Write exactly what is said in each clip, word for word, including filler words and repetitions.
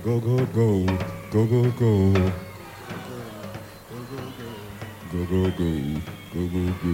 Go, go, go. Go, go, go. Go, go, go. Go, go, go. Go, go, go.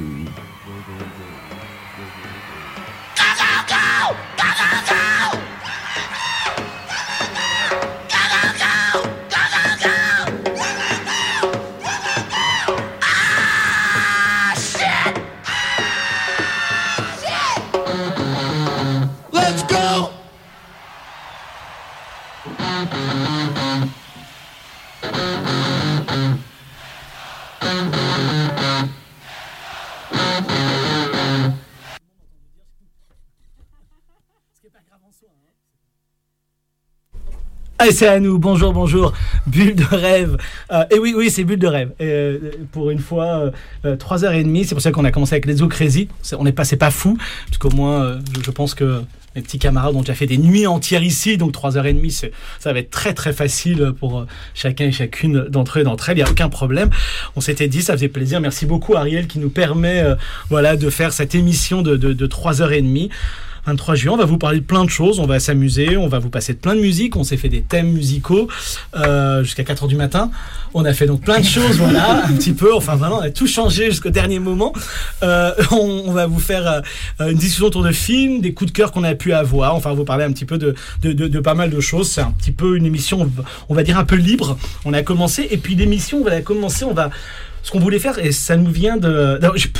Allez, c'est à nous, bonjour, bonjour, Bulle de rêve. Euh, et oui, oui, c'est Bulle de rêve. Euh, pour une fois, euh, trois heures trente, c'est pour ça qu'on a commencé avec les Zo Crazy. C'est, on est pas, c'est pas fou, parce qu'au moins, euh, je, je pense que mes petits camarades ont déjà fait des nuits entières ici, donc trois heures trente, c'est, ça va être très très facile pour euh, chacun et chacune d'entre eux et d'entre elles, il n'y a aucun problème. On s'était dit, ça faisait plaisir. Merci beaucoup Ariel qui nous permet euh, voilà, de faire cette émission de, de, de trois heures trente. vingt-trois juin, on va vous parler de plein de choses, on va s'amuser, on va vous passer de plein de musique, on s'est fait des thèmes musicaux euh, jusqu'à quatre heures du matin, on a fait donc plein de choses, voilà, un petit peu, enfin vraiment, on a tout changé jusqu'au dernier moment. Euh, on, on va vous faire euh, une discussion autour de films, des coups de cœur qu'on a pu avoir, enfin vous parler un petit peu de, de, de, de pas mal de choses. C'est un petit peu une émission, on va dire un peu libre, on a commencé, et puis l'émission, on va la commencer, on va, ce qu'on voulait faire, et ça nous vient de... Non, je,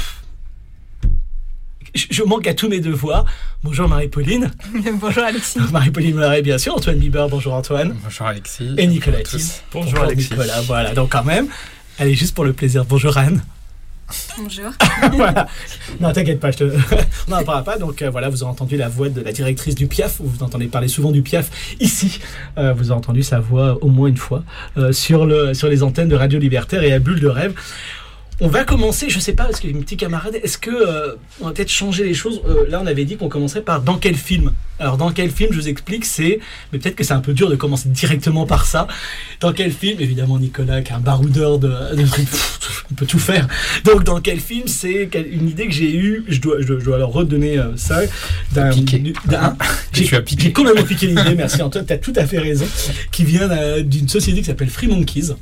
Je manque à tous mes devoirs. Bonjour Marie-Pauline. Bonjour Alexis. Marie-Pauline Mollaret, bien sûr. Antoine Bieber, bonjour Antoine. Bonjour Alexis. Et Nicolas Thies. Bonjour, bonjour Alexis. Nicolas, voilà, donc quand même. Allez, juste pour le plaisir. Bonjour Anne. Bonjour. Voilà. Non, t'inquiète pas, je te... on n'en parlera pas. Donc euh, voilà, vous avez entendu la voix de la directrice du P I A F. Vous entendez parler souvent du P I A F ici. Euh, vous avez entendu sa voix au moins une fois euh, sur, le, sur les antennes de Radio Libertaire et à Bulle de rêve. On va commencer, je sais pas, parce que mes petits camarades, est-ce que euh, on va peut-être changer les choses. Euh, là, on avait dit qu'on commencerait par dans quel film. Alors, dans quel film, je vous explique, c'est, mais peut-être que c'est un peu dur de commencer directement par ça. Dans quel film, évidemment, Nicolas, qui est un baroudeur de, de il peut tout faire. Donc, dans quel film, c'est une idée que j'ai eue. Je dois, je dois, je dois leur redonner euh, ça. D'un, piqué. D'un, j'ai, tu as piqué. J'ai complètement piqué l'idée. Merci Antoine, t'as tout à fait raison. Qui vient d'une société qui s'appelle Free Monkeys.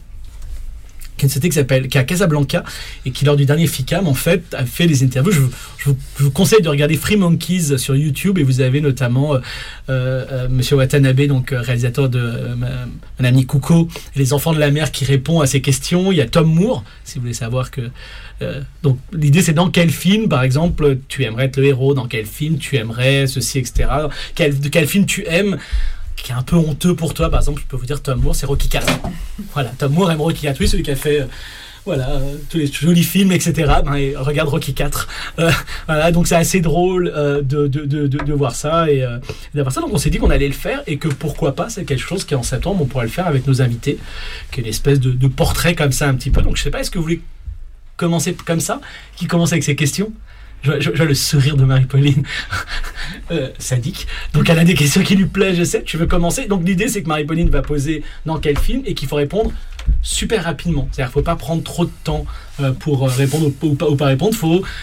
Une société qui s'appelle qui est à Casablanca et qui lors du dernier FICAM en fait a fait des interviews. Je vous, je vous, je vous conseille de regarder Free Monkeys sur YouTube et vous avez notamment euh, euh, Monsieur Watanabe, donc réalisateur de euh, Madame Kuko et les enfants de la mer qui répond à ces questions. Il y a Tom Moore, si vous voulez savoir que euh, donc l'idée c'est dans quel film par exemple tu aimerais être le héros, dans quel film tu aimerais ceci, et cetera. Quel, de quel film tu aimes qui est un peu honteux pour toi, par exemple, je peux vous dire Tom Moore, c'est Rocky quatre. Voilà, Tom Moore aime Rocky quatre, oui, celui qui a fait euh, voilà, euh, tous les jolis films, et cetera. Ben, et regarde Rocky quatre. Euh, voilà, donc c'est assez drôle euh, de, de, de, de, de voir ça et euh, d'avoir ça. Donc on s'est dit qu'on allait le faire et que pourquoi pas, c'est quelque chose qui en septembre, on pourrait le faire avec nos invités, qui est une espèce de, de portrait comme ça un petit peu. Donc je sais pas, est-ce que vous voulez commencer comme ça? Qui commence avec ses questions? Je vois, je vois le sourire de Marie-Pauline, euh, sadique. Donc elle a des questions qui lui plaisent, je sais. Tu veux commencer? Donc l'idée c'est que Marie-Pauline va poser dans quel film et qu'il faut répondre super rapidement. C'est-à-dire qu'il ne faut pas prendre trop de temps euh, pour répondre ou, ou, pas, ou pas répondre. Il faut que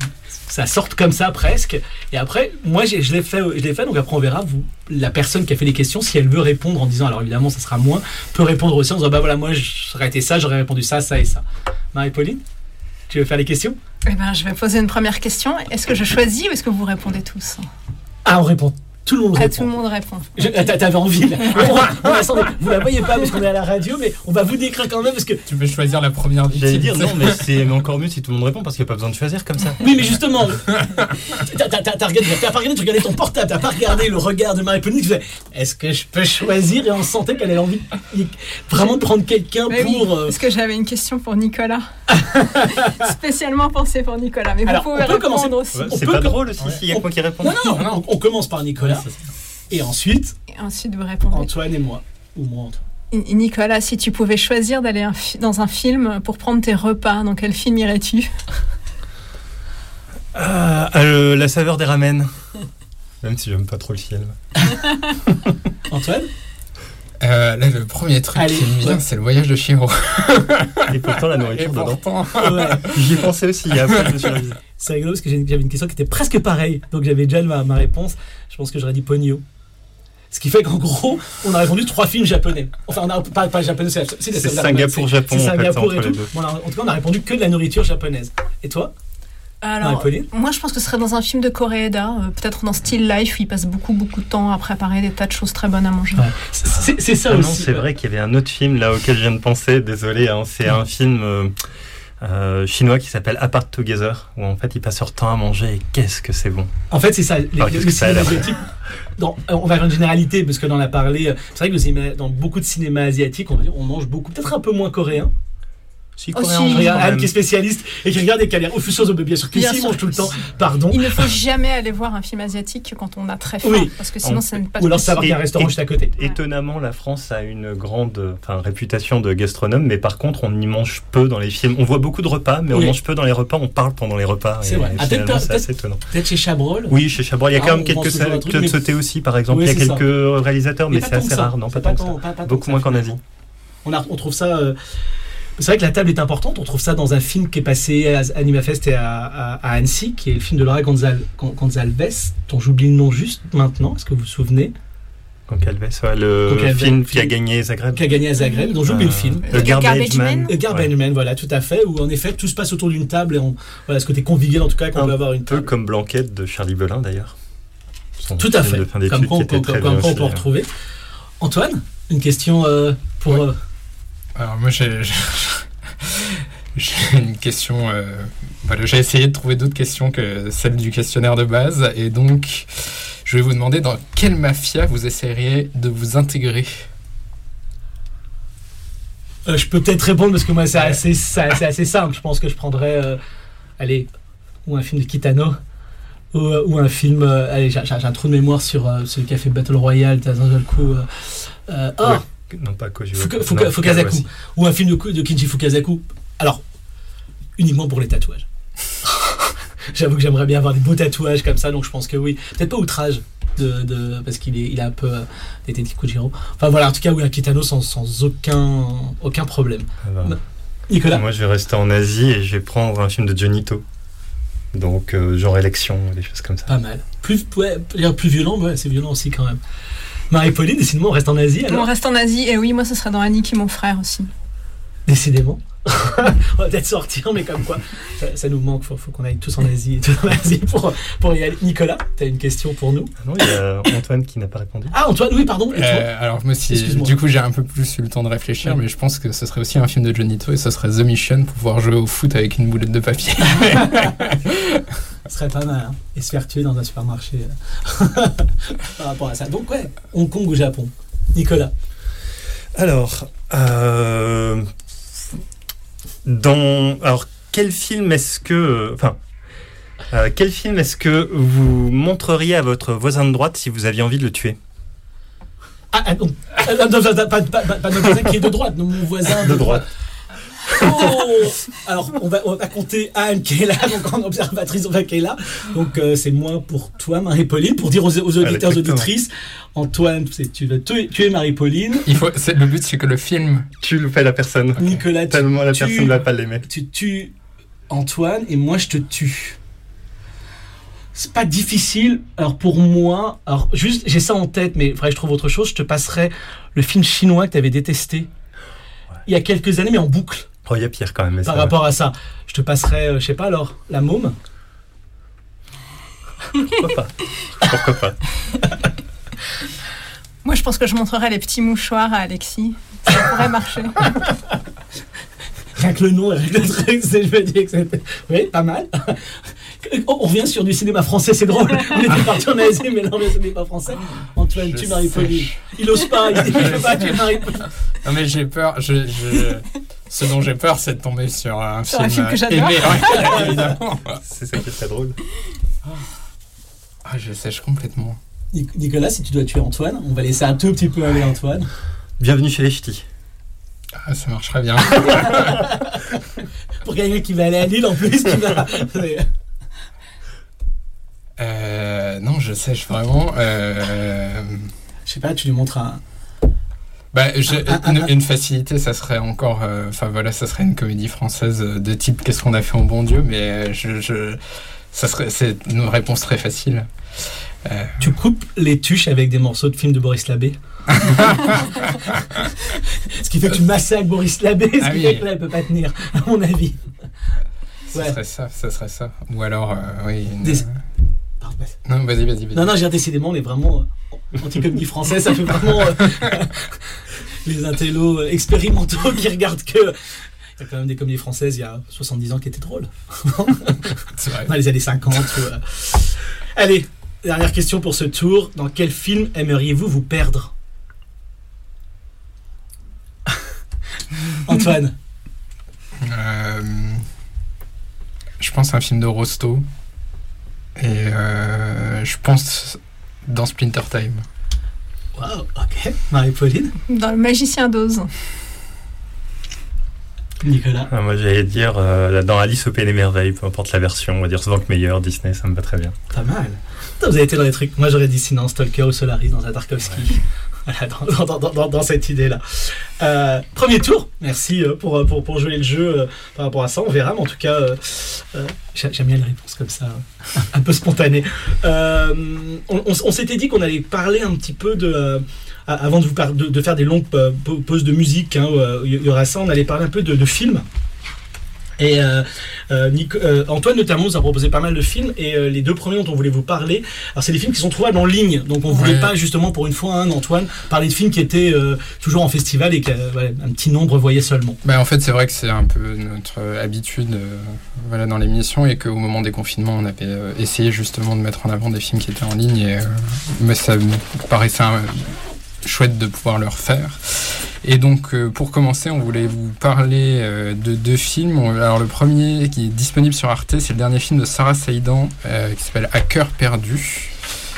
ça sorte comme ça presque. Et après, moi je l'ai fait, je l'ai fait. Donc après on verra vous, la personne qui a fait les questions, si elle veut répondre en disant, alors évidemment ça sera moins, peut répondre aussi en disant, bah voilà, moi j'aurais été ça, j'aurais répondu ça, ça et ça. Marie-Pauline, tu veux faire les questions? Eh ben, je vais poser une première question. Est-ce que je choisis ou est-ce que vous répondez tous? Ah, on répond. Tout le monde ah, répond. Tout le monde répond. Je, t'avais envie là. Non, attendez, vous la voyez pas parce qu'on est à la radio, mais on va vous décrire quand même parce que. Tu peux choisir la première. J'allais dire non, mais c'est encore mieux si tout le monde répond parce qu'il n'y a pas besoin de choisir comme ça. Oui, mais justement, t'as, t'as, t'as, t'as, regardé, t'as pas regardé, tu regardais ton portable, t'as pas regardé le regard de Marie-Pauline. Tu disais, est-ce que je peux choisir? Et on sentait qu'elle avait envie vraiment de prendre quelqu'un mais pour. Oui, parce que j'avais une question pour Nicolas, spécialement pensée pour Nicolas. Mais alors, vous pouvez répondre commencer. aussi. Ouais, c'est pas com- drôle aussi s'il y a on... quoi qui répond. Non, non, non. On, on commence par Nicolas. Ouais, et ensuite. Et ensuite vous répondez. Antoine et moi. Ou moi, Antoine. Et Nicolas, si tu pouvais choisir d'aller un fi- dans un film pour prendre tes repas, dans quel film irais-tu? euh, euh, La saveur des ramen. Même si j'aime pas trop le film. Antoine? Euh, là, le premier truc Allez, qui me vient, ouais. c'est le voyage de Chihiro. Et pourtant, la nourriture dedans. Pourtant... Ouais. J'y ai pensé aussi, et après, je me suis révisé. C'est rigolo parce que j'avais une question qui était presque pareille, donc j'avais déjà ma, ma réponse. Je pense que j'aurais dit Pogno. Ce qui fait qu'en gros, on a répondu trois films japonais. Enfin, on a pas, pas japonais, c'est, c'est, c'est Singapour, c'est, Japon. C'est Singapour en fait, et tout. Bon, alors, en tout cas, on a répondu que de la nourriture japonaise. Et toi? Alors, moi je pense que ce serait dans un film de Koreeda, euh, peut-être dans Still Life, où il passe beaucoup beaucoup de temps à préparer des tas de choses très bonnes à manger. Ouais. C'est, c'est, c'est ça ah aussi. Non, c'est ouais. vrai qu'il y avait un autre film là auquel je viens de penser, désolé, hein, c'est mmh. un film euh, euh, chinois qui s'appelle Apart Together, où en fait ils passent leur temps à manger et qu'est-ce que c'est bon. En fait c'est ça, les, enfin, les, le cinéma asiatique, dans, on va faire une généralité parce que dans la parler, c'est vrai que le cinéma, dans beaucoup de cinéma asiatique, on va dire, on mange beaucoup, peut-être un peu moins coréen. Si, oh, si, on regarde Anne qui est spécialiste et qui regarde et qui a l'air officieuse, bien sûr que si, il mange tout le temps. Pardon. Il ne faut jamais aller voir un film asiatique quand on a très faim, oui. parce que sinon, on, ça n'est pas. Ou alors savoir qu'il y a un restaurant juste à côté. Étonnamment, la France a une grande, enfin, réputation de gastronome, mais par contre, on y mange peu dans les films. On voit beaucoup de repas, mais oui. on mange peu dans les repas. On parle pendant les repas. C'est vrai. Ah, peut-être, c'est peut-être, assez étonnant. Peut-être chez Chabrol. Oui, chez Chabrol, il y a ah, quand même quelques Claude Sauté aussi, par exemple. Il y a quelques réalisateurs, mais c'est assez rare, non, pas tant que ça. Beaucoup moins qu'en Asie. On trouve ça. C'est vrai que la table est importante. On trouve ça dans un film qui est passé à AnimaFest et à, à, à Annecy, qui est le film de Laura Gonzal, Gonzalves, dont j'oublie le nom juste maintenant. Est-ce que vous vous souvenez? Gonzalves, ouais, le Gonzalves, film qui a gagné Zagreb. Qui a gagné à Zagreb, dont j'oublie euh, le film. The Garbage Man. The Garbage Man, voilà, tout à fait. Où en effet, tout se passe autour d'une table et on, voilà, ce côté convivial en tout cas qu'on un peut avoir une table. Un peu comme Blanquette de Charlie Belin d'ailleurs. Son tout à fait. Comme quoi on, comme, comme on peut en retrouver. Antoine, une question euh, pour. Oui. Euh... Alors moi j'ai. j'ai... J'ai une question. Euh, voilà, j'ai essayé de trouver d'autres questions que celles du questionnaire de base, et donc je vais vous demander dans quelle mafia vous essaieriez de vous intégrer. Euh, je peux peut-être répondre parce que moi c'est assez, c'est assez simple. Je pense que je prendrais, euh, allez, ou un film de Kitano, ou, ou un film. Euh, allez, j'ai, j'ai un trou de mémoire sur euh, celui qui a fait Battle Royale, t'as un seul coup. Euh, euh, oh, ouais, non pas Kojiro. Fuka, Fuka, non, Fukasaku, Fuka, ou un film de, de Kinji Fukasaku. Alors, uniquement pour les tatouages. J'avoue que j'aimerais bien avoir des beaux tatouages comme ça, donc je pense que oui. Peut-être pas outrage, de, de, parce qu'il est, il a un peu euh, des têtes de Kojiro. Enfin voilà, en tout cas, oui, un Kitano sans, sans aucun, aucun problème. Alors, Nicolas? Moi, je vais rester en Asie et je vais prendre un film de Johnny To. Donc, euh, genre élection, des choses comme ça. Pas mal. Plus, ouais, plus violent, ouais, c'est violent aussi quand même. Marie-Pauline, décidément, on reste en Asie alors? On reste en Asie, et oui, moi, ce serait dans Annie qui est mon frère aussi. Décidément. On va peut-être sortir, mais comme quoi, ça, ça nous manque. Il faut, faut qu'on aille tous en Asie, tous en Asie pour, pour y aller. Nicolas, tu as une question pour nous? Ah non, il y a Antoine qui n'a pas répondu. Ah, Antoine, oui, pardon. Et toi? Euh, alors, moi, si, du coup, j'ai un peu plus eu le temps de réfléchir, oui. mais je pense que ce serait aussi un film de Johnny To et ce serait The Mission pour pouvoir jouer au foot avec une boulette de papier. Ce serait pas mal, hein, et se faire tuer dans un supermarché par rapport à ça. Donc, ouais, Hong Kong ou Japon? Nicolas? Alors, euh. Dans alors quel film est-ce que enfin euh, quel film est-ce que vous montreriez à votre voisin de droite si vous aviez envie de le tuer? Ah, ah non, pas, pas, pas, pas notre voisin qui est de droite, non, mon voisin de, de droite. Oh, alors on va, on va compter Anne qui est là, donc en observatrice on va qui est là, donc euh, c'est moins pour toi Marie-Pauline, pour dire aux, aux auditeurs, aux auditrices, Antoine, c'est, tu vas tuer, tuer Marie-Pauline. Il faut, c'est, le but c'est que le film tu le fais à la personne. Nicolas, tu, tellement la tu, personne ne va pas l'aimer. Tu tues Antoine et moi je te tue. C'est pas difficile. Alors pour moi, alors juste j'ai ça en tête, mais il faudrait que je trouve autre chose. Je te passerai le film chinois que tu avais détesté ouais. il y a quelques années, mais en boucle. Oh, il y a pire quand même. Par rapport vrai. à ça, je te passerai, euh, je sais pas alors, La Môme. Pourquoi pas? Pourquoi pas? Moi, je pense que je montrerai les petits mouchoirs à Alexis. Ça pourrait marcher. Rien que le nom, rien que le truc, c'est, je me dis que c'était... Oui, pas mal. Oh, on revient sur du cinéma français, c'est drôle. On était parti en Asie, mais là, on est cinéma français. Antoine, tu Marie-Pauline. Il ose pas, il dit je veux pas tuer Marie-Pauline. Non, mais j'ai peur, je... je... Ce dont j'ai peur, c'est de tomber sur un sur film, un film que j'adore. Aimé, ouais, évidemment. C'est ça qui est très drôle. Ah, je sèche complètement. Nicolas, si tu dois tuer Antoine, on va laisser un tout petit peu aller Antoine. Bienvenue chez les ch'tis. Ah, ça marcherait bien. Pour quelqu'un qui va aller à Lille en plus, qui va... euh, non, je sèche vraiment. Euh... Je sais pas, tu lui montres un... Bah, je, ah, ah, une, ah, une facilité, ça serait encore, enfin euh, voilà, ça serait une comédie française de type Qu'est-ce qu'on a fait au bon Dieu, mais je, je, ça serait, c'est une réponse très facile. Euh... Tu coupes les tuches avec des morceaux de films de Boris Labbé. Ce qui fait que tu massacres Boris Labbé, ce ah qui oui. fait que là, elle peut pas tenir, à mon avis. Ça ouais. serait ça, ça serait ça. Ou alors, euh, oui. Une... Des... Non, vas-y, vas-y, vas-y. Non, non, j'ai décidément, on est vraiment euh, anti-comédie française, ça fait vraiment euh, les intellos expérimentaux qui regardent que. Il y a quand même des comédies françaises il y a soixante-dix ans qui étaient drôles. C'est vrai. Dans les années cinquante. Ou, euh... Allez, dernière question pour ce tour. Dans quel film aimeriez-vous vous perdre? Antoine. Euh, je pense à un film de Rosto. Et euh, je pense dans Splinter Time. Waouh, ok. Marie-Pauline. Dans Le Magicien d'Oz. Nicolas. Ah, moi j'allais dire euh, dans Alice au Pays des Merveilles, peu importe la version, on va dire souvent que meilleur, Disney, ça me va très bien. Pas mal. Vous avez été dans les trucs. Moi j'aurais dit sinon Stalker ou Solaris dans un Tarkovsky. Ouais. Voilà, dans, dans, dans, dans, dans cette idée-là. Euh, premier tour, merci pour, pour, pour jouer le jeu euh, par rapport à ça. On verra, mais en tout cas, euh, euh, j'aime bien les réponses comme ça, un, un peu spontanées. Euh, on, on, on s'était dit qu'on allait parler un petit peu de. Euh, avant de, vous par- de, de faire des longues euh, pauses de musique, hein, où il y aura ça, on allait parler un peu de, de films. Et euh, euh, Nico, euh, Antoine notamment nous a proposé pas mal de films, et euh, les deux premiers dont on voulait vous parler, alors c'est des films qui sont trouvables en ligne, donc on voulait ouais. pas justement pour une fois, hein, Antoine, parler de films qui étaient euh, toujours en festival et qu'un voilà, petit nombre voyait seulement. Bah en fait c'est vrai que c'est un peu notre habitude euh, voilà, dans l'émission, et qu'au moment des confinements on avait euh, essayé justement de mettre en avant des films qui étaient en ligne, et euh, mais ça me paraissait un, chouette de pouvoir le refaire. Et donc, euh, pour commencer, on voulait vous parler euh, de deux films. Alors, le premier qui est disponible sur Arte, c'est le dernier film de Sarah Saïdan, euh, qui s'appelle À cœur perdu.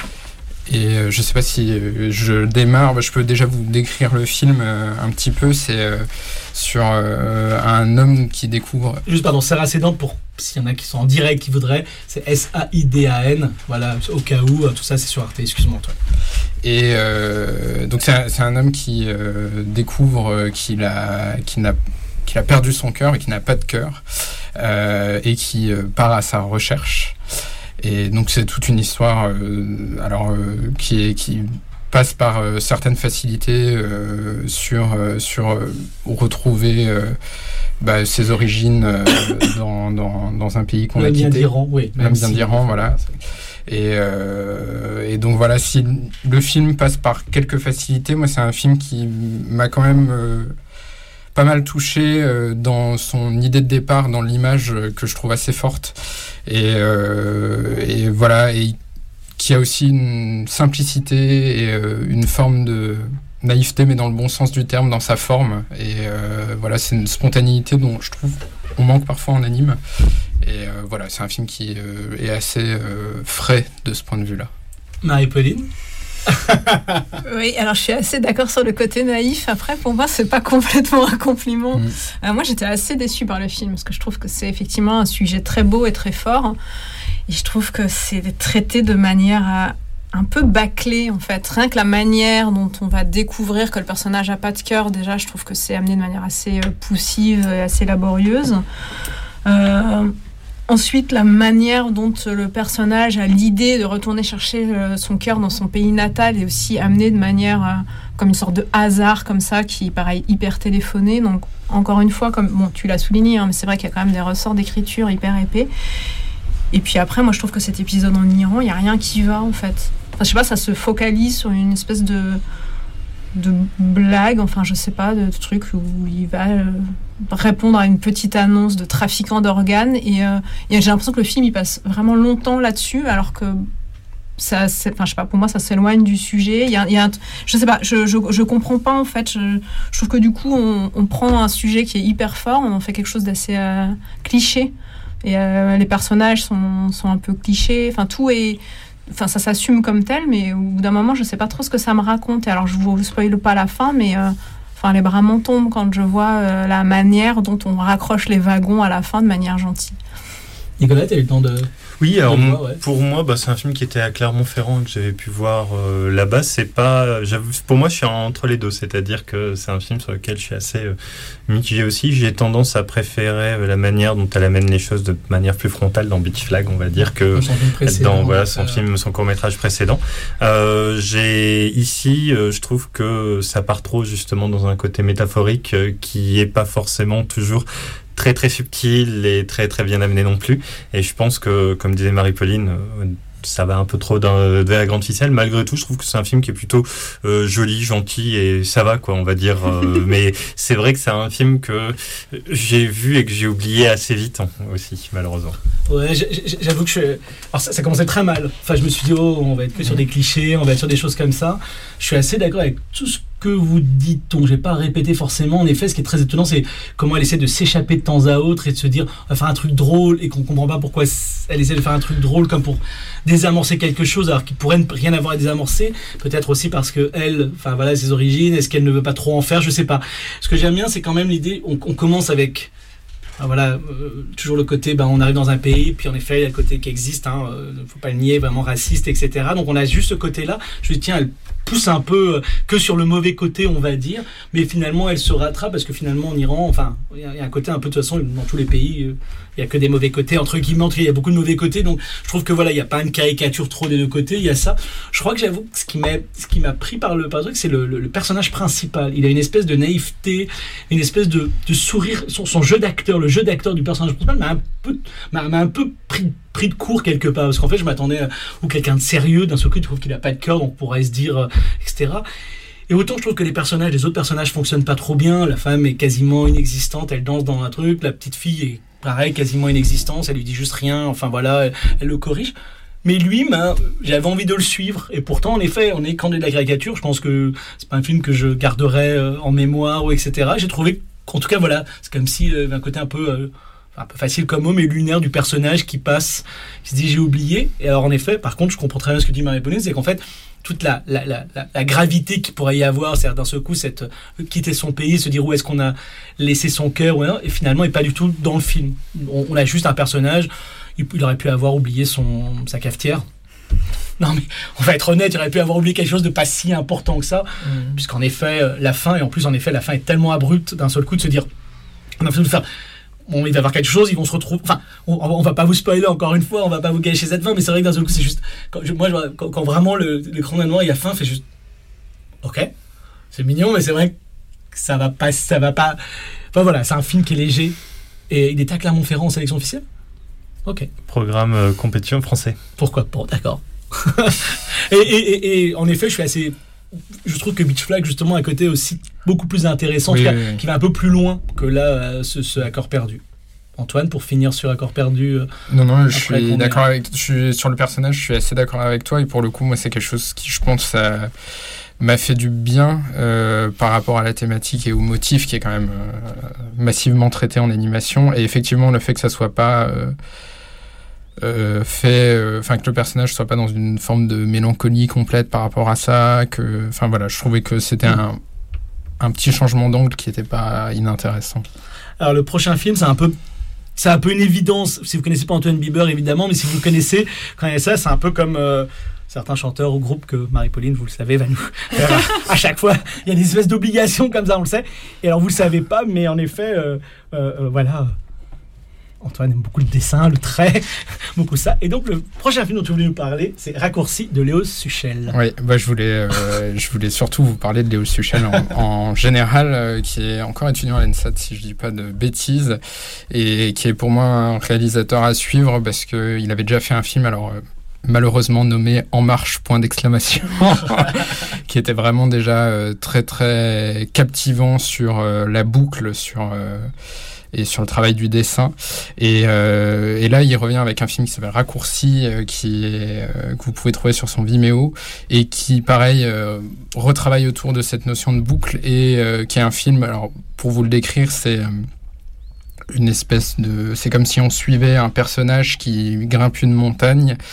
Et euh, je ne sais pas si euh, je démarre, bah, je peux déjà vous décrire le film euh, un petit peu. C'est euh, sur euh, un homme qui découvre... Juste, pardon, Sarah Saïdan, pour s'il y en a qui sont en direct, qui voudraient, c'est S A I D A N. Voilà, au cas où, tout ça, c'est sur Arte. Excuse-moi, Antoine. Et euh, donc c'est un, c'est un homme qui euh, découvre qu'il a, qu'il n'a, qu'il a perdu son cœur et qu'il n'a pas de cœur, euh, et qui euh, part à sa recherche. Et donc c'est toute une histoire euh, alors, euh, qui, est, qui passe par euh, certaines facilités euh, sur, euh, sur euh, retrouver euh, bah, ses origines euh, dans, dans, dans un pays qu'on L'homme a quitté. L'homme vient d'Iran, oui. L'homme vient d'Iran, voilà. Et, euh, et donc voilà, si le film passe par quelques facilités, moi c'est un film qui m'a quand même euh, pas mal touché euh, dans son idée de départ, dans l'image euh, que je trouve assez forte, et, euh, et voilà, et qui a aussi une simplicité et euh, une forme de naïveté, mais dans le bon sens du terme, dans sa forme. Et euh, voilà, c'est une spontanéité dont je trouve on manque parfois en anime. Et euh, voilà, c'est un film qui euh, est assez euh, frais de ce point de vue-là. Marie-Pauline. Oui, alors je suis assez d'accord sur le côté naïf. Après, pour moi, c'est pas complètement un compliment. Mmh. Euh, moi, j'étais assez déçue par le film, parce que je trouve que c'est effectivement un sujet très beau et très fort. Et je trouve que c'est traité de manière à un peu bâclée, en fait. Rien que la manière dont on va découvrir que le personnage n'a pas de cœur, déjà, je trouve que c'est amené de manière assez euh, poussive et assez laborieuse. Euh, ensuite, la manière dont le personnage a l'idée de retourner chercher euh, son cœur dans son pays natal est aussi amenée de manière euh, comme une sorte de hasard comme ça, qui paraît hyper téléphoné. Donc, encore une fois, comme bon, tu l'as souligné, hein, mais c'est vrai qu'il y a quand même des ressorts d'écriture hyper épais. Et puis après, moi, je trouve que cet épisode en Iran, il n'y a rien qui va, en fait. Enfin, je sais pas, ça se focalise sur une espèce de... de blague, enfin je sais pas, de, de truc où il va euh, répondre à une petite annonce de trafiquant d'organes, et, euh, et j'ai l'impression que le film il passe vraiment longtemps là-dessus, alors que ça, c'est, enfin je sais pas, pour moi ça s'éloigne du sujet. Il y a, il y a un, je sais pas, je, je, je comprends pas en fait. Je, je trouve que du coup on, on prend un sujet qui est hyper fort, on en fait quelque chose d'assez euh, cliché, et euh, les personnages sont, sont un peu clichés, enfin tout est... Enfin, ça s'assume comme tel, mais au bout d'un moment, je sais pas trop ce que ça me raconte. Et alors, je vous spoile pas la fin, mais euh, enfin, les bras m'en tombent quand je vois euh, la manière dont on raccroche les wagons à la fin de manière gentille. Nicolas, tu as eu le temps de... Oui, alors de mon- voir, ouais. pour moi, bah, c'est un film qui était à Clermont-Ferrand que j'avais pu voir euh, là-bas. C'est pas, j'avoue, pour moi, je suis entre les deux, c'est-à-dire que c'est un film sur lequel je suis assez euh, mitigé aussi. J'ai tendance à préférer euh, la manière dont elle amène les choses de manière plus frontale dans Beach Flag, on va dire, que Son film précédent, dans voilà son euh, film, son court-métrage précédent. Euh, j'ai ici, euh, je trouve que ça part trop justement dans un côté métaphorique euh, qui est pas forcément toujours très très subtil et très très bien amené non plus. Et je pense que, comme disait Marie-Pauline, euh, ça va un peu trop dans, de la grande ficelle. Malgré tout, je trouve que c'est un film qui est plutôt euh, joli, gentil et ça va, quoi, on va dire. Euh, mais c'est vrai que c'est un film que j'ai vu et que j'ai oublié assez vite hein, aussi, malheureusement. Ouais, j'- j'- j'avoue que je... Alors ça, ça commençait très mal. Enfin, je me suis dit, oh, on va être que sur des clichés, on va être sur des choses comme ça. Je suis assez d'accord avec tout ce que vous dites, donc je vais pas répéter forcément. En effet, ce qui est très étonnant, c'est comment elle essaie de s'échapper de temps à autre et de se dire, on va faire un truc drôle et qu'on comprend pas pourquoi elle essaie de faire un truc drôle comme pour désamorcer quelque chose alors qu'il pourrait ne rien avoir à désamorcer. Peut-être aussi parce que elle, enfin voilà, ses origines, est-ce qu'elle ne veut pas trop en faire, je sais pas. Ce que j'aime bien, c'est quand même l'idée, on, on commence avec... Ah, voilà, euh, toujours le côté, ben, on arrive dans un pays, puis en effet, il y a le côté qui existe, hein, euh, faut pas le nier, vraiment raciste, et cetera. Donc on a juste ce côté-là. Je me dis, tiens, elle pousse un peu euh, que sur le mauvais côté, on va dire, mais finalement, elle se rattrape parce que finalement, en Iran, enfin, il y, a- il y a un côté un peu, de toute façon, dans tous les pays, euh, il y a que des mauvais côtés, entre guillemets, entre- il y a beaucoup de mauvais côtés, donc je trouve que voilà, il y a pas une caricature trop des deux côtés, il y a ça. Je crois que j'avoue que ce qui m'a, ce qui m'a pris par le, par le truc, c'est le, le, le personnage principal. Il a une espèce de naïveté, une espèce de, de sourire, son, son jeu d'acteur, le jeu d'acteur du personnage principal m'a un peu, m'a, m'a un peu pris, pris de court quelque part, parce qu'en fait, je m'attendais à ou quelqu'un de sérieux, d'un seul coup, tu trouves qu'il a pas de cœur, donc on pourrait se dire, euh, et cetera. Et autant je trouve que les personnages, les autres personnages fonctionnent pas trop bien. La femme est quasiment inexistante, elle danse dans un truc. La petite fille est pareil, quasiment inexistante, elle lui dit juste rien. Enfin voilà, elle, elle le corrige. Mais lui, ben, j'avais envie de le suivre. Et pourtant, en effet, on est quand de la caricature. Je pense que c'est pas un film que je garderai euh, en mémoire ou et cetera. J'ai trouvé qu'en tout cas, voilà, c'est comme si euh, un côté un peu, euh, un peu facile comme mot, mais lunaire du personnage qui passe, qui se dit j'ai oublié. Et alors en effet, par contre, je comprends très bien ce que dit Marie-Pauline, c'est qu'en fait, toute la, la, la, la, la gravité qu'il pourrait y avoir, c'est-à-dire d'un seul coup, cette, euh, quitter son pays, se dire où est-ce qu'on a laissé son cœur, ouais, et finalement, il n'est pas du tout dans le film. On, on a juste un personnage, il, il aurait pu avoir oublié son, sa cafetière. Non mais on va être honnête, il aurait pu avoir oublié quelque chose de pas si important que ça, mmh. puisqu'en effet, euh, la fin, et en plus en effet, la fin est tellement abrupte d'un seul coup de se dire, on a besoin de faire... Bon, il va y avoir quelque chose, ils vont se retrouver. Enfin, on, on va pas vous spoiler encore une fois, on va pas vous gâcher cette fin, mais c'est vrai que d'un seul coup, c'est juste. Quand, je, moi, je, quand, quand vraiment le, l'écran noir, il y a fin, fait juste. Ok, c'est mignon, mais c'est vrai que ça va pas. Ça va pas. Enfin voilà, c'est un film qui est léger. Et il est à Clermont-Ferrand en sélection officielle. Ok. Programme euh, compétition français. Pourquoi pas, d'accord. et, et, et, et en effet, je suis assez. Je trouve que Beach Flag, justement, a un côté aussi beaucoup plus intéressant, oui, en tout cas, oui, oui. qui va un peu plus loin que là, euh, ce, ce Accord perdu. Antoine, pour finir sur Accord perdu. Euh, non, non, je après suis qu'on d'accord est- avec. Je suis sur le personnage, je suis assez d'accord avec toi. Et pour le coup, moi, c'est quelque chose qui, je pense, ça m'a fait du bien euh, par rapport à la thématique et au motif qui est quand même euh, massivement traité en animation. Et effectivement, le fait que ça soit pas euh, euh, fait, enfin que le personnage soit pas dans une forme de mélancolie complète par rapport à ça, que, enfin voilà, je trouvais que c'était un, un petit changement d'angle qui était pas inintéressant. Alors, le prochain film, c'est un peu. C'est un peu une évidence. Si vous connaissez pas Antoine Bieber, évidemment, mais si vous le connaissez, quand il y a ça, c'est un peu comme euh, certains chanteurs ou groupes que Marie-Pauline, vous le savez, va nous faire à, à chaque fois. Il y a des espèces d'obligations comme ça, on le sait. Et alors, vous le savez pas, mais en effet, euh, euh, euh, voilà. Antoine aime beaucoup le dessin, le trait, beaucoup ça. Et donc, le prochain film dont tu voulais nous parler, c'est Raccourci de Léo Suchel. Oui, bah, je, voulais, euh, je voulais surtout vous parler de Léo Suchel en, en général, euh, qui est encore étudiant à l'ENSAT, si je dis pas de bêtises, et qui est pour moi un réalisateur à suivre parce qu'il avait déjà fait un film, alors euh, malheureusement nommé En Marche, point d'exclamation, qui était vraiment déjà euh, très très captivant sur euh, la boucle, sur... Euh, et sur le travail du dessin. Et, euh, et là, il revient avec un film qui s'appelle Raccourci, euh, qui est, euh, que vous pouvez trouver sur son Vimeo, et qui, pareil, euh, retravaille autour de cette notion de boucle, et euh, qui est un film, alors, pour vous le décrire, c'est euh, une espèce de... C'est comme si on suivait un personnage qui grimpe une montagne,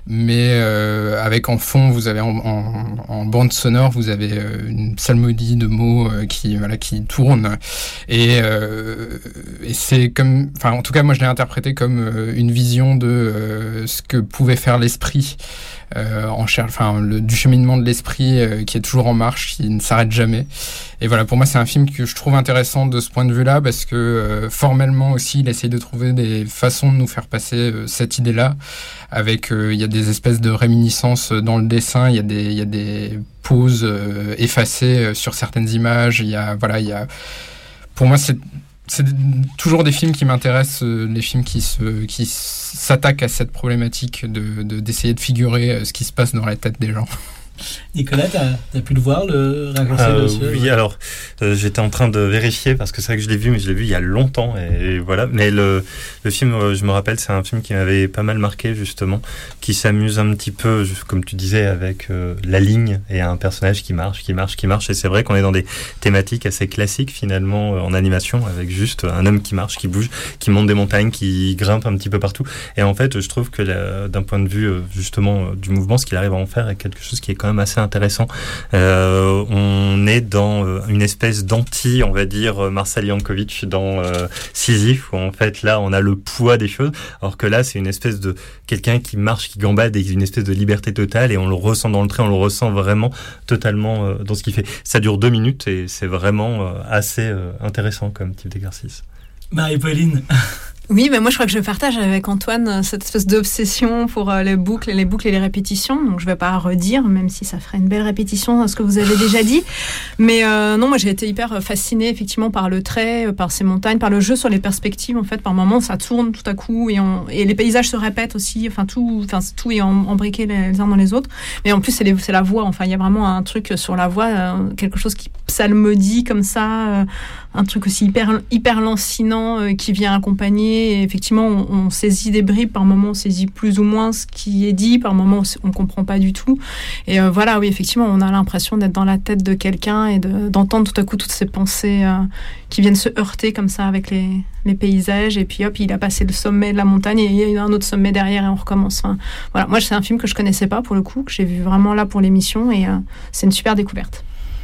mais euh, avec en fond, vous avez en, en, en bande sonore, vous avez euh, une psalmodie de mots euh, qui voilà qui tourne, et, euh, et c'est comme, enfin en tout cas moi je l'ai interprété comme euh, une vision de euh, ce que pouvait faire l'esprit. Euh, en cher- enfin, le, du cheminement de l'esprit euh, qui est toujours en marche, qui ne s'arrête jamais. Et voilà, pour moi, c'est un film que je trouve intéressant de ce point de vue-là, parce que euh, formellement aussi, il essaye de trouver des façons de nous faire passer euh, cette idée-là. Avec, euh, il y a des espèces de réminiscences dans le dessin, il y a des, il y a des pauses euh, effacées euh, sur certaines images. Il y a, voilà, il y a. Pour moi, c'est c'est toujours des films qui m'intéressent, euh, les films qui se qui s'attaquent à cette problématique de, de d'essayer de figurer euh, ce qui se passe dans la tête des gens. Nicolas, t'as, t'as pu le voir, le raccourci euh, de ce... Oui, ouais. alors euh, j'étais en train de vérifier parce que c'est vrai que je l'ai vu, mais je l'ai vu il y a longtemps et, et voilà. Mais le, le film, euh, je me rappelle, c'est un film qui m'avait pas mal marqué justement, qui s'amuse un petit peu, comme tu disais, avec euh, la ligne et un personnage qui marche, qui marche, qui marche. Et c'est vrai qu'on est dans des thématiques assez classiques finalement euh, en animation, avec juste un homme qui marche, qui bouge, qui monte des montagnes, qui grimpe un petit peu partout. Et en fait, je trouve que là, d'un point de vue euh, justement euh, du mouvement, ce qu'il arrive à en faire est quelque chose qui est quand même assez intéressant. Euh, on est dans euh, une espèce d'anti, on va dire, Marcel Yankovic dans euh, Sisyphe, où en fait là on a le poids des choses, alors que là c'est une espèce de quelqu'un qui marche, qui gambade, et une espèce de liberté totale, et on le ressent dans le trait, on le ressent vraiment totalement euh, dans ce qu'il fait. Ça dure deux minutes et c'est vraiment euh, assez euh, intéressant comme type d'exercice. Marie-Pauline. Oui, mais moi je crois que je partage avec Antoine cette espèce d'obsession pour les boucles, les boucles et les répétitions. Donc je vais pas redire, même si ça ferait une belle répétition à ce que vous avez déjà dit. Mais euh, non, moi j'ai été hyper fascinée effectivement par le trait, par ces montagnes, par le jeu sur les perspectives. En fait, par moments ça tourne tout à coup et, on, et les paysages se répètent aussi. Enfin tout, enfin tout est embriqué les, les uns dans les autres. Mais en plus c'est, les, c'est la voix. Enfin il y a vraiment un truc sur la voix, euh, quelque chose qui psalmodie comme ça, euh, un truc aussi hyper hyper lancinant euh, qui vient accompagner. Et effectivement, on, on saisit des bribes, par moments on saisit plus ou moins ce qui est dit, par moments on ne comprend pas du tout. Et euh, voilà, oui, effectivement, on a l'impression d'être dans la tête de quelqu'un et de, d'entendre tout à coup toutes ces pensées euh, qui viennent se heurter comme ça avec les, les paysages. Et puis hop, il a passé le sommet de la montagne et il y a un autre sommet derrière et on recommence. Enfin, voilà, moi, c'est un film que je ne connaissais pas pour le coup, que j'ai vu vraiment là pour l'émission et euh, c'est une super découverte.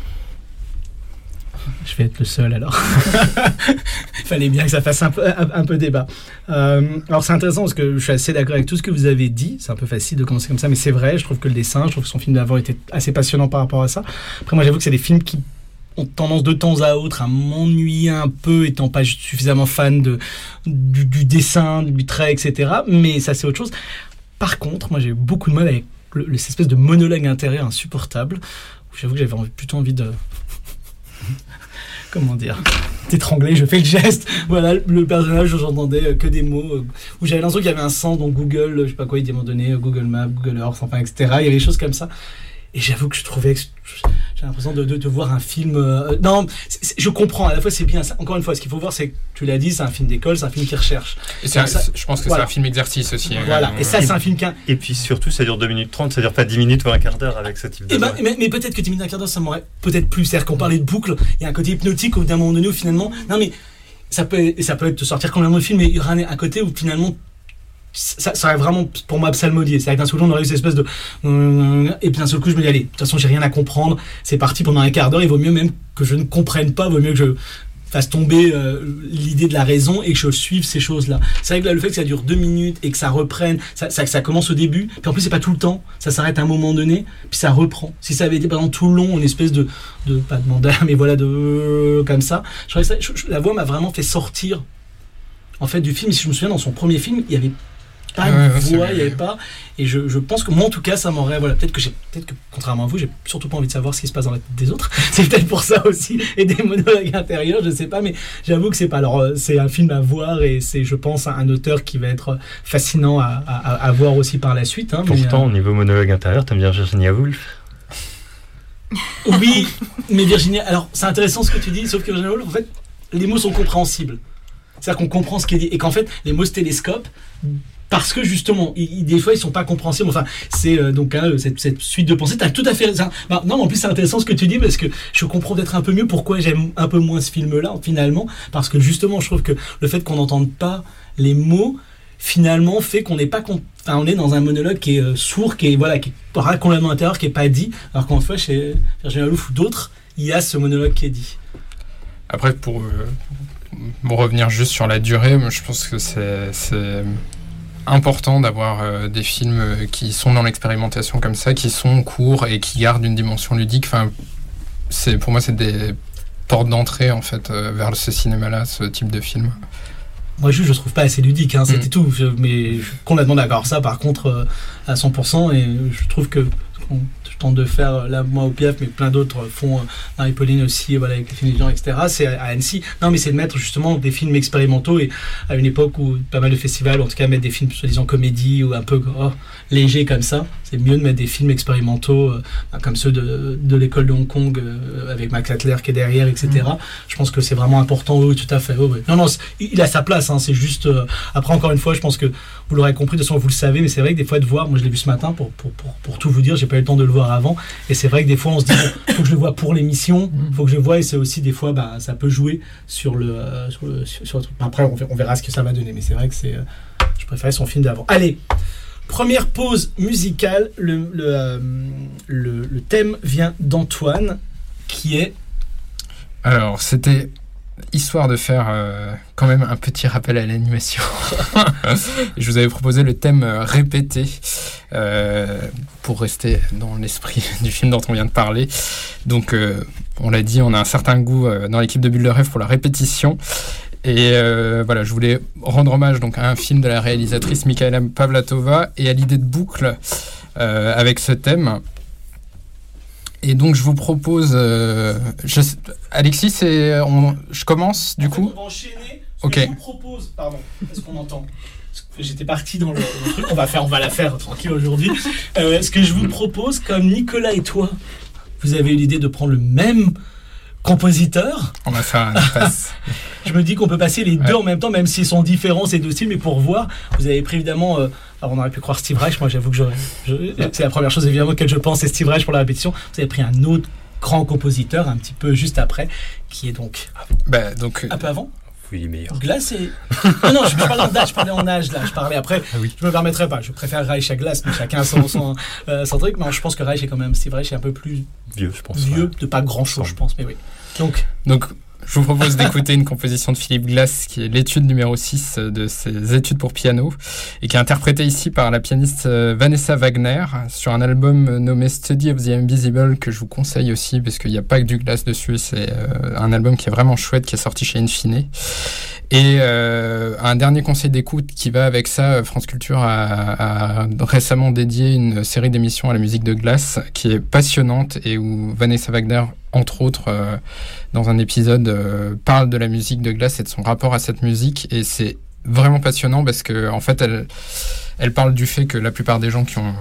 Je vais être le seul alors. Il fallait bien que ça fasse un peu, un, un peu débat. Euh, alors c'est intéressant parce que je suis assez d'accord avec tout ce que vous avez dit. C'est un peu facile de commencer comme ça, mais c'est vrai. Je trouve que le dessin, je trouve que son film d'avant était assez passionnant par rapport à ça. Après, moi j'avoue que c'est des films qui ont tendance de temps à autre à m'ennuyer un peu, étant pas suffisamment fan de, du, du dessin, du trait, et cetera. Mais ça c'est autre chose. Par contre, moi j'ai eu beaucoup de mal avec le, le, cette espèce de monologue intérieur insupportable. J'avoue que j'avais envie, plutôt envie de... Comment dire, t'étrangler, je fais le geste. Voilà, le personnage, j'entendais que des mots, euh, où j'avais l'impression qu'il y avait un sens dans Google, je sais pas quoi, il dit à un moment donné, Google Maps, Google Earth, enfin, et cetera. Il y avait des choses comme ça. Et j'avoue que je trouvais, j'ai l'impression de, de, de voir un film. Euh, non, c'est, c'est, je comprends. À la fois, c'est bien. Ça, encore une fois, ce qu'il faut voir, c'est que tu l'as dit, c'est un film d'école, c'est un film qui recherche. Et c'est un, ça, je pense que voilà. C'est un film exercice aussi. Voilà. Euh, et ça, c'est un film qui. Et puis surtout, ça dure deux minutes trente, ça dure pas dix minutes ou un quart d'heure avec ce type de. Eh ben, mais, mais peut-être que dix minutes, un quart d'heure, ça m'aurait peut-être plus. C'est-à-dire qu'on parlait de boucle, il y a un côté hypnotique où d'un moment donné, où finalement, non mais ça peut, ça peut te sortir complètement du film, mais il y aura un côté où finalement. Ça, ça aurait vraiment pour moi psalmodier. C'est-à-dire que d'un seul coup on aurait eu cette espèce de et puis d'un seul coup je me dis allez, de toute façon j'ai rien à comprendre, c'est parti pendant un quart d'heure, il vaut mieux même que je ne comprenne pas, il vaut mieux que je fasse tomber euh, l'idée de la raison et que je suive ces choses-là. C'est vrai que là, le fait que ça dure deux minutes et que ça reprenne, ça, ça, ça commence au début, puis en plus c'est pas tout le temps, ça s'arrête à un moment donné, puis ça reprend. Si ça avait été pendant tout le long, une espèce de, de pas de mandat, mais voilà, de euh, comme ça, je, ça je, je, la voix m'a vraiment fait sortir en fait du film. Et si je me souviens, dans son premier film, il y avait pas de ouais, voix, il n'y avait pas. Et je, je pense que moi, en tout cas, ça m'aurait. Voilà, peut-être que j'ai, peut-être que contrairement à vous, j'ai surtout pas envie de savoir ce qui se passe dans la tête des autres. C'est peut-être pour ça aussi. Et des monologues intérieurs, je sais pas, mais j'avoue que c'est pas. Alors, c'est un film à voir et c'est, je pense, un auteur qui va être fascinant à, à, à voir aussi par la suite. Hein, Pourtant, mais, euh... au niveau monologue intérieur, t'aimes bien Virginia Woolf? Oui, mais Virginia. Alors, c'est intéressant ce que tu dis, sauf que Virginia Woolf, en fait, les mots sont compréhensibles. C'est-à-dire qu'on comprend ce qui est dit et qu'en fait, les mots se télescopent. Parce que justement, ils, des fois, ils sont pas compréhensibles. Enfin, c'est euh, donc hein, cette, cette suite de pensées. T'as tout à fait raison. Bah, non, en plus, c'est intéressant ce que tu dis parce que je comprends peut-être un peu mieux pourquoi j'aime un peu moins ce film-là finalement. Parce que justement, je trouve que le fait qu'on n'entende pas les mots finalement fait qu'on n'est pas con... enfin, on est dans un monologue qui est euh, sourd, qui est voilà, qui est complètement intérieur, qui est pas dit, alors qu'en fait chez Virginie Malouf ou d'autres, il y a ce monologue qui est dit. Après, pour, euh, pour revenir juste sur la durée, je pense que c'est, c'est important d'avoir euh, des films qui sont dans l'expérimentation comme ça, qui sont courts et qui gardent une dimension ludique. Enfin, c'est, pour moi, c'est des portes d'entrée en fait euh, vers ce cinéma-là, ce type de film. Moi, juste, je ne trouve pas assez ludique, hein, c'était Mm. tout. Je, mais je suis complètement d'accord. Ça, par contre, euh, à cent pour cent, et je trouve que ce qu'on je tente de faire, là, moi, au Piaf, mais plein d'autres font, euh, Marie-Pauline aussi, voilà, avec les films étudiants, et cetera, c'est à, à Annecy. Non, mais c'est de mettre justement des films expérimentaux, et à une époque où pas mal de festivals, en tout cas, mettre des films, soi-disant comédie, ou un peu oh, légers comme ça, c'est mieux de mettre des films expérimentaux, euh, comme ceux de, de l'école de Hong Kong, euh, avec Max Adler qui est derrière, et cetera. Mm. Je pense que c'est vraiment important, oui, tout à fait. Oui, oui. Non, non, il a sa place, hein, c'est juste... Euh, après, encore une fois, je pense que vous l'aurez compris, de toute façon, vous le savez, mais c'est vrai que des fois, de voir, moi je l'ai vu ce matin, pour, pour, pour, pour tout vous dire, j'ai pas eu le temps de le voir avant, et c'est vrai que des fois, on se dit, bon, faut que je le vois pour l'émission, faut que je le vois, et c'est aussi, des fois, bah, ça peut jouer sur le, euh, sur le, sur, sur le truc. Après, on, on verra ce que ça va donner, mais c'est vrai que c'est... Euh, je préférais son film d'avant. Allez, première pause musicale, le, le, euh, le, le thème vient d'Antoine, qui est... Alors, c'était histoire de faire euh, quand même un petit rappel à l'animation. Je vous avais proposé le thème euh, répété euh, pour rester dans l'esprit du film dont on vient de parler. Donc, euh, on l'a dit, on a un certain goût euh, dans l'équipe de Bulle de Rêve pour la répétition. Et euh, voilà, je voulais rendre hommage donc, à un film de la réalisatrice Mikaela Pavlatova et à l'idée de boucle euh, avec ce thème. Et donc, je vous propose... Euh, je, Alexis, c'est, on, je commence, du en coup fait, on va enchaîner. Ce Ok. que je vous propose... Pardon, est-ce qu'on entend ? J'étais parti dans le, le truc. On va, faire, on va la faire tranquille aujourd'hui. Euh, ce que je vous propose, comme Nicolas et toi, vous avez eu l'idée de prendre le même compositeur. On va faire un espace. Je me dis qu'on peut passer les deux Ouais. en même temps, même s'ils sont différents, ces deux styles, mais pour voir, vous avez pris évidemment... Euh, alors on aurait pu croire Steve Reich, moi j'avoue que j'aurais... Je, c'est la première chose évidemment auquel je pense, c'est Steve Reich pour la répétition. Vous avez pris un autre grand compositeur, un petit peu juste après, qui est donc... bah, donc, Un peu avant Oui, il est meilleur. Glass et... Non, non, je, je parlais en âge, je parlais en âge, là. Je parlais après, Ah oui. je me permettrais pas. Je préfère Reich à Glass, mais chacun son, son, euh, son truc. Mais je pense que Reich est quand même... Steve Reich est un peu plus Vieux, je pense. vieux, ouais. de pas grand-chose, je pense, mais oui. Donc... donc, je vous propose d'écouter une composition de Philippe Glass, qui est l'étude numéro six de ses études pour piano, et qui est interprétée ici par la pianiste Vanessa Wagner, sur un album nommé Study of the Invisible, que je vous conseille aussi, parce qu'il n'y a pas que du Glass dessus, c'est euh, un album qui est vraiment chouette, qui est sorti chez Infine. Et euh, un dernier conseil d'écoute qui va avec ça, France Culture a, a récemment dédié une série d'émissions à la musique de Glass, qui est passionnante, et où Vanessa Wagner, entre autres, euh, dans un épisode, euh, parle de la musique de Glass et de son rapport à cette musique, et c'est vraiment passionnant parce que en fait elle, elle parle du fait que la plupart des gens qui ont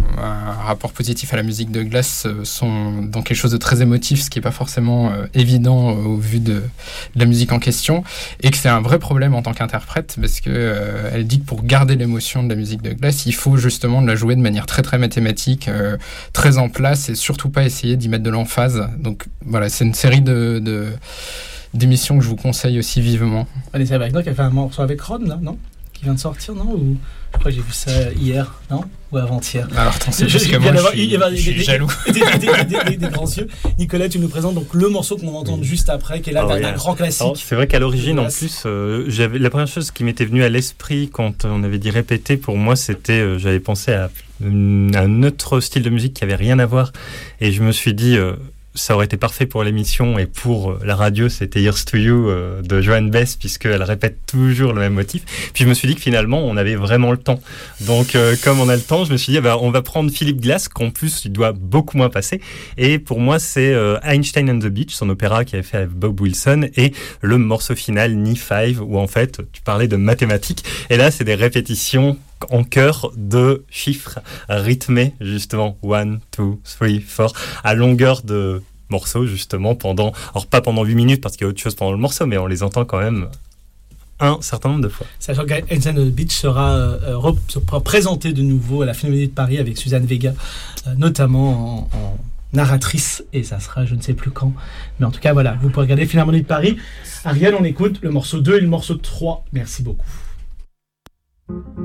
un rapport positif à la musique de Glass euh, sont dans quelque chose de très émotif, ce qui n'est pas forcément euh, évident euh, au vu de, de la musique en question, et que c'est un vrai problème en tant qu'interprète parce que euh, elle dit que pour garder l'émotion de la musique de Glass, il faut justement de la jouer de manière très très mathématique, euh, très en place, et surtout pas essayer d'y mettre de l'emphase. Donc voilà, c'est une série de, de d'émissions que je vous conseille aussi vivement. Vanessa Wagner qui a fait un morceau avec Ron, là, non ? Qui vient de sortir, non ? Ou... Je crois que j'ai vu ça hier, non ? Ou avant-hier ? Alors attends, c'est Je- parce je que viens moi d'avoir- je suis, il y avait je suis des- jaloux. Des, des- des- des- des- des grands yeux. Nicolas, tu nous présentes donc le morceau qu'on va entendre juste après, qui est là Ah d'un oui, d'un alors- grand classique. Alors, c'est vrai qu'à l'origine, en Glass. plus, euh, j'avais la première chose qui m'était venue à l'esprit quand on avait dit répéter, pour moi, c'était, euh, j'avais pensé à, une- à un autre style de musique qui avait rien à voir, et je me suis dit, euh, ça aurait été parfait pour l'émission et pour la radio, c'était Here's to You euh, de Joan Bess, puisqu'elle répète toujours le même motif. Puis je me suis dit que finalement, on avait vraiment le temps. Donc, euh, comme on a le temps, je me suis dit, bah, on va prendre Philippe Glass, qu'en plus, il doit beaucoup moins passer. Et pour moi, c'est euh, Einstein and the Beach, son opéra qu'il avait fait avec Bob Wilson, et le morceau final, Ni Five, où en fait, tu parlais de mathématiques. Et là, c'est des répétitions en chœur de chiffres rythmés, justement, one, two, three, four, à longueur de morceaux, justement, pendant, alors pas pendant huit minutes, parce qu'il y a autre chose pendant le morceau, mais on les entend quand même un certain nombre de fois. Sachant qu'Einstein and the Beach sera, euh, rep- sera présenté de nouveau à la Philharmonie de Paris avec Suzanne Vega, euh, notamment en, en narratrice, et ça sera je ne sais plus quand. Mais en tout cas, voilà, vous pouvez regarder Philharmonie de Paris. Ariel, on écoute le morceau deux et le morceau trois. Merci beaucoup.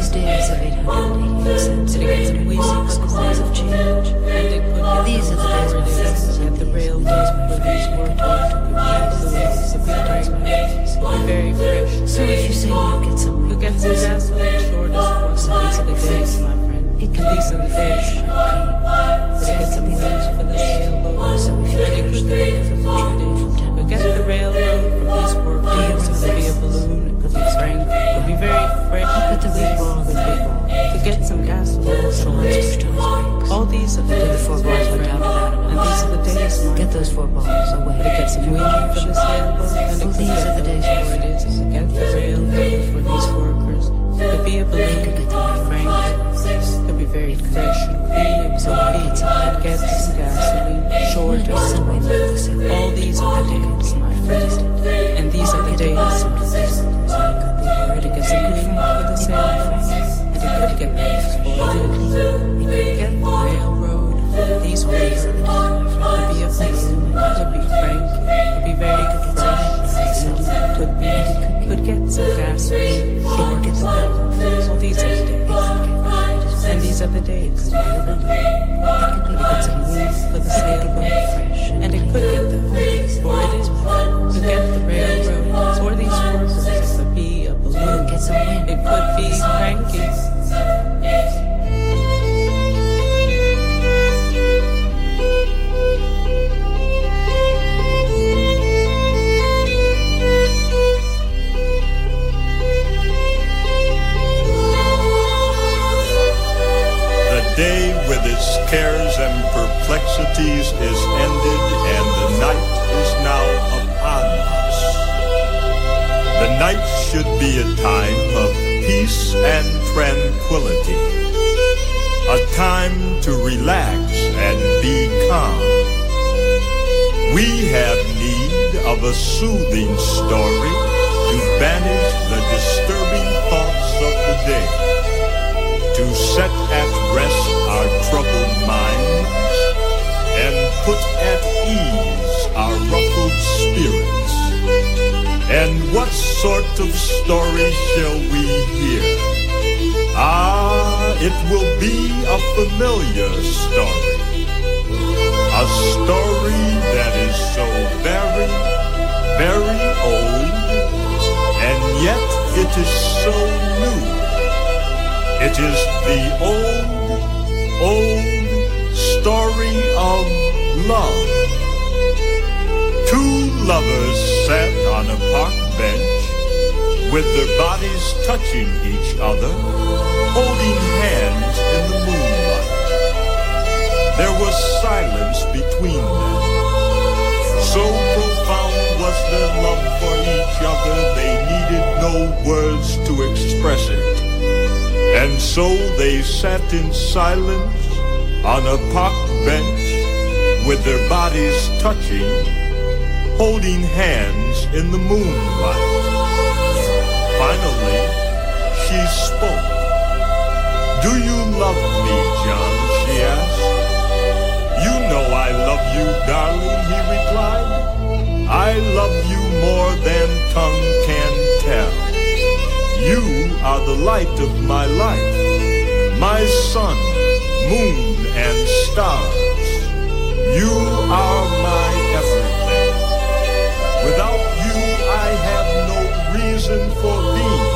Stairs of eight hundred eighty-eight cents. To get some weasel squares of change. And they put these are the days when friends at the rail days when these were taught to be very fresh. So if you say you get some, you get some gasoline short as so these are the days, my friend. It can be some days. So get some things for the sailboat. So if you get the railroad, we get the railroad from these four fields. It could be a balloon, it could be spring, it could be very fresh. It could be ball, it could be ball. To get some gasoline short. All these are the days, the four balls went down without them. And these are the days, get those four balls away. To get some wind for the sailboat. And oh, these are the days where it is to get the railroad for these workers. It could be a balloon, it could be frank. It could be very fresh and clean. So pizza and get some gasoline short or something. All these are the days, my friend. And these are the days to get some green for the sailboat. And it could get nice for it. It could get the railroad. These ways could be a place, could be frank, could be very fresh, could be, could get some gasoline, or get some railroad. So these are the days, and these are the days. It could get some wood for the sailboat, and it could get the homes, for it is to get the railroad. For these workers, it could be a balloon, get some wind, it could be cranky. Day with its cares and perplexities is ended, and the night is now upon us. The night should be a time of peace and tranquility, a time to relax and be calm. We have need of a soothing story to banish the disturbing thoughts of the day, to set at rest our troubled minds and put at ease our ruffled spirits. And what sort of story shall we hear? Ah, it will be a familiar story, a story that is so very, very old, and yet it is so new. It is the old, old story of love. Two lovers sat on a park bench with their bodies touching each other, holding hands in the moonlight. There was silence between them. So profound was their love for each other, they needed no words to express it. And so they sat in silence on a park bench with their bodies touching, holding hands in the moonlight. Finally, she spoke. "Do you love me, John?" she asked. "You know I love you, darling," he replied. "I love you more than tongue can tell. You are the light of my life, my sun, moon, and stars. You are my everything. Without you, I have no reason for being."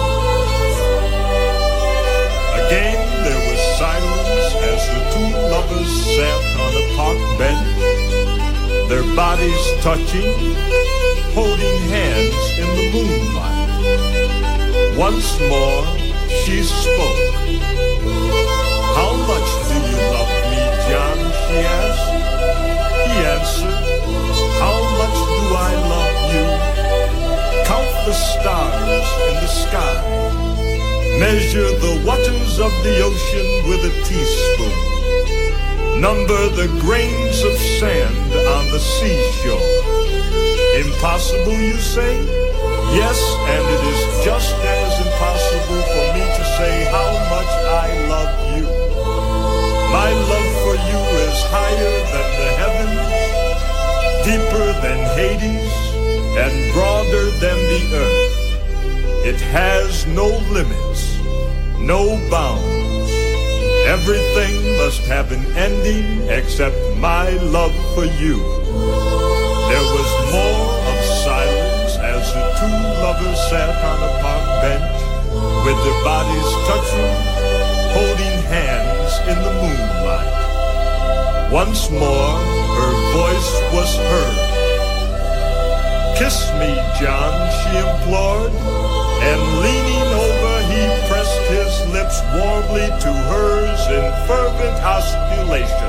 Again, there was silence as the two lovers sat on a park bench, their bodies touching, holding hands in the moonlight. Once more, she spoke. "How much do you love me, John?" she asked. He answered, "How much do I love you? Count the stars in the sky. Measure the waters of the ocean with a teaspoon. Number the grains of sand on the seashore. Impossible, you say? Yes, and it is just as impossible for me to say how much I love you. My love for you is higher than the heavens, deeper than Hades, and broader than the earth. It has no limits, no bounds. Everything must have an ending except my love for you. There was more of silence as the two lovers sat on a park bench with their bodies touching, holding hands in the moonlight. Once more, her voice was heard. "Kiss me, John," she implored, and leaning over, he pressed his lips warmly to hers in fervent osculation.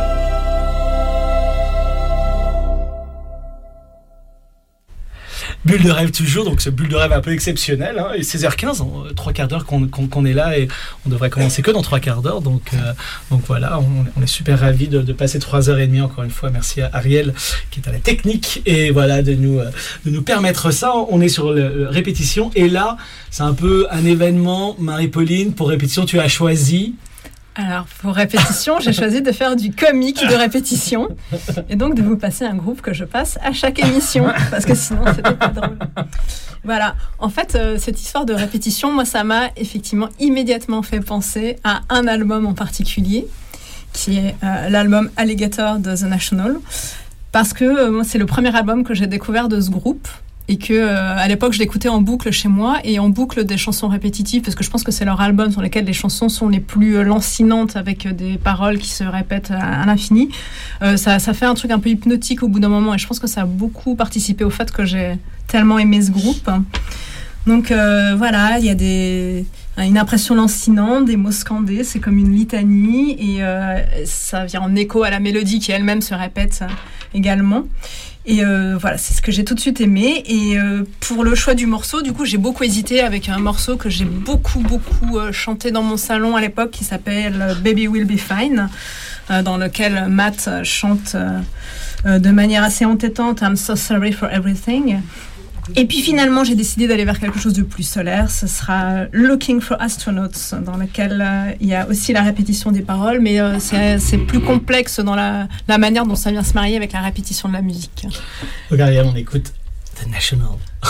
Bulle de rêve toujours, donc ce bulle de rêve un peu exceptionnel, hein, et seize heures quinze, en, trois quarts d'heure qu'on, qu'on, qu'on est là, et on devrait commencer que dans trois quarts d'heure, donc, euh, donc voilà, on, on est super ravis de, de passer trois heures et demie encore une fois. Merci à Ariel qui est à la technique, et voilà, de nous, de nous permettre ça. On est sur la répétition, et là, c'est un peu un événement. Marie-Pauline, pour répétition, tu as choisi... Alors, pour répétition, j'ai choisi de faire du comique de répétition et donc de vous passer un groupe que je passe à chaque émission parce que sinon, c'était pas drôle. Voilà. En fait, euh, cette histoire de répétition, moi, ça m'a effectivement immédiatement fait penser à un album en particulier qui est euh, l'album Alligator de The National parce que euh, moi, c'est le premier album que j'ai découvert de ce groupe. Et que euh, à l'époque je l'écoutais en boucle chez moi et en boucle des chansons répétitives parce que je pense que c'est leur album sur lequel les chansons sont les plus euh, lancinantes avec euh, des paroles qui se répètent à, à l'infini. Euh, ça, ça fait un truc un peu hypnotique au bout d'un moment et je pense que ça a beaucoup participé au fait que j'ai tellement aimé ce groupe. Donc euh, voilà, il y a des, une impression lancinante, des mots scandés, c'est comme une litanie et euh, ça vient en écho à la mélodie qui elle-même se répète également. Et euh, voilà, c'est ce que j'ai tout de suite aimé. Et euh, pour le choix du morceau, du coup, j'ai beaucoup hésité avec un morceau que j'ai beaucoup, beaucoup euh, chanté dans mon salon à l'époque, qui s'appelle Baby Will Be Fine, euh, dans lequel Matt chante euh, euh, de manière assez entêtante I'm so sorry for everything. Et puis finalement, j'ai décidé d'aller vers quelque chose de plus solaire. Ce sera Looking for Astronauts, dans lequel euh, il y a aussi la répétition des paroles, mais euh, c'est, c'est plus complexe dans la, la manière dont ça vient se marier avec la répétition de la musique. Regardez, on écoute The National.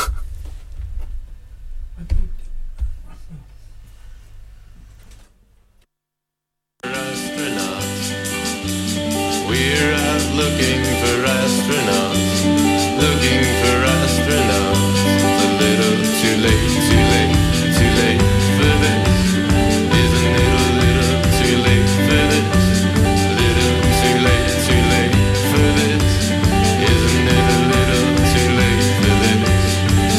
We're out looking for astronauts, looking for astronauts. A little too late, too late, too late for this. Isn't it a little too late for this? Little too late, too late for this. Isn't it a little too late for this?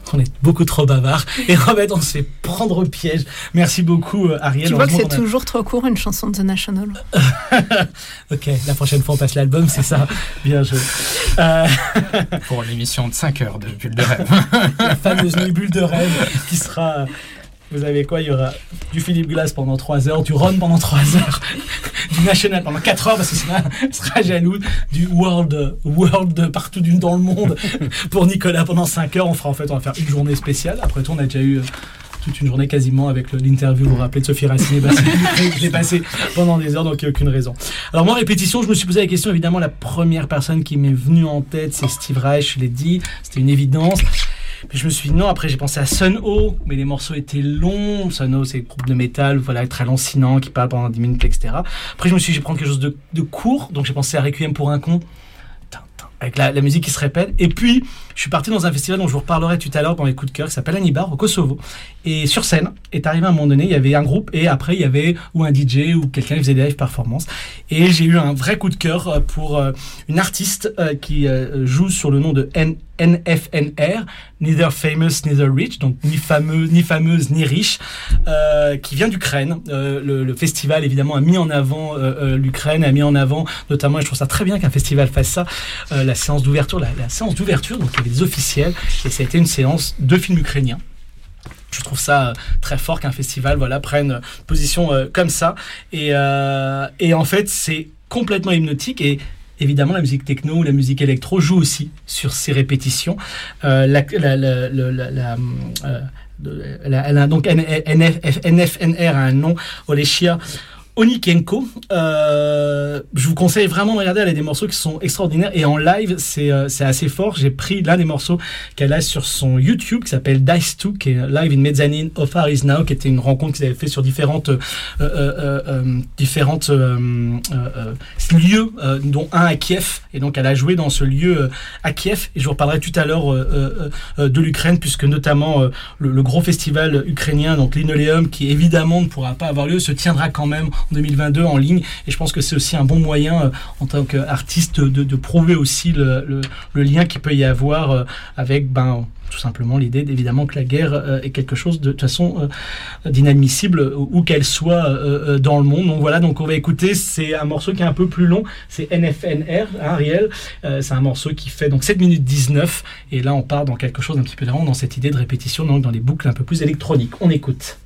On est beaucoup trop bavard et en fait on se fait prendre au piège. Merci beaucoup euh, Ariel. Tu vois que c'est a... toujours trop court une chanson de The National. Ok, la prochaine fois on passe l'album, c'est ça. Bien joué. Euh... Pour l'émission de cinq heures de Bulle de Rêve. La fameuse nuit Bulle de Rêve qui sera... Vous avez quoi? Il y aura du Philippe Glass pendant trois heures, du Ron pendant trois heures, du National pendant quatre heures parce que sinon il sera jaloux, du World, World partout dans le monde pour Nicolas pendant cinq heures. On fera en fait, on va faire une journée spéciale. Après tout, on a déjà eu toute une journée quasiment avec le, l'interview, vous vous rappelez, de Sophie Racine. Bah, je l'ai passé pendant des heures, donc il n'y a aucune raison. Alors moi, répétition, je me suis posé la question, évidemment, la première personne qui m'est venue en tête, c'est Steve Reich, je l'ai dit, c'était une évidence. Mais je me suis dit non, après j'ai pensé à Sun Ho, mais les morceaux étaient longs. Sun Ho, c'est un groupe de métal, voilà, très lancinant, qui parle pendant dix minutes, et cetera. Après je me suis dit, je vais prendre quelque chose de, de court, donc j'ai pensé à Requiem pour un con, avec la, la musique qui se répète. Et puis, je suis parti dans un festival dont je vous reparlerai tout à l'heure dans les coups de cœur, qui s'appelle Anibar, au Kosovo. Et sur scène, est arrivé à un moment donné, il y avait un groupe, et après, il y avait ou un D J, ou quelqu'un qui faisait des live performances. Et j'ai eu un vrai coup de cœur pour euh, une artiste euh, qui euh, joue sur le nom de N. N F N R, Neither Famous, Neither Rich, donc ni fameux, ni fameuse, ni riche, euh, qui vient d'Ukraine. Euh, le, le festival, évidemment, a mis en avant euh, euh, l'Ukraine, a mis en avant, notamment, et je trouve ça très bien qu'un festival fasse ça, euh, la séance d'ouverture, la, la séance d'ouverture, donc il y avait des officiels, et ça a été une séance de films ukrainiens. Je trouve ça euh, très fort qu'un festival, voilà, prenne euh, position euh, comme ça, et, euh, et en fait, c'est complètement hypnotique, et évidemment, la musique techno ou la musique électro joue aussi sur ces répétitions. Euh, la, la, la, la, la, la, euh, la, la, donc N F N R a un nom, Oleshia Onikenko. Euh, je vous conseille vraiment de regarder, elle a des morceaux qui sont extraordinaires et en live c'est euh, c'est assez fort. J'ai pris l'un des morceaux qu'elle a sur son YouTube qui s'appelle Dice deux, qui est Live in Mezzanine, How Far Is Now, qui était une rencontre qu'ils avaient fait sur différentes euh, euh, euh, différentes euh, euh, lieux, euh, dont un à Kiev, et donc elle a joué dans ce lieu euh, à Kiev. Et je vous reparlerai tout à l'heure euh, euh, euh, de l'Ukraine, puisque notamment euh, le, le gros festival ukrainien, donc l'Inoleum, qui évidemment ne pourra pas avoir lieu, se tiendra quand même en deux mille vingt-deux en ligne, et je pense que c'est aussi un bon moyen euh, en tant qu'artiste de, de prouver aussi le, le, le lien qu'il peut y avoir euh, avec ben, tout simplement l'idée évidemment que la guerre euh, est quelque chose de, de toute façon euh, d'inadmissible où qu'elle soit euh, dans le monde. Donc voilà, donc on va écouter, c'est un morceau qui est un peu plus long, c'est N F N R, hein, Ariel, euh, c'est un morceau qui fait donc sept minutes dix-neuf, et là on part dans quelque chose d'un petit peu différent, dans cette idée de répétition, donc dans des boucles un peu plus électroniques. On écoute.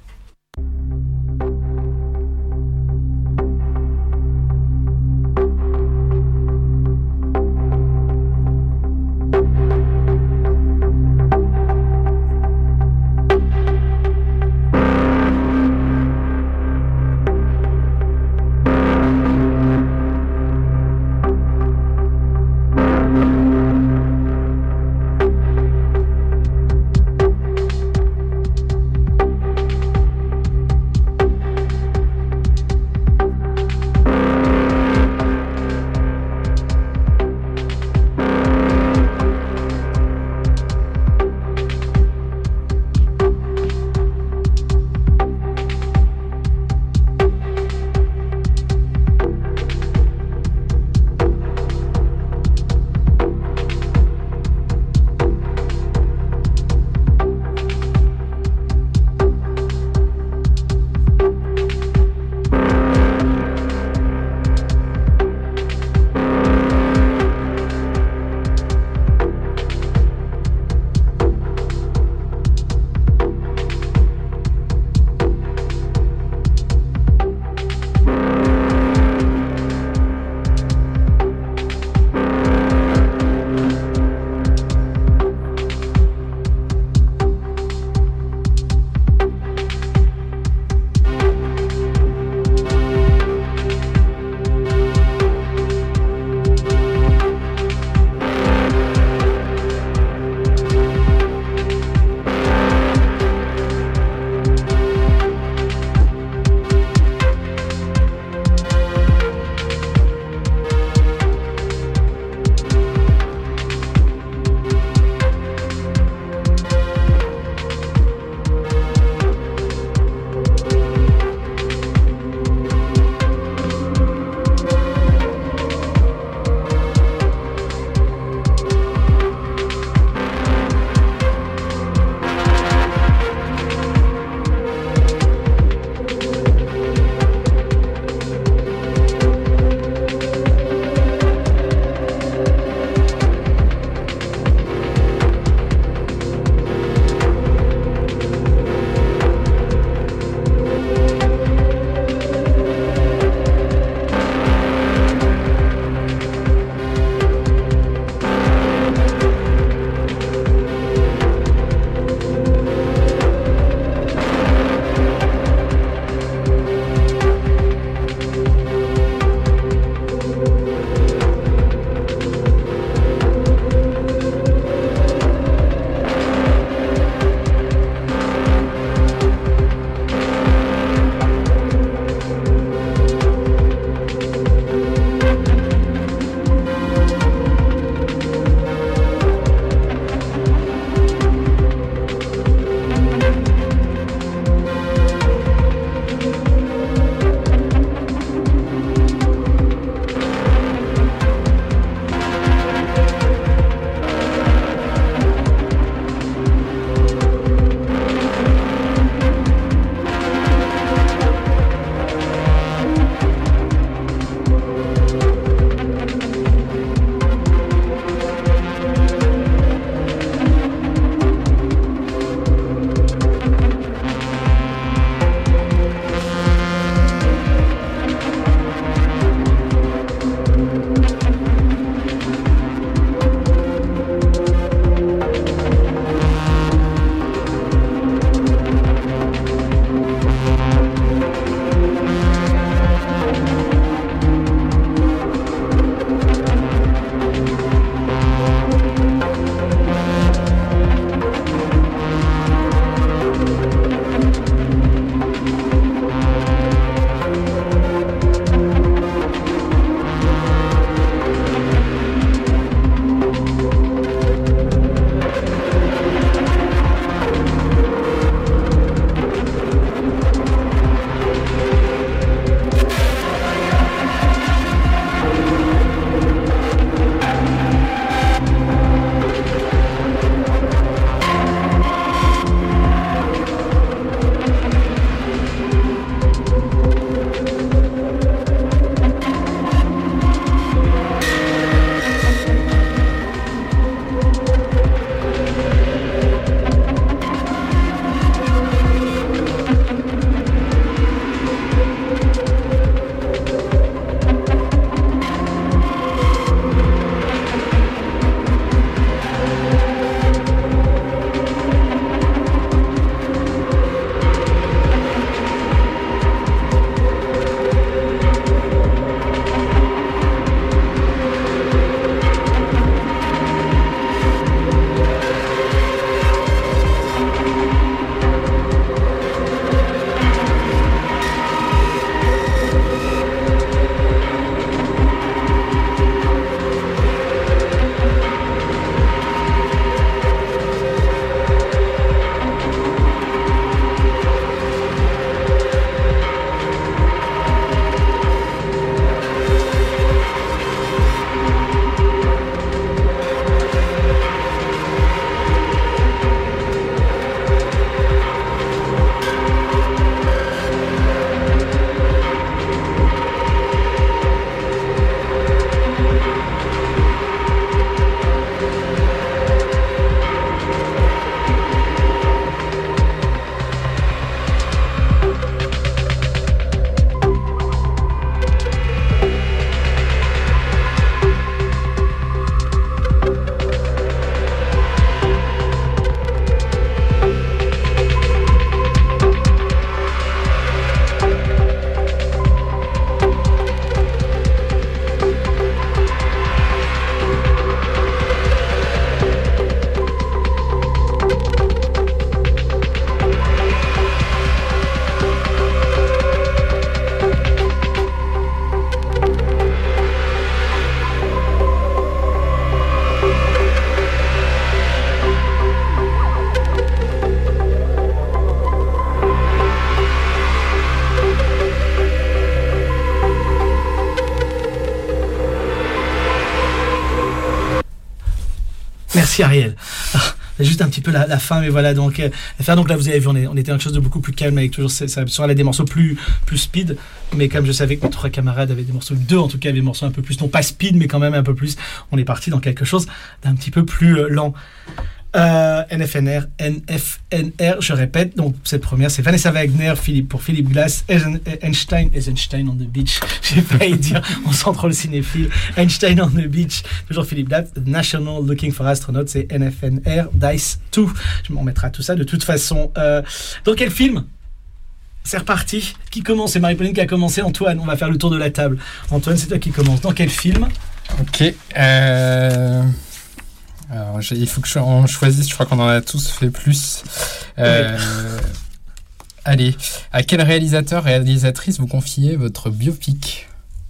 Merci Ariel. Ah, juste un petit peu la, la fin, mais voilà. Donc, euh, enfin, donc là, vous avez vu, on, est, on était dans quelque chose de beaucoup plus calme, avec toujours ça, ça, sur des morceaux plus, plus speed. Mais comme je savais que mes trois camarades avaient des morceaux, deux en tout cas, avaient des morceaux un peu plus, non pas speed, mais quand même un peu plus, on est parti dans quelque chose d'un petit peu plus euh, lent. Euh, N F N R, N F N R, je répète, donc cette première c'est Vanessa Wagner Philippe, pour Philippe Glass, Einstein, Einstein on the beach, j'ai failli dire, on sent trop le cinéphile, Einstein on the beach, toujours Philippe Glass, National Looking for Astronauts, c'est N F N R, Dice deux, je m'en mettrai à tout ça de toute façon. Euh, dans quel film? C'est reparti, qui commence? C'est Marie-Pauline qui a commencé. Antoine, on va faire le tour de la table. Antoine, c'est toi qui commence. Dans quel film? Ok, euh... Alors, il faut que on choisisse, je crois qu'on en a tous fait plus. Euh, oui. Allez, à quel réalisateur, réalisatrice vous confiez votre biopic?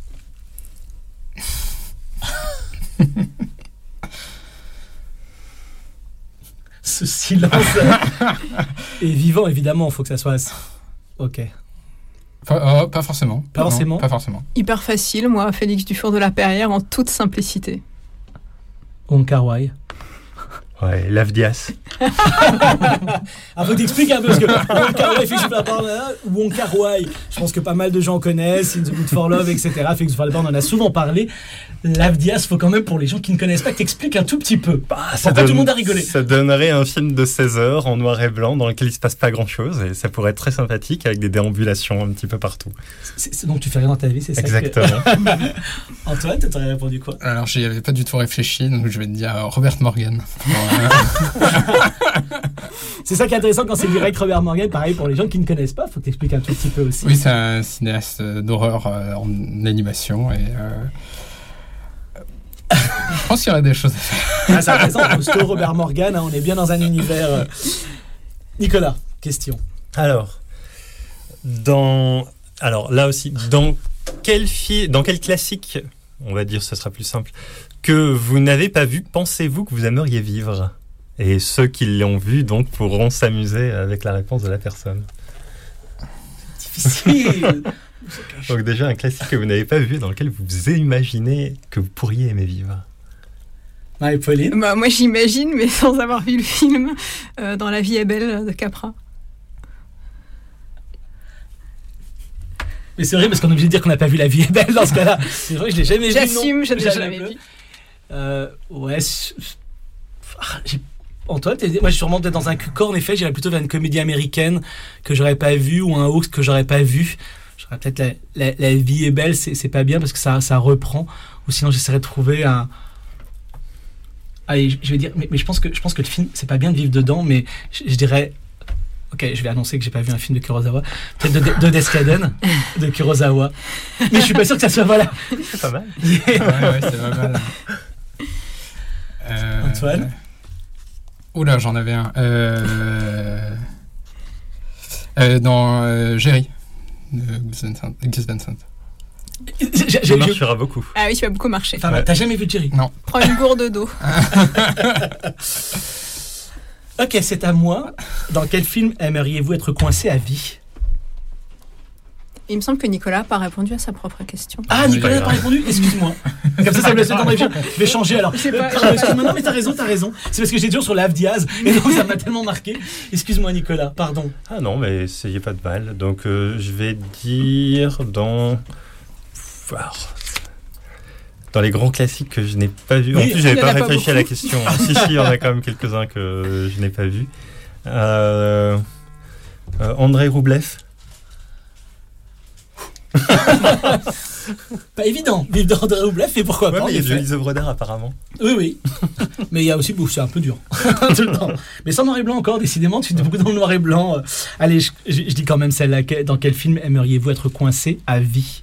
Ce silence est vivant, évidemment, il faut que ça soit... Ok. Pas, oh, pas forcément. Pas non, forcément Pas forcément. Hyper facile, moi, Félix Dufour de la Perrière, en toute simplicité. Wong Kar-wai. Ouais, Lavdias. Ah, faut que t'expliques un peu, parce que Wong Kar-wai, Félix Dufour de la Perrière, Wong Kar-wai, je pense que pas mal de gens connaissent, In the Mood for Love, et cetera. Félix Dufour de la Perrière, on en a souvent parlé. Lavdias, faut quand même, pour les gens qui ne connaissent pas, que t'expliques un tout petit peu. Bah, Pourquoi donne, tout le monde a rigolé? Ça donnerait un film de seize heures en noir et blanc dans lequel il se passe pas grand chose, et ça pourrait être très sympathique avec des déambulations un petit peu partout. C'est, c'est, donc tu fais rien dans ta vie, c'est ça? Exactement. Que... Antoine, t'aurais répondu quoi? Alors j'y avais pas du tout réfléchi, donc je vais te dire Robert Morgan. C'est ça qui est intéressant quand c'est direct Robert Morgan, pareil pour les gens qui ne connaissent pas, faut que t'expliques un tout petit peu aussi. Oui, c'est un cinéaste d'horreur euh, en animation et... Euh... Je pense qu'il y aurait des choses à faire. Ah, c'est intéressant, Costo, Robert Morgan, hein, on est bien dans un univers. Euh... Nicolas, question. Alors, dans, alors là aussi, dans quel fi... dans quel classique, on va dire, ce sera plus simple, que vous n'avez pas vu, pensez-vous que vous aimeriez vivre? Et ceux qui l'ont vu donc pourront s'amuser avec la réponse de la personne. Difficile. Donc déjà un classique que vous n'avez pas vu, dans lequel vous imaginez que vous pourriez aimer vivre. Marie-Pauline? Bah, moi j'imagine, mais sans avoir vu le film, euh, dans La vie est belle de Capra. Mais c'est vrai, parce qu'on est obligé de dire qu'on n'a pas vu La vie est belle dans ce cas-là. C'est vrai, je l'ai jamais J'assume, vu. J'assume, je ne l'ai jamais, jamais vu. Euh, ouais. Ah, j'ai... Antoine, moi je suis sûrement peut-être dans un Q-corps, en effet, j'irais plutôt vers une comédie américaine que j'aurais pas vue ou un hoax que j'aurais pas vu. J'aurais peut-être la, la, la vie est belle, c'est, c'est pas bien parce que ça, ça reprend. Ou sinon j'essaierais de trouver un. Allez, je vais dire, mais, mais je pense que je pense que le film, c'est pas bien de vivre dedans, mais je, je dirais. Ok, je vais annoncer que j'ai pas vu un film de Kurosawa. Peut-être de, de Descaden, de Kurosawa. Mais je suis pas sûr que ça soit voilà. C'est pas mal. ouais, ouais, c'est pas mal. Euh... Antoine. Oula, j'en avais un. Euh... Euh, dans euh, Jerry, de Gus Van Gus Van Sant. J'ai, Ça marchera beaucoup. Ah oui, tu vas beaucoup marcher. Enfin, ouais. T'as jamais vu Jerry? Non. Prends une gourde d'eau. Ok, c'est à moi. Dans quel film aimeriez-vous être coincé à vie? Il me semble que Nicolas n'a pas répondu à sa propre question. Ah, Nicolas n'a pas répondu? Excuse-moi. Comme ça, ça me laisse le temps de réfléchir. Je vais changer alors. Je sais pas. Pardon, excuse-moi. Non, mais t'as raison, t'as raison. C'est parce que j'étais toujours sur Lavdias et donc ça m'a tellement marqué. Excuse-moi, Nicolas, pardon. Ah non, mais il n'y a pas de mal. Donc, euh, je vais dire dans... Alors, dans les grands classiques que je n'ai pas vus. Oui, en plus, je n'avais pas pas réfléchi beaucoup. à la question. si, si, il y en a quand même quelques-uns que je n'ai pas vus. Euh, euh, Andrei Roublev. Pas évident, vivre dans André Roublev, et pourquoi Ouais, pas? mais il y a en effet. de jolies œuvres d'art apparemment. Oui, oui. Mais il y a aussi, bon, c'est un peu dur. Tout le temps. Mais sans noir et blanc encore, décidément, tu es beaucoup dans le noir et blanc. Allez, je, je, je dis quand même celle-là. Dans quel film aimeriez-vous être coincé à vie?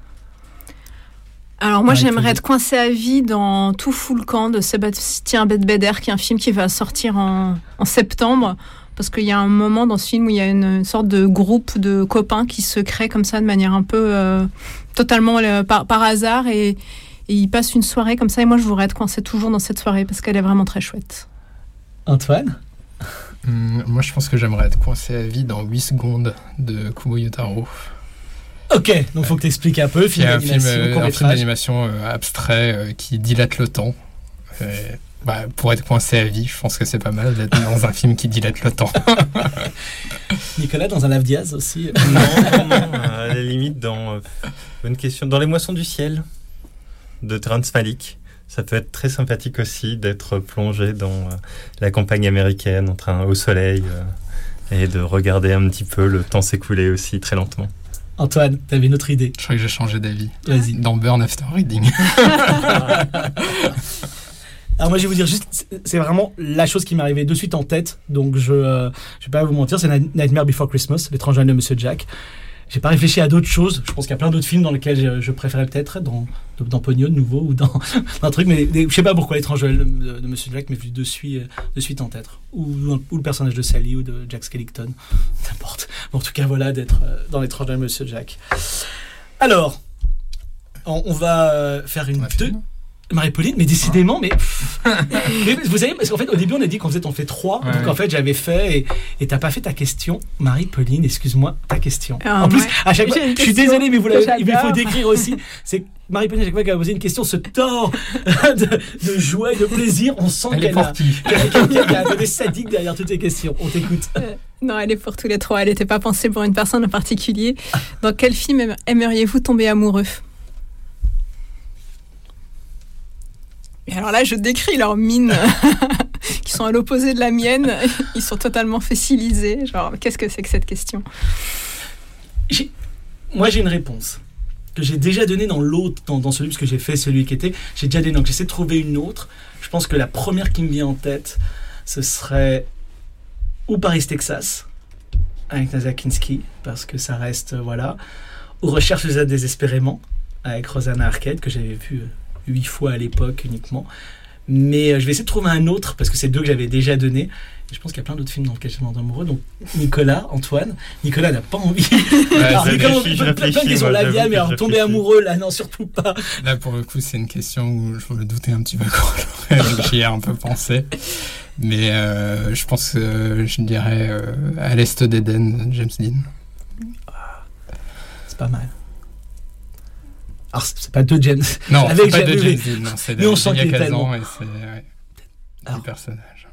Alors moi Ouais, j'aimerais faut- être coincée à vie dans Tout fout le camp de Sébastien Bedbeder, qui est un film qui va sortir en, en septembre, parce qu'il y a un moment dans ce film où il y a une, une sorte de groupe de copains qui se crée comme ça de manière un peu euh, totalement euh, par, par hasard, et, et ils passent une soirée comme ça, et moi je voudrais être coincée toujours dans cette soirée parce qu'elle est vraiment très chouette. Antoine? Hum, moi, je pense que j'aimerais être coincé à vie dans huit secondes de Kubo Yotaro. Ok, donc faut que tu expliques un peu. Qui Film est un film, d'animation, euh, un film court-métrage. d'animation euh, abstrait euh, qui dilate le temps. Euh, Bah, pour être coincé à vie, je pense que c'est pas mal d'être dans un film qui dilate le temps. Nicolas, dans un lave-diaz aussi. Non, non, non, à la limite, dans, euh, bonne question, dans Les Moissons du Ciel de Terrence Malick. Ça peut être très sympathique aussi d'être plongé dans euh, la campagne américaine, en train, au soleil, euh, et de regarder un petit peu le temps s'écouler aussi très lentement. Antoine, t'avais une autre idée. Je crois que j'ai changé d'avis. Vas-y. Dans Burn After Reading. Alors moi je vais vous dire juste, c'est vraiment la chose qui m'est arrivée de suite en tête, donc je euh, je vais pas vous mentir, c'est Nightmare Before Christmas, l'étrange Noël de Monsieur Jack. J'ai pas réfléchi à d'autres choses, je pense qu'il y a plein d'autres films dans lesquels je, je préférais peut-être être, dans, dans Pogno de nouveau, ou dans, dans un truc, mais des, je sais pas pourquoi l'étrange Noël de, de, de Monsieur Jack m'est venu de suite, de suite en tête, ou, ou le personnage de Sally ou de Jack Skellington, n'importe. Bon, en tout cas voilà, d'être dans l'étrange Noël de Monsieur Jack. Alors, on, on va faire une... deux. Marie-Pauline, mais décidément, mais, mais vous savez, parce qu'en fait, au début, on a dit qu'on faisait, on fait trois, ouais, donc en fait, j'avais fait, et, et t'as pas fait ta question, Marie-Pauline, excuse-moi, ta question. Oh, en plus, ouais. à chaque fois, je suis désolé, mais vous l'avez, il faut décrire aussi, c'est que Marie-Pauline, à chaque fois qu'elle a posé une question, ce tort de, de joie et de plaisir, on sent elle qu'elle, a, qu'elle, qu'elle a des sadiques derrière toutes ces questions. On t'écoute. Euh, non, elle est pour tous les trois, elle n'était pas pensée pour une personne en particulier. Dans quel film aimeriez-vous tomber amoureux ? Et alors là, je décris leurs mines qui sont à l'opposé de la mienne. Ils sont totalement fossilisés. Genre, qu'est-ce que c'est que cette question ? j'ai... Moi, j'ai une réponse que j'ai déjà donnée dans l'autre, dans, dans celui, parce que j'ai fait celui qui était. J'ai déjà donné, donc j'essaie de trouver une autre. Je pense que la première qui me vient en tête, ce serait ou Paris, Texas, avec Nadia Kinski, parce que ça reste, voilà. Ou Recherche Z désespérément, avec Rosanna Arquette, que j'avais vu huit fois à l'époque uniquement, mais euh, je vais essayer de trouver un autre parce que c'est deux que j'avais déjà donné et je pense qu'il y a plein d'autres films dans lesquels je suis amoureux, donc Nicolas, Antoine. Nicolas n'a pas envie. Ouais, alors Nicolas, plein, plein de questions labiales, mais alors tomber amoureux là, non, surtout pas. Là pour le coup c'est une question où je me doutais un petit peu quand j'y ai un peu pensé, mais euh, je pense que je dirais euh, À l'Est d'Éden, James Dean. C'est pas mal. Alors, c'est pas deux James. Non, avec c'est pas James, deux James mais, Dean. Non, c'est mais on sent qu'il est tellement... Et c'est ouais, Alors, du personnage.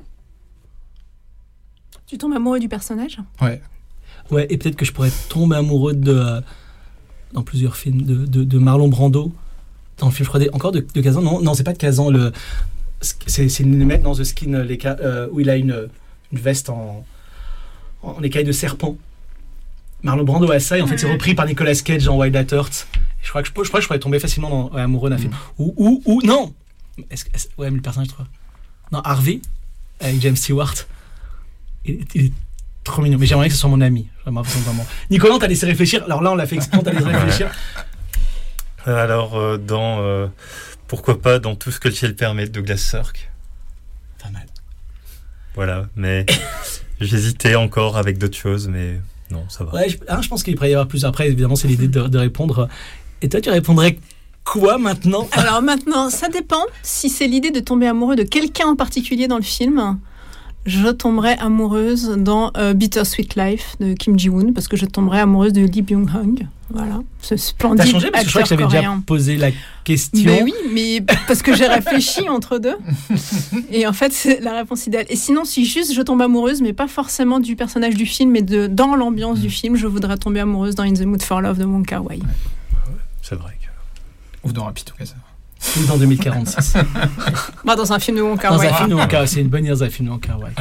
Tu tombes amoureux du personnage ? Ouais. Ouais, et peut-être que je pourrais tomber amoureux de... Euh, dans plusieurs films, de, de, de Marlon Brando. Dans le film, je crois, des, encore de, de Kazan. Non, non, c'est pas de Kazan. Le, c'est, c'est une mec dans The Skin, les, euh, où il a une, une veste en, en écaille de serpent. Marlon Brando a ça, et en fait, c'est repris par Nicolas Cage en Wild at Heart. Je crois que je, je, crois que je pourrais tomber facilement dans, ouais, amoureux d'un mm. film. Ou, ou, ou, non est-ce, est-ce, ouais, mais le personnage, je crois. Non, Harvey, avec James Stewart. Il, il est trop mignon. Mais j'aimerais que ce soit mon ami. Vraiment, vraiment. Nicolas, t'as laissé réfléchir. Alors là, on l'a fait exprès, t'as laissé réfléchir. Alors, euh, dans. Euh, pourquoi pas dans Tout ce que le ciel permet de Douglas Sirk. Pas mal. Voilà, mais j'hésitais encore avec d'autres choses, mais. Non, ça va. Ouais, je, hein, je pense qu'il pourrait y avoir plus. Après, évidemment, c'est l'idée de, de répondre. Et toi, tu répondrais quoi maintenant ? Alors maintenant, ça dépend. Si c'est l'idée de tomber amoureux de quelqu'un en particulier dans le film, je tomberais amoureuse dans euh, Bittersweet Life de Kim Ji-woon, parce que je tomberais amoureuse de Lee Byung-hung. Voilà, ce splendide acteur coréen. T'as changé parce que je crois que j'avais déjà posé la question. Mais oui, mais parce que j'ai réfléchi entre deux. Et en fait, c'est la réponse idéale. Et sinon, si juste je tombe amoureuse, mais pas forcément du personnage du film, mais de, dans l'ambiance mmh. du film, je voudrais tomber amoureuse dans In the Mood for Love de Wong Kar-wai. Ouais. C'est vrai que... Ou dans Rapid Together. Ou dans deux mille quarante-six. Bah, dans un film de Wong Kar-wai. Dans un film de Wong Kar-wai, c'est une bonne idée dans un film de Wong Kar-wai.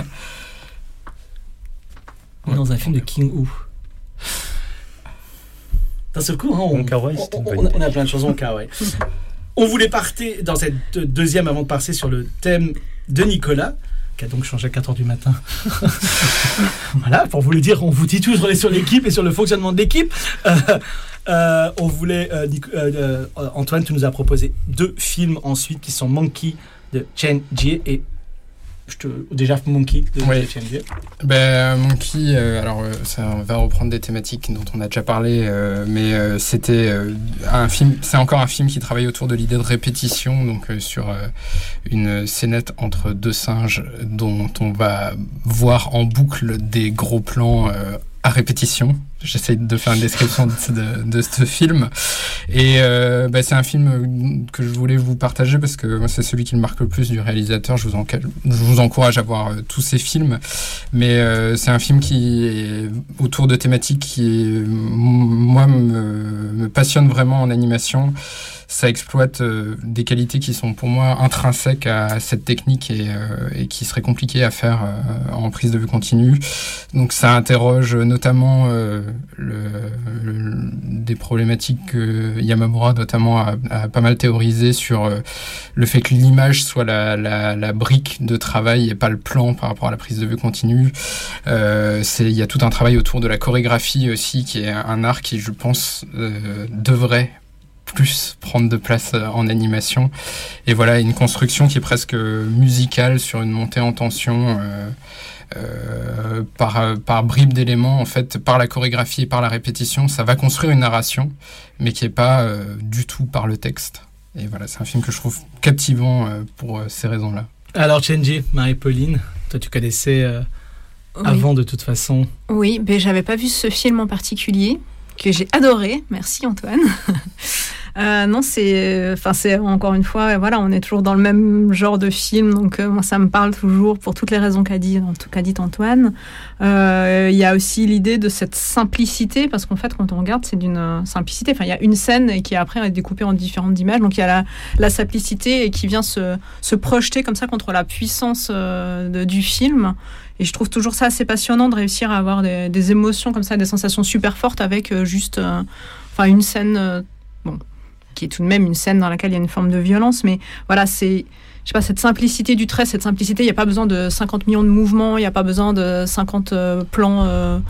Ou dans un film de King Hu. D'un seul coup, hein, on, on, on, on a plein de choses Wong Kar-wai. On voulait partir dans cette deuxième, avant de passer sur le thème de Nicolas, qui a donc changé à quatre heures du matin. Voilà, pour vous le dire, on vous dit toujours sur l'équipe et sur le fonctionnement de l'équipe. Euh, euh, on voulait, euh, euh, euh, Antoine, tu nous as proposé deux films ensuite qui sont Monkey de Chen Jie et je te, déjà Monkey de oui. Chen Jie. Ben, Monkey, euh, alors euh, ça va reprendre des thématiques dont on a déjà parlé, euh, mais euh, c'était euh, un film, c'est encore un film qui travaille autour de l'idée de répétition, donc euh, sur euh, une scénette entre deux singes dont on va voir en boucle des gros plans euh, à répétition. j'essaie de faire une description de, de, de ce film. Et euh, bah, c'est un film que je voulais vous partager parce que moi, c'est celui qui me marque le plus du réalisateur. Je vous, en, je vous encourage à voir euh, tous ces films. Mais euh, c'est un film qui est autour de thématiques qui, moi, me, me passionne vraiment en animation. Ça exploite euh, des qualités qui sont pour moi intrinsèques à cette technique et, euh, et qui seraient compliquées à faire euh, en prise de vue continue. Donc ça interroge notamment euh, le, le, des problématiques que Yamamura notamment a, a pas mal théorisé sur euh, le fait que l'image soit la, la, la brique de travail et pas le plan par rapport à la prise de vue continue. Euh, c'est, il y a tout un travail autour de la chorégraphie aussi qui est un art qui, je pense, euh, devrait plus prendre de place en animation. Et voilà, une construction qui est presque musicale sur une montée en tension euh, euh, par, par bribes d'éléments, en fait, par la chorégraphie et par la répétition. Ça va construire une narration, mais qui n'est pas euh, du tout par le texte. Et voilà, c'est un film que je trouve captivant euh, pour euh, ces raisons-là. Alors, Chenji, Marie-Pauline, toi tu connaissais euh, Oui. avant de toute façon. Oui, mais j'avais pas vu ce film en particulier, que j'ai adoré. Merci Antoine. Euh, non, c'est, enfin, c'est encore une fois, voilà, on est toujours dans le même genre de film, donc euh, moi ça me parle toujours pour toutes les raisons qu'a dit, qu'a dit Antoine. Il euh, y a aussi l'idée de cette simplicité, parce qu'en fait, quand on regarde, c'est d'une simplicité. Enfin, il y a une scène et qui après est découpée en différentes images, donc il y a la, la simplicité et qui vient se, se projeter comme ça contre la puissance euh, de, du film. Et je trouve toujours ça assez passionnant de réussir à avoir des, des émotions comme ça, des sensations super fortes avec euh, juste, euh, enfin, une scène, euh, bon. qui est tout de même une scène dans laquelle il y a une forme de violence, mais voilà, c'est, je sais pas, cette simplicité du trait, cette simplicité, il n'y a pas besoin de cinquante millions de mouvements, il n'y a pas besoin de cinquante euh, plans euh,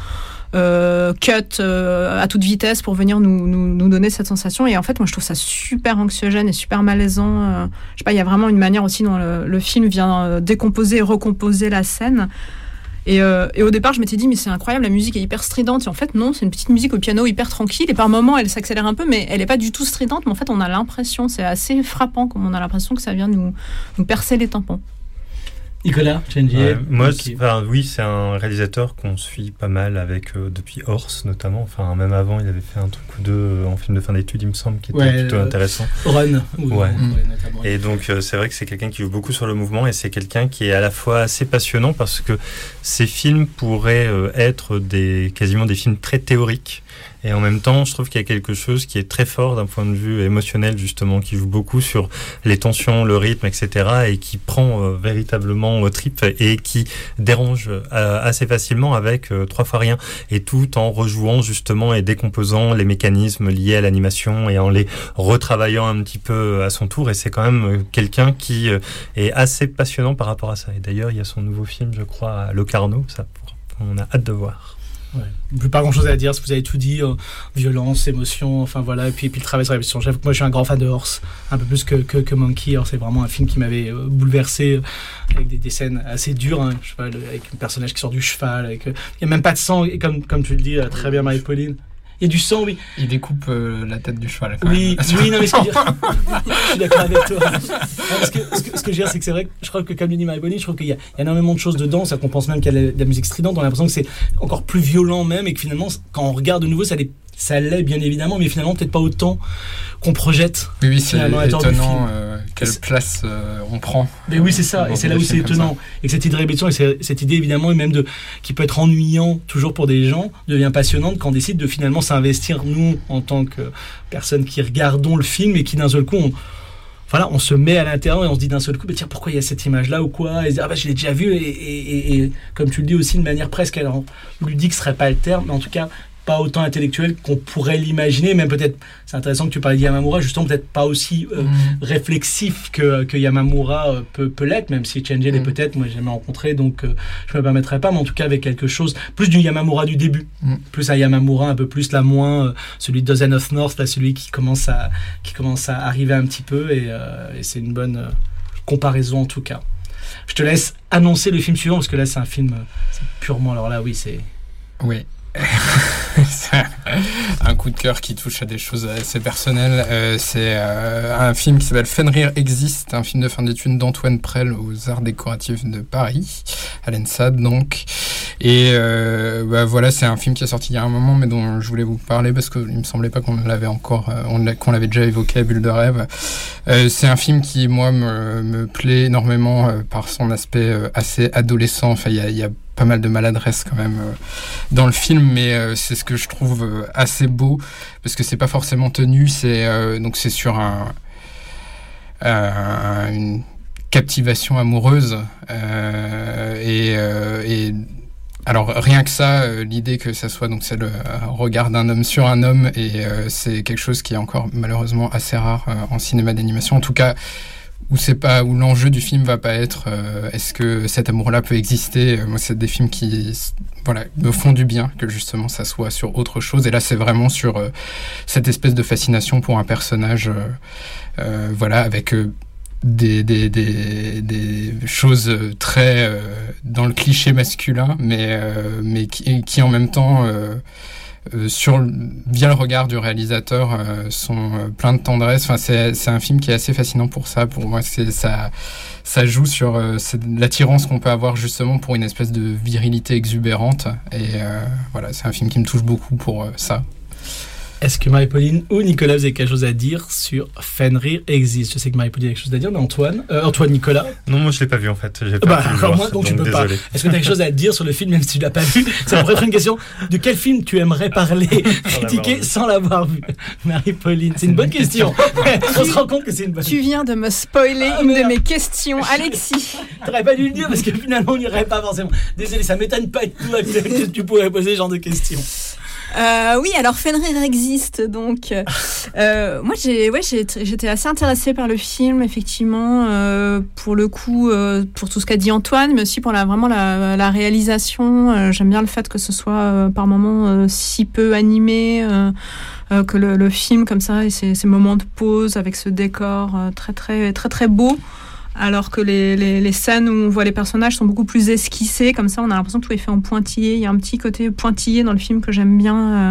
euh, cut euh, à toute vitesse pour venir nous, nous, nous donner cette sensation. Et en fait, moi, je trouve ça super anxiogène et super malaisant. Euh, je sais pas, il y a vraiment une manière aussi dont le, le film vient euh, décomposer et recomposer la scène. Et, euh, et au départ, je m'étais dit, mais c'est incroyable, la musique est hyper stridente. Et en fait, non, c'est une petite musique au piano hyper tranquille. Et par moments, elle s'accélère un peu, mais elle n'est pas du tout stridente. Mais en fait, on a l'impression, c'est assez frappant, comme on a l'impression que ça vient nous, nous percer les tympans. Nicolas, Chenji. Ouais, moi, okay. enfin, oui, c'est un réalisateur qu'on suit pas mal avec euh, depuis Horse notamment. Enfin, même avant, il avait fait un truc ou deux euh, en film de fin d'études, il me semble, qui était ouais, plutôt euh, intéressant. Run. Ou, ouais. Mmh. Et donc, euh, c'est vrai que c'est quelqu'un qui joue beaucoup sur le mouvement et c'est quelqu'un qui est à la fois assez passionnant parce que ses films pourraient euh, être des quasiment des films très théoriques. Et en même temps, je trouve qu'il y a quelque chose qui est très fort d'un point de vue émotionnel, justement, qui joue beaucoup sur les tensions, le rythme, et cetera, et qui prend euh, véritablement au trip et qui dérange euh, assez facilement avec euh, trois fois rien, et tout en rejouant justement et décomposant les mécanismes liés à l'animation et en les retravaillant un petit peu à son tour. Et c'est quand même quelqu'un qui euh, est assez passionnant par rapport à ça. Et d'ailleurs, il y a son nouveau film, je crois, Locarno, ça, on a hâte de voir. Ouais. Plus pas grand chose à dire, si vous avez tout dit, euh, violence, émotion, enfin voilà, et puis, et puis le travail sur la répétition. J'avoue que moi je suis un grand fan de Horse, un peu plus que, que, que Monkey. Alors, c'est vraiment un film qui m'avait euh, bouleversé, euh, avec des, des scènes assez dures, hein, je sais pas, le, avec un personnage qui sort du cheval, avec, euh, il n'y a même pas de sang, et comme, comme tu le dis euh, très bien Marie-Pauline. Il y a du sang, oui. Il découpe euh, la tête du cheval. Quand oui, même. oui, non, mais ce que je, je suis d'accord avec toi. Non, parce que, ce, que, ce que je veux dire, c'est que c'est vrai que je crois que, comme dit Marie-Pauline, je trouve qu'il y a, il y a énormément de choses dedans. Ça qu'on pense même qu'il y a de la, de la musique stridente. On a l'impression que c'est encore plus violent même, et que finalement, quand on regarde de nouveau, ça l'est, ça l'est bien évidemment, mais finalement peut-être pas autant qu'on projette. Oui, oui, c'est étonnant euh, quelle c'est... place euh, on prend. Mais oui, c'est ça, et c'est là où c'est étonnant. Et que cette idée de répétition, et cette idée évidemment, et même de, qui peut être ennuyant toujours pour des gens, devient passionnante quand on décide de finalement s'investir, nous, en tant que personnes qui regardons le film, et qui d'un seul coup, on, voilà, on se met à l'intérieur et on se dit d'un seul coup, bah, tiens, pourquoi il y a cette image-là ou quoi, et se dire, ah bah je l'ai déjà vu, et, et, et, et comme tu le dis aussi, de manière presque, alors, ludique serait pas le terme, mais en tout cas, pas autant intellectuel qu'on pourrait l'imaginer, même peut-être, c'est intéressant que tu parlais de Yamamura, justement peut-être pas aussi euh, mmh. réflexif que, que Yamamura euh, peut, peut l'être, même si Chenji l'est mmh. peut-être, moi j'ai jamais rencontré, donc euh, je me permettrai pas, mais en tout cas avec quelque chose, plus du Yamamura du début, mmh. plus un Yamamura un peu plus là, moins euh, celui de Dozen of North, là, celui qui commence à, qui commence à arriver un petit peu, et, euh, et c'est une bonne euh, comparaison en tout cas. Je te laisse annoncer le film suivant, parce que là c'est un film euh, c'est purement, alors là oui c'est... Oui. C'est un coup de cœur qui touche à des choses assez personnelles. Euh, c'est euh, un film qui s'appelle Fenrir existe, un film de fin d'études d'Antoine Prel aux Arts décoratifs de Paris, à l'ENSAD donc. Et euh, bah, voilà, c'est un film qui est sorti il y a un moment, mais dont je voulais vous parler parce qu'il me semblait pas qu'on l'avait encore, euh, on l'a, qu'on l'avait déjà évoqué à Bulle de rêve. Euh, c'est un film qui, moi, me, me plaît énormément euh, par son aspect euh, assez adolescent. Enfin, il y a, y a pas mal de maladresse quand même euh, dans le film, mais euh, c'est ce que je trouve euh, assez beau parce que c'est pas forcément tenu. C'est euh, donc c'est sur un, un une captivation amoureuse euh, et, euh, et alors rien que ça, euh, l'idée que ça soit donc c'est le euh, regard d'un homme sur un homme et euh, c'est quelque chose qui est encore malheureusement assez rare euh, en cinéma d'animation, en tout cas où c'est pas où l'enjeu du film va pas être euh, est-ce que cet amour-là peut exister. Moi, c'est des films qui voilà me font du bien que justement ça soit sur autre chose, et là c'est vraiment sur euh, cette espèce de fascination pour un personnage euh, euh, voilà avec euh, Des, des, des, des choses très euh, dans le cliché masculin, mais, euh, mais qui, qui en même temps, euh, euh, sur, via le regard du réalisateur, euh, sont euh, pleins de tendresse. Enfin, c'est, c'est un film qui est assez fascinant pour ça. Pour moi, c'est, ça, ça joue sur euh, c'est l'attirance qu'on peut avoir justement pour une espèce de virilité exubérante. Et euh, voilà, c'est un film qui me touche beaucoup pour euh, ça. Est-ce que Marie-Pauline ou Nicolas, vous avez quelque chose à dire sur Fenrir Existe? Je sais que Marie-Pauline a quelque chose à dire, mais Antoine, euh, Antoine, Nicolas. Non, moi je l'ai pas vu en fait. J'ai pas bah, pu le alors voir, moi, donc, tu donc peux pas. désolé. Est-ce que tu as quelque chose à dire sur le film, même si tu l'as pas vu? Ça pourrait être une question. De quel film tu aimerais parler, critiquer sans l'avoir vu? Marie-Pauline, c'est une bonne question. On se rend compte que c'est une bonne question. Tu viens de me spoiler Ah, une merde. de mes questions, Alexis. T'aurais pas dû le dire parce que finalement on n'y aurait pas forcément. Désolé, ça m'étonne pas du tout que tu pourrais poser ce genre de questions. Euh, oui, alors Fenrir Existe, donc euh, moi j'ai, ouais, j'ai, j'étais assez intéressée par le film, effectivement, euh, pour le coup, euh, pour tout ce qu'a dit Antoine, mais aussi pour la, vraiment la, la réalisation. Euh, j'aime bien le fait que ce soit euh, par moments euh, si peu animé, euh, euh, que le, le film comme ça, et ces, ces moments de pause avec ce décor euh, très très très très beau. Alors que les, les, les scènes où on voit les personnages sont beaucoup plus esquissés, comme ça on a l'impression que tout est fait en pointillé. Il y a un petit côté pointillé dans le film que j'aime bien. Euh,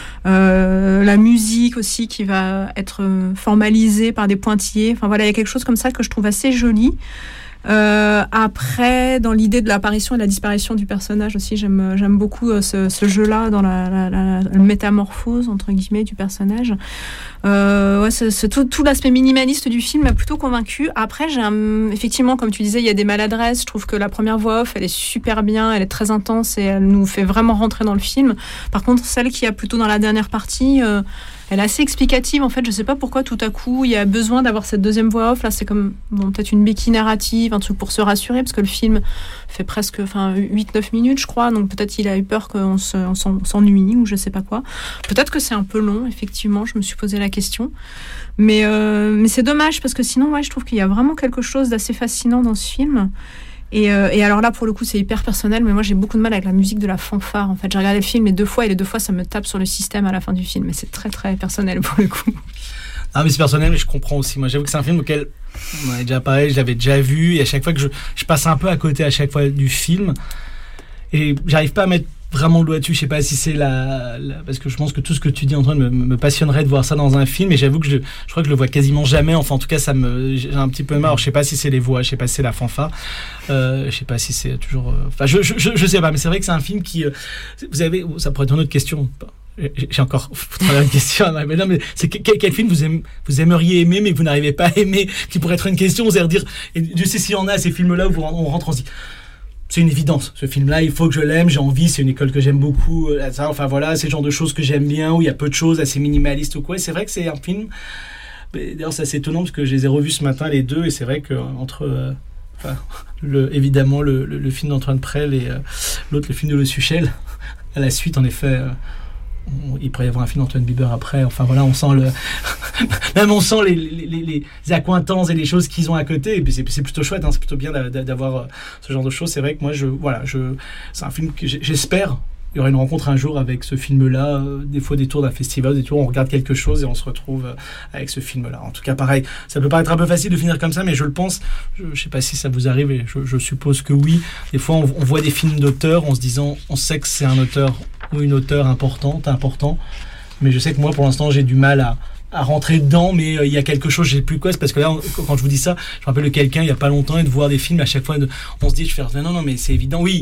euh, la musique aussi qui va être formalisée par des pointillés. Enfin voilà, il y a quelque chose comme ça que je trouve assez joli. Euh, après, dans l'idée de l'apparition et de la disparition du personnage aussi, j'aime, j'aime beaucoup euh, ce, ce jeu-là dans la, la, la, la métamorphose entre guillemets du personnage. Euh, ouais, c'est, c'est tout, tout l'aspect minimaliste du film m'a plutôt convaincu. Après, j'ai un, effectivement, comme tu disais, il y a des maladresses. Je trouve que la première voix off, elle est super bien, elle est très intense et elle nous fait vraiment rentrer dans le film. Par contre, celle qui a plutôt dans la dernière partie, euh, elle est assez explicative. En fait, je sais pas pourquoi tout à coup il y a besoin d'avoir cette deuxième voix off. Là, c'est comme bon, peut-être une béquille narrative, un truc pour se rassurer, parce que le film fait presque, enfin, huit neuf minutes, je crois. Donc peut-être il a eu peur qu'on se, on s'en, s'ennuie ou je sais pas quoi. Peut-être que c'est un peu long, effectivement. Je me suis posé la question, mais euh, mais c'est dommage parce que sinon, ouais, je trouve qu'il y a vraiment quelque chose d'assez fascinant dans ce film. Et, euh, et alors là, pour le coup, c'est hyper personnel, mais moi, j'ai beaucoup de mal avec la musique de la fanfare. En fait, j'ai regardé le film les deux fois, et les deux fois, ça me tape sur le système à la fin du film. Mais c'est très, très personnel pour le coup. Ah, mais c'est personnel, mais je comprends aussi. Moi, j'avoue que c'est un film auquel on avait déjà parlé, je l'avais déjà vu, et à chaque fois que je, je passe un peu à côté à chaque fois du film, et j'arrive pas à mettre vraiment le doigt dessus. Je sais pas si c'est la, la parce que je pense que tout ce que tu dis, Antoine, me, me passionnerait de voir ça dans un film, et j'avoue que je, je crois que je le vois quasiment jamais. Enfin, en tout cas, ça me, j'ai un petit peu marre. Alors, je sais pas si c'est les voix, je sais pas si c'est la fanfare, euh, je sais pas si c'est toujours. Euh, enfin, je, je, je, je sais pas, mais c'est vrai que c'est un film qui, euh, vous avez, ça pourrait être une autre question. J'ai encore une question, mais non, mais c'est quel, quel film vous, aime, vous aimeriez aimer, mais que vous n'arrivez pas à aimer, qui pourrait être une question, vous allez dire, et Dieu sait s'il y en a ces films-là où vous, on rentre, on se dit. C'est une évidence, ce film-là, il faut que je l'aime, j'ai envie, c'est une école que j'aime beaucoup, ça, enfin voilà, c'est le genre de choses que j'aime bien, où il y a peu de choses, assez minimalistes ou quoi, et c'est vrai que c'est un film, d'ailleurs c'est assez étonnant, parce que je les ai revus ce matin, les deux, et c'est vrai qu'entre, euh, enfin, le, évidemment, le, le, le film d'Antoine Prel et euh, l'autre, le film de Le Suchel, à la suite, en effet, euh, on, il pourrait y avoir un film d'Antoine Bieber après, enfin voilà, on sent le... Même on sent les, les, les, les accointances et les choses qu'ils ont à côté, et puis c'est, c'est plutôt chouette, hein, c'est plutôt bien d'avoir ce genre de choses. C'est vrai que moi, je, voilà, je, c'est un film que j'espère, il y aura une rencontre un jour avec ce film-là, euh, des fois des tours d'un festival, des tours, on regarde quelque chose et on se retrouve euh, avec ce film-là. En tout cas, pareil, ça peut paraître un peu facile de finir comme ça, mais je le pense, je ne sais pas si ça vous arrive, et je, je suppose que oui. Des fois, on, on voit des films d'auteurs en se disant, on sait que c'est un auteur ou une auteure importante, important, mais je sais que moi, pour l'instant, j'ai du mal à à rentrer dedans, mais il euh, y a quelque chose, je sais plus quoi, c'est parce que là, on, quand je vous dis ça, je me rappelle de quelqu'un il y a pas longtemps, et de voir des films à chaque fois, de, on se dit, je fais, non, non, mais c'est évident, oui,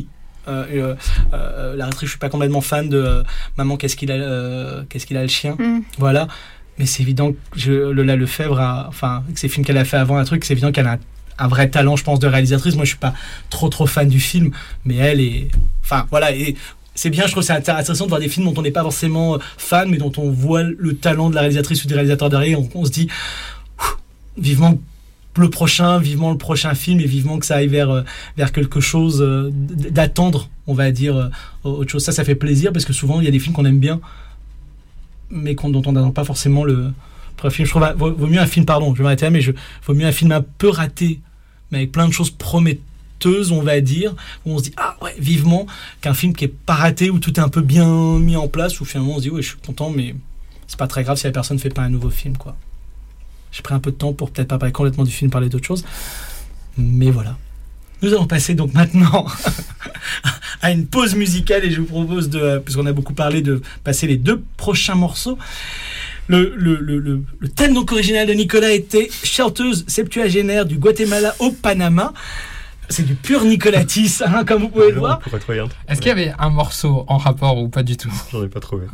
Euh, et, euh, euh, la réalisatrice, je suis pas complètement fan de euh, Maman, qu'est-ce qu'il a, euh, qu'est-ce qu'il a le chien. Mm. Voilà. Mais c'est évident que je, Lola Lefebvre, a, enfin, avec ses films qu'elle a fait avant, un truc, c'est évident qu'elle a un, un vrai talent, je pense, de réalisatrice. Moi, je suis pas trop, trop fan du film, mais elle est, enfin, voilà. Et c'est bien, je trouve, c'est intéressant de voir des films dont on n'est pas forcément fan, mais dont on voit le talent de la réalisatrice ou des réalisateurs derrière. On, on se dit, vivement le prochain, vivement le prochain film, et vivement que ça aille vers, vers quelque chose d'attendre, on va dire, autre chose. Ça, ça fait plaisir, parce que souvent, il y a des films qu'on aime bien, mais qu'on, dont on n'attend pas forcément le film. Je trouve vaut, vaut mieux un film, pardon, je vais m'arrêter là, mais je, vaut mieux un film un peu raté, mais avec plein de choses prometteuses, on va dire, où on se dit, ah ouais, vivement, qu'un film qui est pas raté, où tout est un peu bien mis en place, où finalement on se dit, ouais, je suis content, mais c'est pas très grave si la personne fait pas un nouveau film, quoi. J'ai pris un peu de temps pour peut-être pas parler complètement du film, parler d'autre chose, mais voilà. Nous allons passer donc maintenant à une pause musicale, et je vous propose, de, puisqu'on a beaucoup parlé, de passer les deux prochains morceaux. Le, le, le, le, le thème donc original de Nicolas était chanteuse septuagénaire du Guatemala au Panama. C'est du pur Nicolatis, hein, comme vous pouvez le voir. Est-ce qu'il y avait un morceau en rapport ou pas du tout? J'en ai pas trouvé.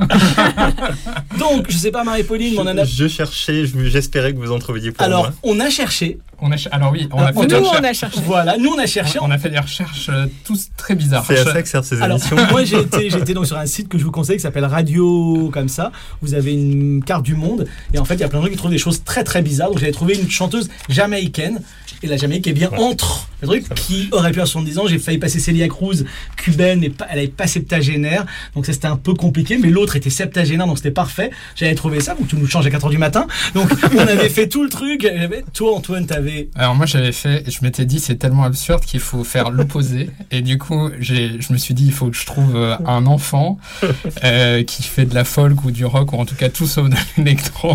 Donc, je sais pas, Marie-Pauline, mais on en a... Je cherchais, j'espérais que vous en trouviez pour Alors, moi. Alors, on a cherché. On a ch... Alors oui, on a Alors, fait nous, des on a cherché. Voilà, nous, on a cherché. On a fait des recherches euh, tous très bizarres. C'est à ça que servent ces Alors, émissions. moi, j'ai été, j'ai été donc sur un site que je vous conseille qui s'appelle Radio, comme ça. Vous avez une carte du monde. Et en fait, il y a plein de gens qui trouvent des choses très, très bizarres. Donc, j'avais trouvé une chanteuse jamaïcaine. Et la Jamaïque est bien ouais. entre le truc qui aurait pu à soixante-dix ans. J'ai failli passer Celia Cruz, cubaine, mais pas, elle n'avait pas septagénaire. Donc ça, c'était un peu compliqué. Mais l'autre était septagénaire, donc c'était parfait. J'avais trouvé ça. Donc tu nous changes à quatre heures du matin. Donc on avait fait tout le truc. Toi, Antoine, t'avais... Alors moi, j'avais fait... Je m'étais dit, c'est tellement absurde qu'il faut faire l'opposé. Et du coup, j'ai, je me suis dit, il faut que je trouve un enfant euh, qui fait de la folk ou du rock, ou en tout cas tout sauf de l'électro.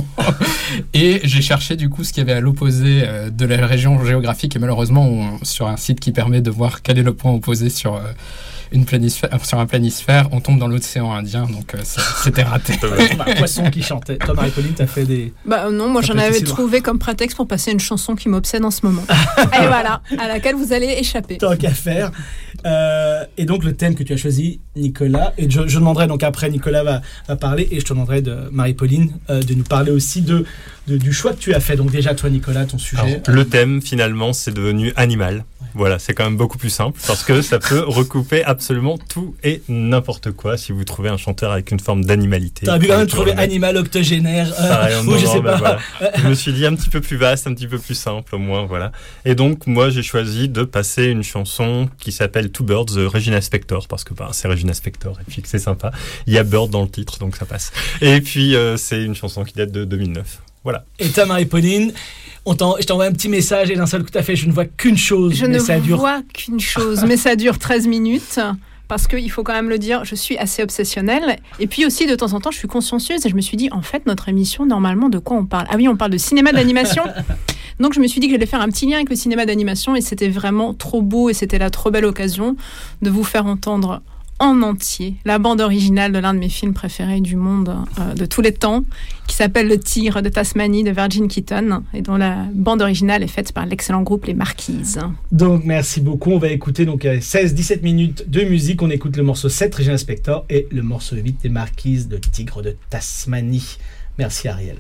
Et j'ai cherché du coup ce qu'il y avait à l'opposé euh, de la région géographique, et malheureusement on, sur un site qui permet de voir quel est le point opposé sur, euh, une planisphère, sur un planisphère, on tombe dans l'océan Indien, donc euh, c'était raté. Un poisson qui chantait. Toi, Marie-Pauline, t'as fait des... Bah non, moi j'en avais trouvé comme prétexte pour passer une chanson qui m'obsède en ce moment. Et voilà, à laquelle vous allez échapper. Tant qu'à faire. Euh, et donc le thème que tu as choisi, Nicolas, et je, je demanderai donc après, Nicolas va, va parler, et je te demanderai de Marie-Pauline euh, de nous parler aussi de, de, du choix que tu as fait. Donc déjà toi, Nicolas, ton sujet. Alors, le thème finalement c'est devenu animal. Ouais. Voilà, c'est quand même beaucoup plus simple parce que ça peut recouper absolument tout et n'importe quoi si vous trouvez un chanteur avec une forme d'animalité. T'aurais pu quand même trouver animal octogénaire. Euh, ah, non, ou je non, sais bah, pas. Voilà. Je me suis dit un petit peu plus vaste, un petit peu plus simple au moins, voilà. Et donc moi j'ai choisi de passer une chanson qui s'appelle Two Birds de Regina Spektor parce que bah, c'est Regina Spektor et puis que c'est sympa. Il y a Bird dans le titre donc ça passe. Et puis euh, c'est une chanson qui date de deux mille neuf. Voilà. Et toi, Marie-Pauline, on t'en, je t'envoie un petit message et d'un seul coup t'as fait je ne vois qu'une chose. Je mais ne ça dure... vois qu'une chose, mais ça dure treize minutes. Parce qu'il faut quand même le dire, je suis assez obsessionnelle. Et puis aussi, de temps en temps, je suis consciencieuse. Et je me suis dit, en fait, notre émission, normalement, de quoi on parle? Ah oui, on parle de cinéma d'animation. Donc, je me suis dit que j'allais faire un petit lien avec le cinéma d'animation. Et c'était vraiment trop beau. Et c'était la trop belle occasion de vous faire entendre en entier la bande originale de l'un de mes films préférés du monde, euh, de tous les temps, qui s'appelle Le Tigre de Tasmanie de Virgin Keaton, et dont la bande originale est faite par l'excellent groupe Les Marquises. Donc merci beaucoup, on va écouter donc seize dix-sept minutes de musique. On écoute le morceau sept, Regina Spektor, et le morceau huit des Marquises de Tigre de Tasmanie. Merci Ariel.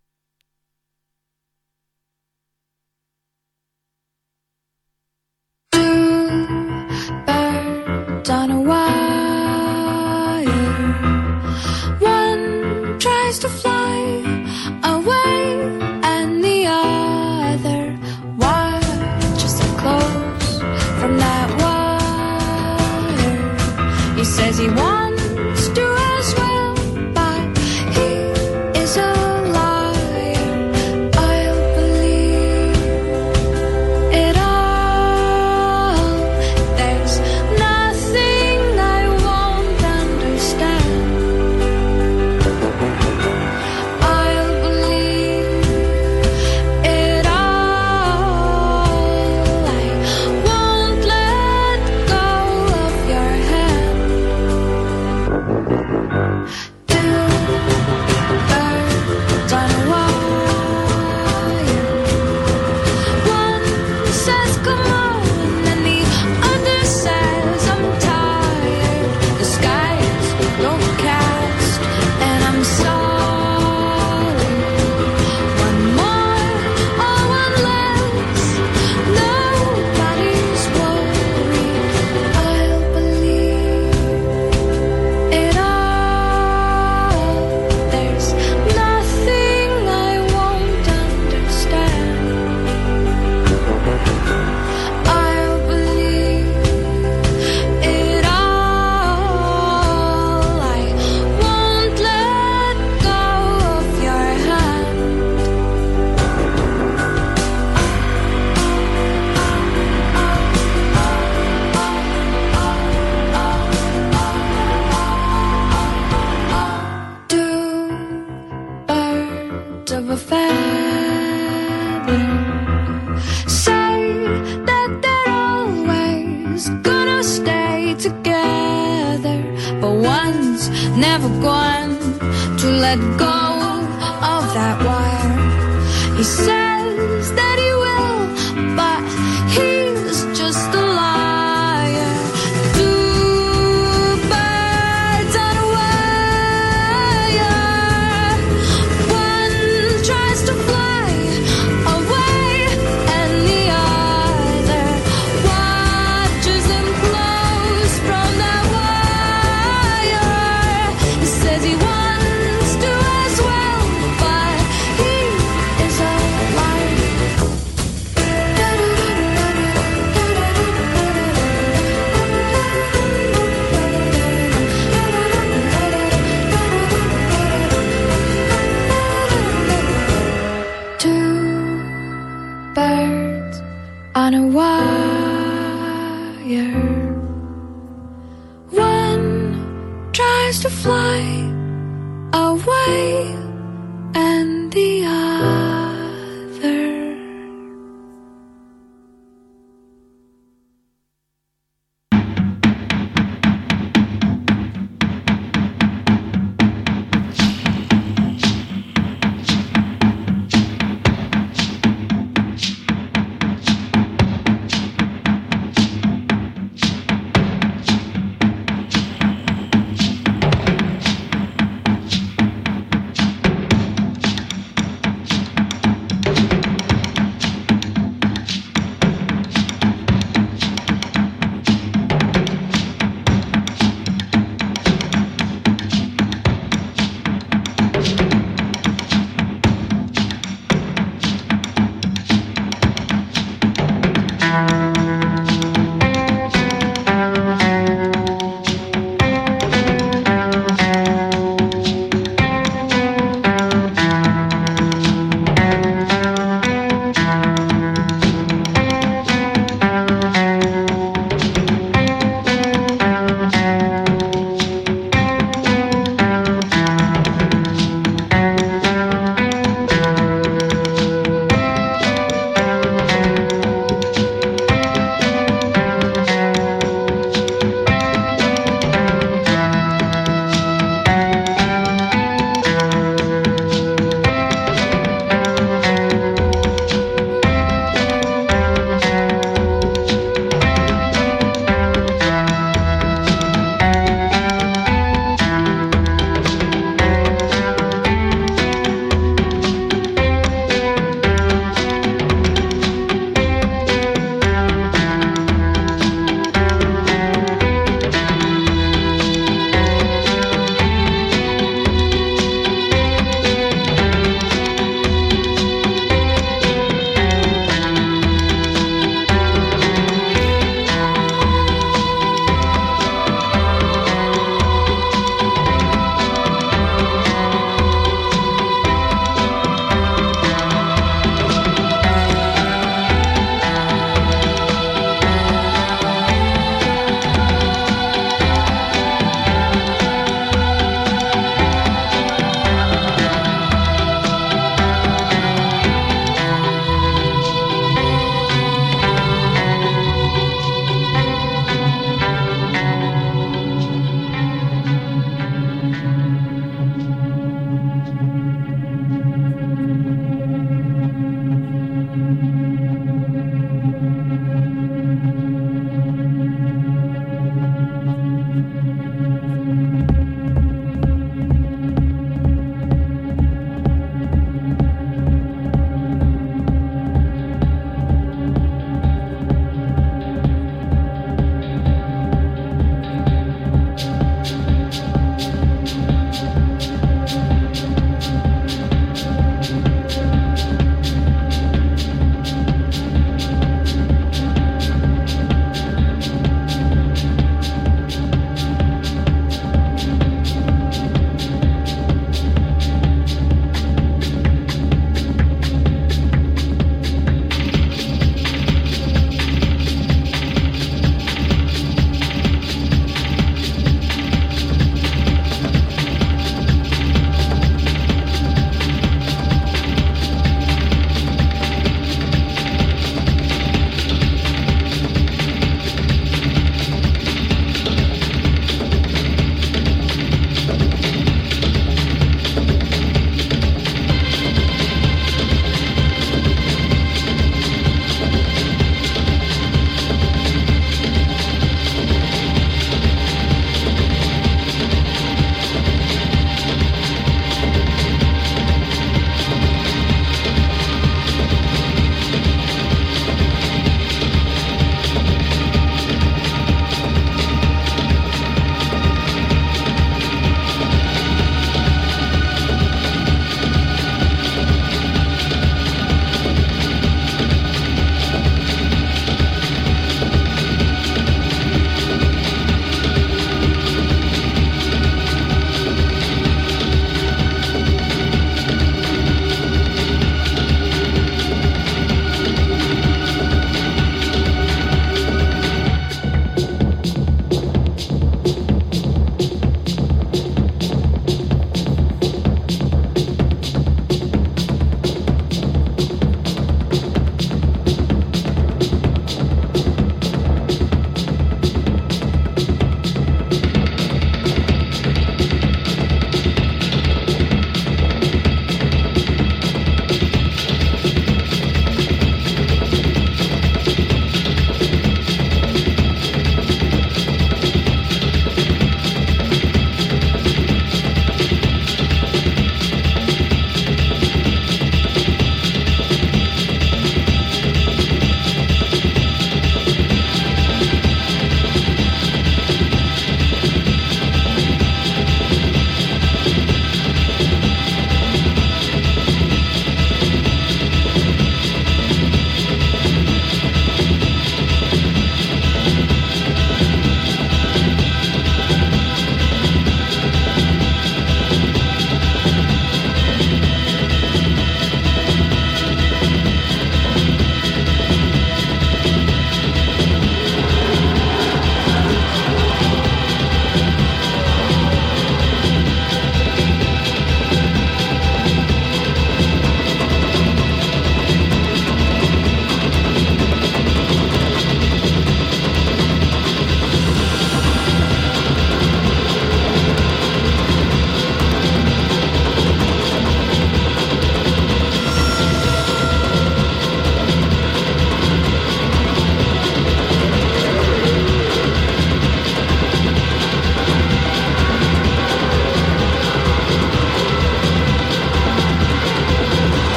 On a wire, one tries to fly away and the other watches it close from that wire. He says he wants to as well, but he is a liar. I'll believe it all. There's nothing I won't understand. I'll believe it all. I won't let go of your hand. never going to let go of that wire. He says that he will, but he's just a liar. Two birds on a wire. One tries to fly away, and the other watches him close from that wire. He says he wants to as well, but he is a liar. Two birds on a wire. One tries to fly away, and the other.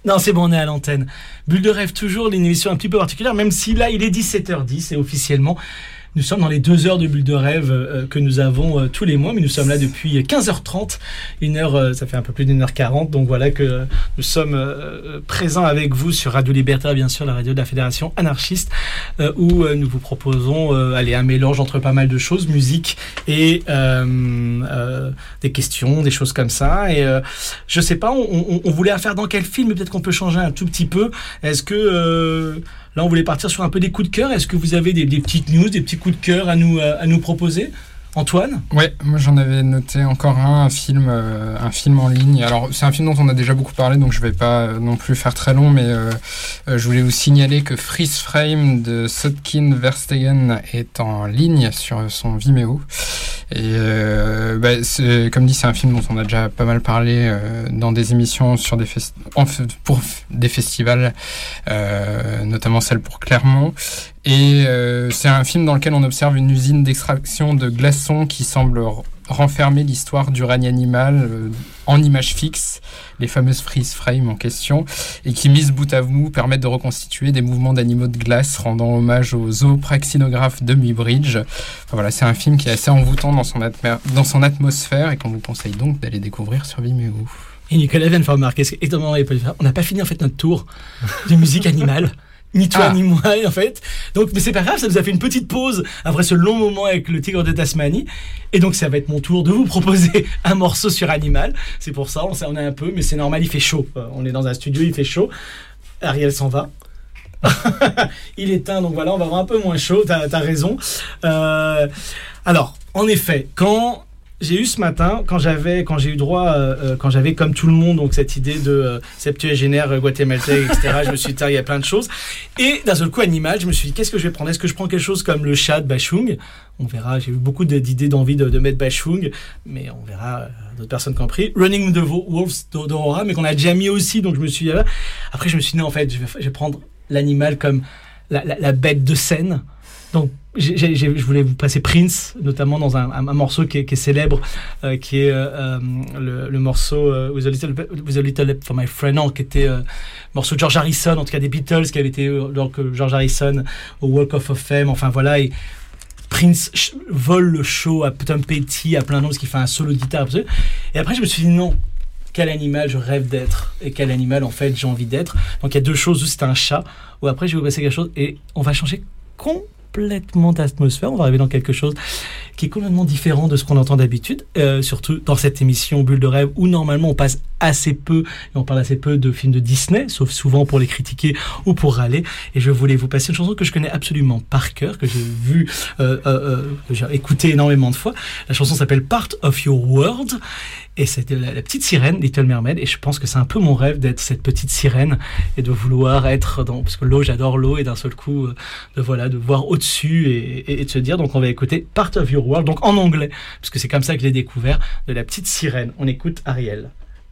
Non, c'est bon, on est à l'antenne. Bulle de rêve, toujours, une émission un petit peu particulière, même si là, il est dix-sept heures dix et officiellement, nous sommes dans les deux heures de Bulle de rêve euh, que nous avons euh, tous les mois, mais nous sommes là depuis quinze heures trente, une heure, euh, ça fait un peu plus d'une heure quarante, donc voilà que euh, nous sommes euh, présents avec vous sur Radio Libertaire, bien sûr, la radio de la Fédération anarchiste, euh, où euh, nous vous proposons euh, allez, un mélange entre pas mal de choses, musique et euh, euh, des questions, des choses comme ça. Et euh, je sais pas, on, on, on voulait faire dans quel film, peut-être qu'on peut changer un tout petit peu. Est-ce que... Euh, Là, on voulait partir sur un peu des coups de cœur. Est-ce que vous avez des, des petites news, des petits coups de cœur à nous, à nous proposer ? Antoine ? Ouais, moi j'en avais noté encore un, un film, euh, un film en ligne. Alors c'est un film dont on a déjà beaucoup parlé, donc je vais pas euh, non plus faire très long, mais euh, euh, je voulais vous signaler que Freeze Frame de Sotkin Verstegen est en ligne sur son Vimeo. Et euh, bah, c'est, comme dit, c'est un film dont on a déjà pas mal parlé euh, dans des émissions sur des festi- en, pour des festivals, euh, notamment celle pour Clermont. Et euh, c'est un film dans lequel on observe une usine d'extraction de glaçons qui semble r- renfermer l'histoire du règne animal euh, en images fixes, les fameuses freeze frames en question, et qui, mises bout à bout, permettent de reconstituer des mouvements d'animaux de glace, rendant hommage aux zoopraxinographes de Muybridge. Enfin, voilà, c'est un film qui est assez envoûtant dans son, atma- dans son atmosphère et qu'on vous conseille donc d'aller découvrir sur Vimeo. Et Nicolas vient de faire remarquer, étonnamment, on n'a pas fini en fait notre tour de musique animale. Ni toi, ah. ni moi, en fait. Donc, mais c'est pas grave, ça nous a fait une petite pause après ce long moment avec le tigre de Tasmanie. Et donc, ça va être mon tour de vous proposer un morceau sur Animal. C'est pour ça, on, on est un peu, mais c'est normal, il fait chaud. On est dans un studio, il fait chaud. Ariel s'en va. Il éteint, donc voilà, on va avoir un peu moins chaud, t'as, t'as raison. Euh, alors, en effet, quand... J'ai eu ce matin, quand j'avais, quand j'ai eu droit, euh, quand j'avais comme tout le monde donc cette idée de euh, septuagénaire euh, guatémaltèque, et cetera. Je me suis dit, il y a plein de choses. Et d'un seul coup, Animal, je me suis dit, qu'est-ce que je vais prendre ? Est-ce que je prends quelque chose comme le chat de Bachung ? On verra. J'ai eu beaucoup de, d'idées, d'envie de, de mettre Bachung, mais on verra. Euh, d'autres personnes qui ont pris Running the Wolves d'Aurora, mais qu'on a déjà mis aussi. Donc je me suis dit, euh, après je me suis dit, non, en fait, je vais, je vais prendre l'animal comme la, la, la bête de scène. Donc j'ai, j'ai, je voulais vous passer Prince, notamment dans un, un, un morceau qui est, qui est célèbre, euh, qui est euh, le, le morceau euh, With a Little With a Little Help for My Friend, non, qui était euh, morceau de George Harrison, en tout cas des Beatles, qui avait été euh, donc George Harrison au Walk of Fame, enfin voilà. Et Prince ch- vole le show à Tom Petty, à plein d'autres, qui fait un solo de guitare absolu. Et après je me suis dit non. Quel animal je rêve d'être et quel animal en fait j'ai envie d'être. Donc il y a deux choses, où c'est un chat, ou après je vais vous passer quelque chose et on va changer complètement complètement d'atmosphère, on va arriver dans quelque chose qui est complètement différent de ce qu'on entend d'habitude, euh, surtout dans cette émission Bulle de rêve où normalement on passe assez peu et on parle assez peu de films de Disney, sauf souvent pour les critiquer ou pour râler. Et je voulais vous passer une chanson que je connais absolument par cœur, que j'ai vu, euh, euh, euh, que j'ai écouté énormément de fois. La chanson s'appelle Part of Your World. Et c'est la, la petite sirène, Little Mermaid, et je pense que c'est un peu mon rêve d'être cette petite sirène et de vouloir être dans, parce que l'eau, j'adore l'eau, et d'un seul coup, de voilà, de voir au-dessus et, et, et de se dire, donc on va écouter Part of Your World, donc en anglais, parce que c'est comme ça que je l'ai découvert, de la petite sirène. On écoute Ariel.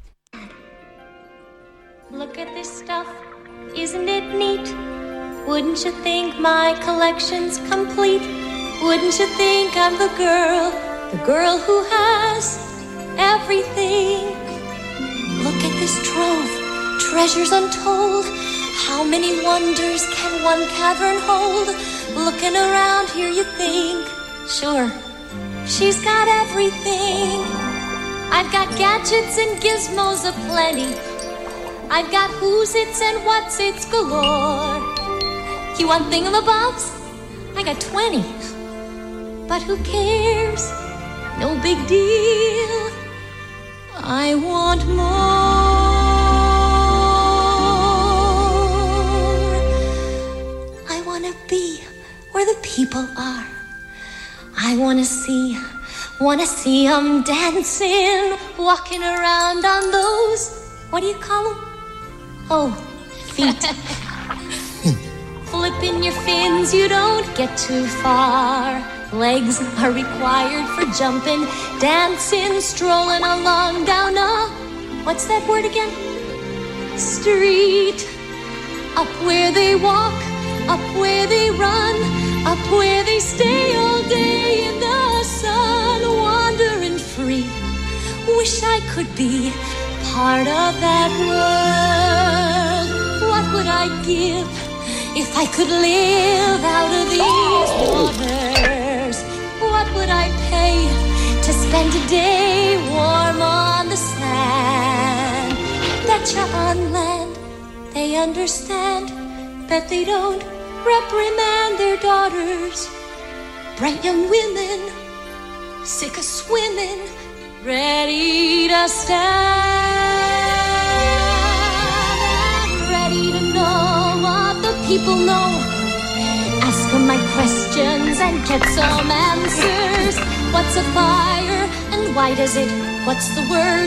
Look at this stuff, isn't it neat? Wouldn't you think my collection's complete? Wouldn't you think I'm the girl, the girl who has everything? Look at this trove, treasures untold. How many wonders can one cavern hold? Looking around here you think, sure, she's got everything. I've got gadgets and gizmos aplenty. I've got who's its and what's its galore. You want thingamabobs? I got twenty. But who cares? No big deal. I want more. I wanna be where the people are. I wanna see, wanna see 'em dancing, walking around on those, what do you call 'em? Oh, feet. Flipping your fins, you don't get too far. Legs are required for jumping, dancing, strolling along down a, what's that word again? Street. Up where they walk, up where they run, up where they stay all day in the sun, wandering free. Wish I could be part of that world. What would I give if I could live out of these waters? What would I pay to spend a day warm on the sand? Betcha on land they understand, bet they don't reprimand their daughters. Bright young women, sick of swimming, ready to stand, and ready to know what the people know. Ask them my questions and get some answers. What's a fire and why does it, what's the word,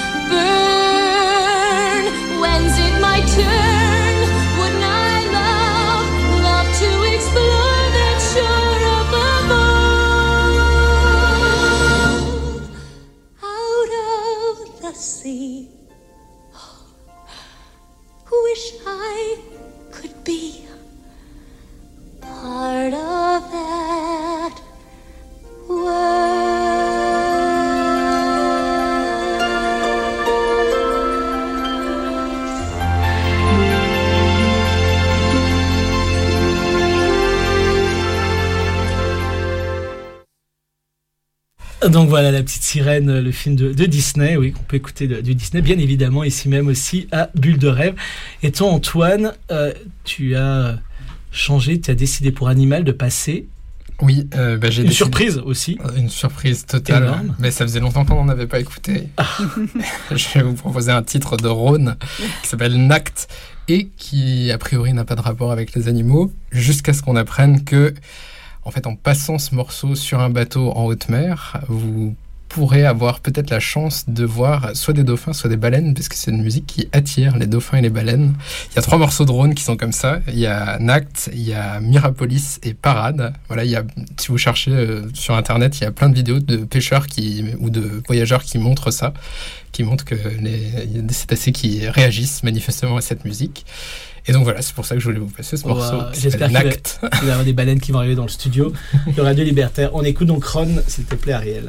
burn? When's it my turn? Wouldn't I love, love to explore that shore up above? Out of the sea, wish I could be part of that world. Donc voilà, La Petite Sirène, le film de, de Disney, oui, qu'on peut écouter de, du Disney, bien évidemment, ici même aussi à Bulle de Rêve. Et toi, Antoine, euh, tu as changé, tu as décidé pour Animal de passer... Oui, euh, bah, j'ai une décidé... surprise aussi. Une surprise totale. Énorme. Mais ça faisait longtemps qu'on n'en avait pas écouté. Ah. Je vais vous proposer un titre de Rhône qui s'appelle Nact et qui, a priori, n'a pas de rapport avec les animaux, jusqu'à ce qu'on apprenne que, en fait, en passant ce morceau sur un bateau en haute mer, vous pourrez avoir peut-être la chance de voir soit des dauphins, soit des baleines, parce que c'est une musique qui attire les dauphins et les baleines. Il y a trois morceaux de Rhône qui sont comme ça. Il y a Nact, il y a Mirapolis et Parade. Voilà, il y a, si vous cherchez euh, sur Internet, il y a plein de vidéos de pêcheurs qui, ou de voyageurs qui montrent ça, qui montrent que les, il y a des cétacés qui réagissent manifestement à cette musique. Et donc voilà, c'est pour ça que je voulais vous passer ce morceau. Wow, j'espère qu'il va, qu'il va y avoir des baleines qui vont arriver dans le studio de Radio Libertaire. On écoute donc Rhône, s'il te plaît, Ariel.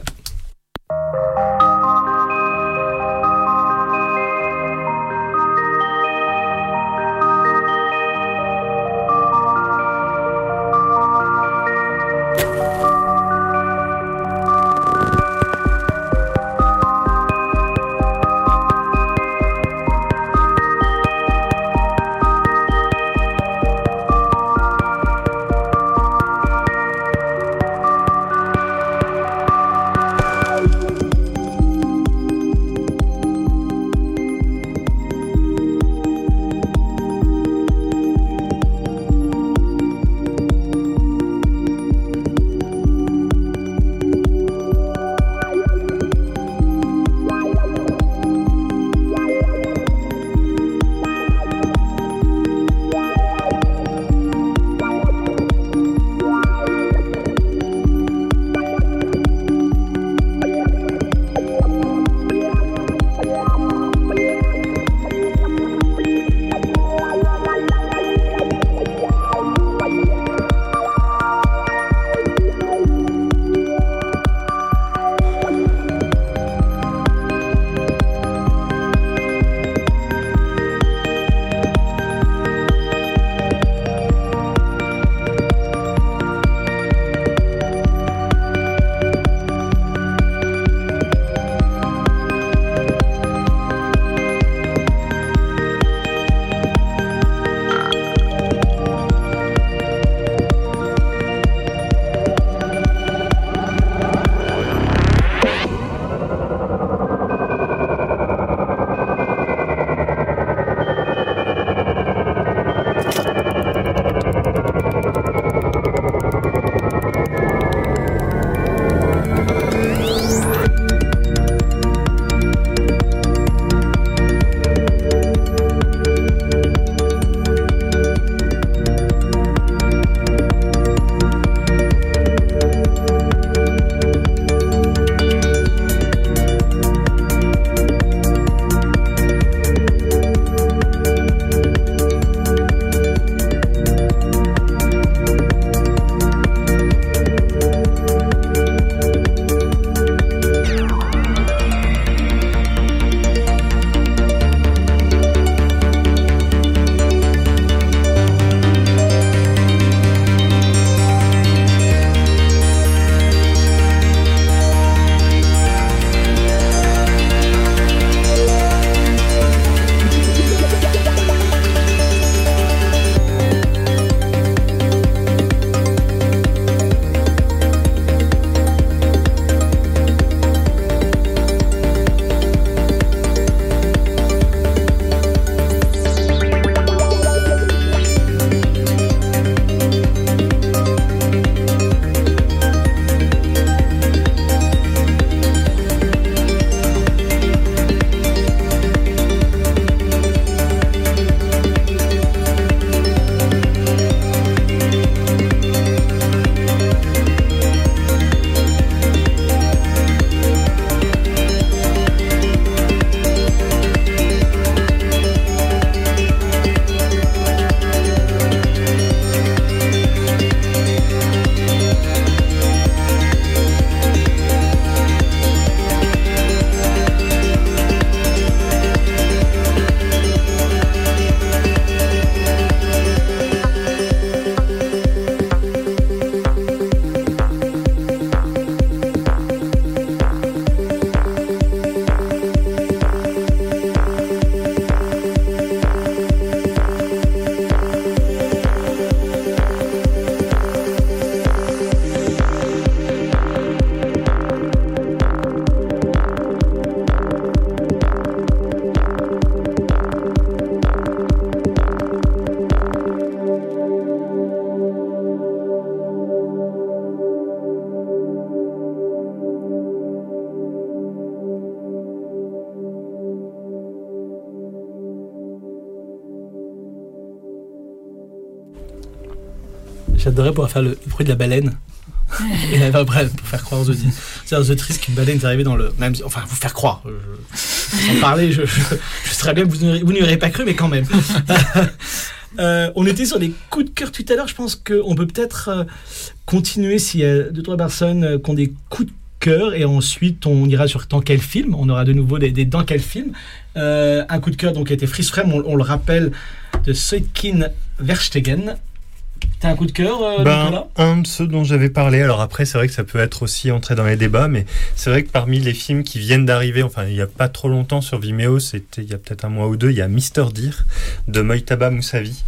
J'adorais pouvoir faire le bruit de la baleine. Et là, après, pour faire croire aux auditeurs, c'est aux auditrices qu'une baleine est arrivée dans le. Même, enfin, vous faire croire. Je, sans parler, je, je, je serais bien que vous, vous n'y auriez pas cru, mais quand même. euh, on était sur les coups de cœur tout à l'heure. Je pense qu'on peut peut-être euh, continuer s'il y a deux, trois personnes euh, qui ont des coups de cœur. Et ensuite, on ira sur dans quel film. On aura de nouveau des, des dans quel film. Euh, un coup de cœur donc, qui a été Freeze Frame, on, on le rappelle, de Soykin Verstegen. T'as un coup de cœur, euh, ben, Nicolas ? Un de ceux dont j'avais parlé. Alors après, c'est vrai que ça peut être aussi entré dans les débats, mais c'est vrai que parmi les films qui viennent d'arriver, enfin, il n'y a pas trop longtemps sur Vimeo, c'était il y a peut-être un mois ou deux, il y a Mister Deer de Mojtaba Moussavi.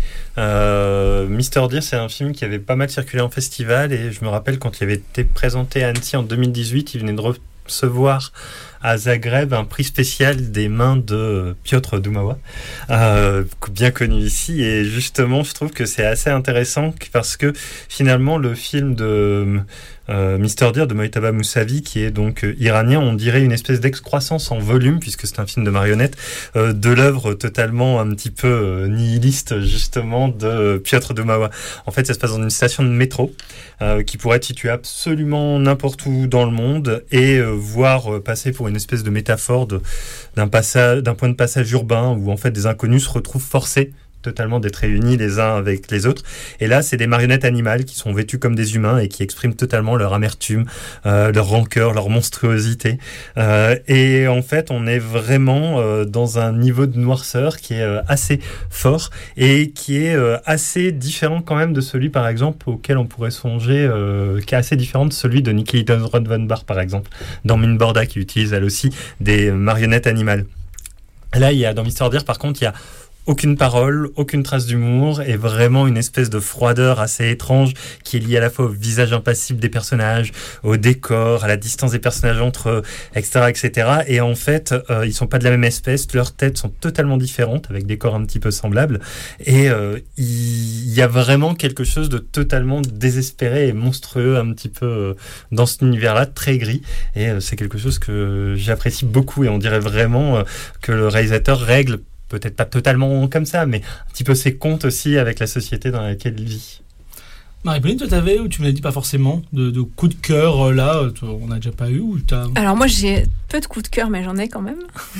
Euh, Mister Deer, c'est un film qui avait pas mal circulé en festival, et je me rappelle quand il avait été présenté à Annecy en deux mille dix-huit, il venait de recevoir à Zagreb un prix spécial des mains de Piotr Dumawa, euh, bien connu ici, et justement je trouve que c'est assez intéressant parce que finalement le film de euh, Mister Deer de Mojtaba Moussavi, qui est donc euh, iranien, on dirait une espèce d'excroissance en volume, puisque c'est un film de marionnettes, euh, de l'œuvre totalement un petit peu euh, nihiliste justement de Piotr Dumawa. En fait, ça se passe dans une station de métro euh, qui pourrait être située absolument n'importe où dans le monde, et euh, voir euh, passer pour une espèce de métaphore de, d'un, passage, d'un point de passage urbain où en fait des inconnus se retrouvent forcés totalement d'être réunis les uns avec les autres. Et là, c'est des marionnettes animales qui sont vêtues comme des humains et qui expriment totalement leur amertume, euh, leur rancœur, leur monstruosité. Euh, et en fait, on est vraiment euh, dans un niveau de noirceur qui est euh, assez fort et qui est euh, assez différent quand même de celui, par exemple, auquel on pourrait songer, euh, qui est assez différent de celui de Niki Rodvenbar, par exemple, dans Minborda, qui utilise elle aussi des marionnettes animales. Là, il y a, dans Mister Deer, par contre, il y a aucune parole, aucune trace d'humour, et vraiment une espèce de froideur assez étrange qui est liée à la fois au visage impassible des personnages, au décor, à la distance des personnages entre eux, et cetera, et cetera. Et en fait, euh, ils sont pas de la même espèce, leurs têtes sont totalement différentes, avec des corps un petit peu semblables, et euh, il y a vraiment quelque chose de totalement désespéré et monstrueux un petit peu euh, dans cet univers-là, très gris, et euh, c'est quelque chose que j'apprécie beaucoup, et on dirait vraiment euh, que le réalisateur règle peut-être pas totalement comme ça, mais un petit peu ses comptes aussi avec la société dans laquelle il vit. Marie-Pauline, toi t'avais, ou tu me l'as dit pas forcément, de, de coups de cœur là, on n'a déjà pas eu ou t'as... Alors moi j'ai peu de coups de cœur, mais j'en ai quand même.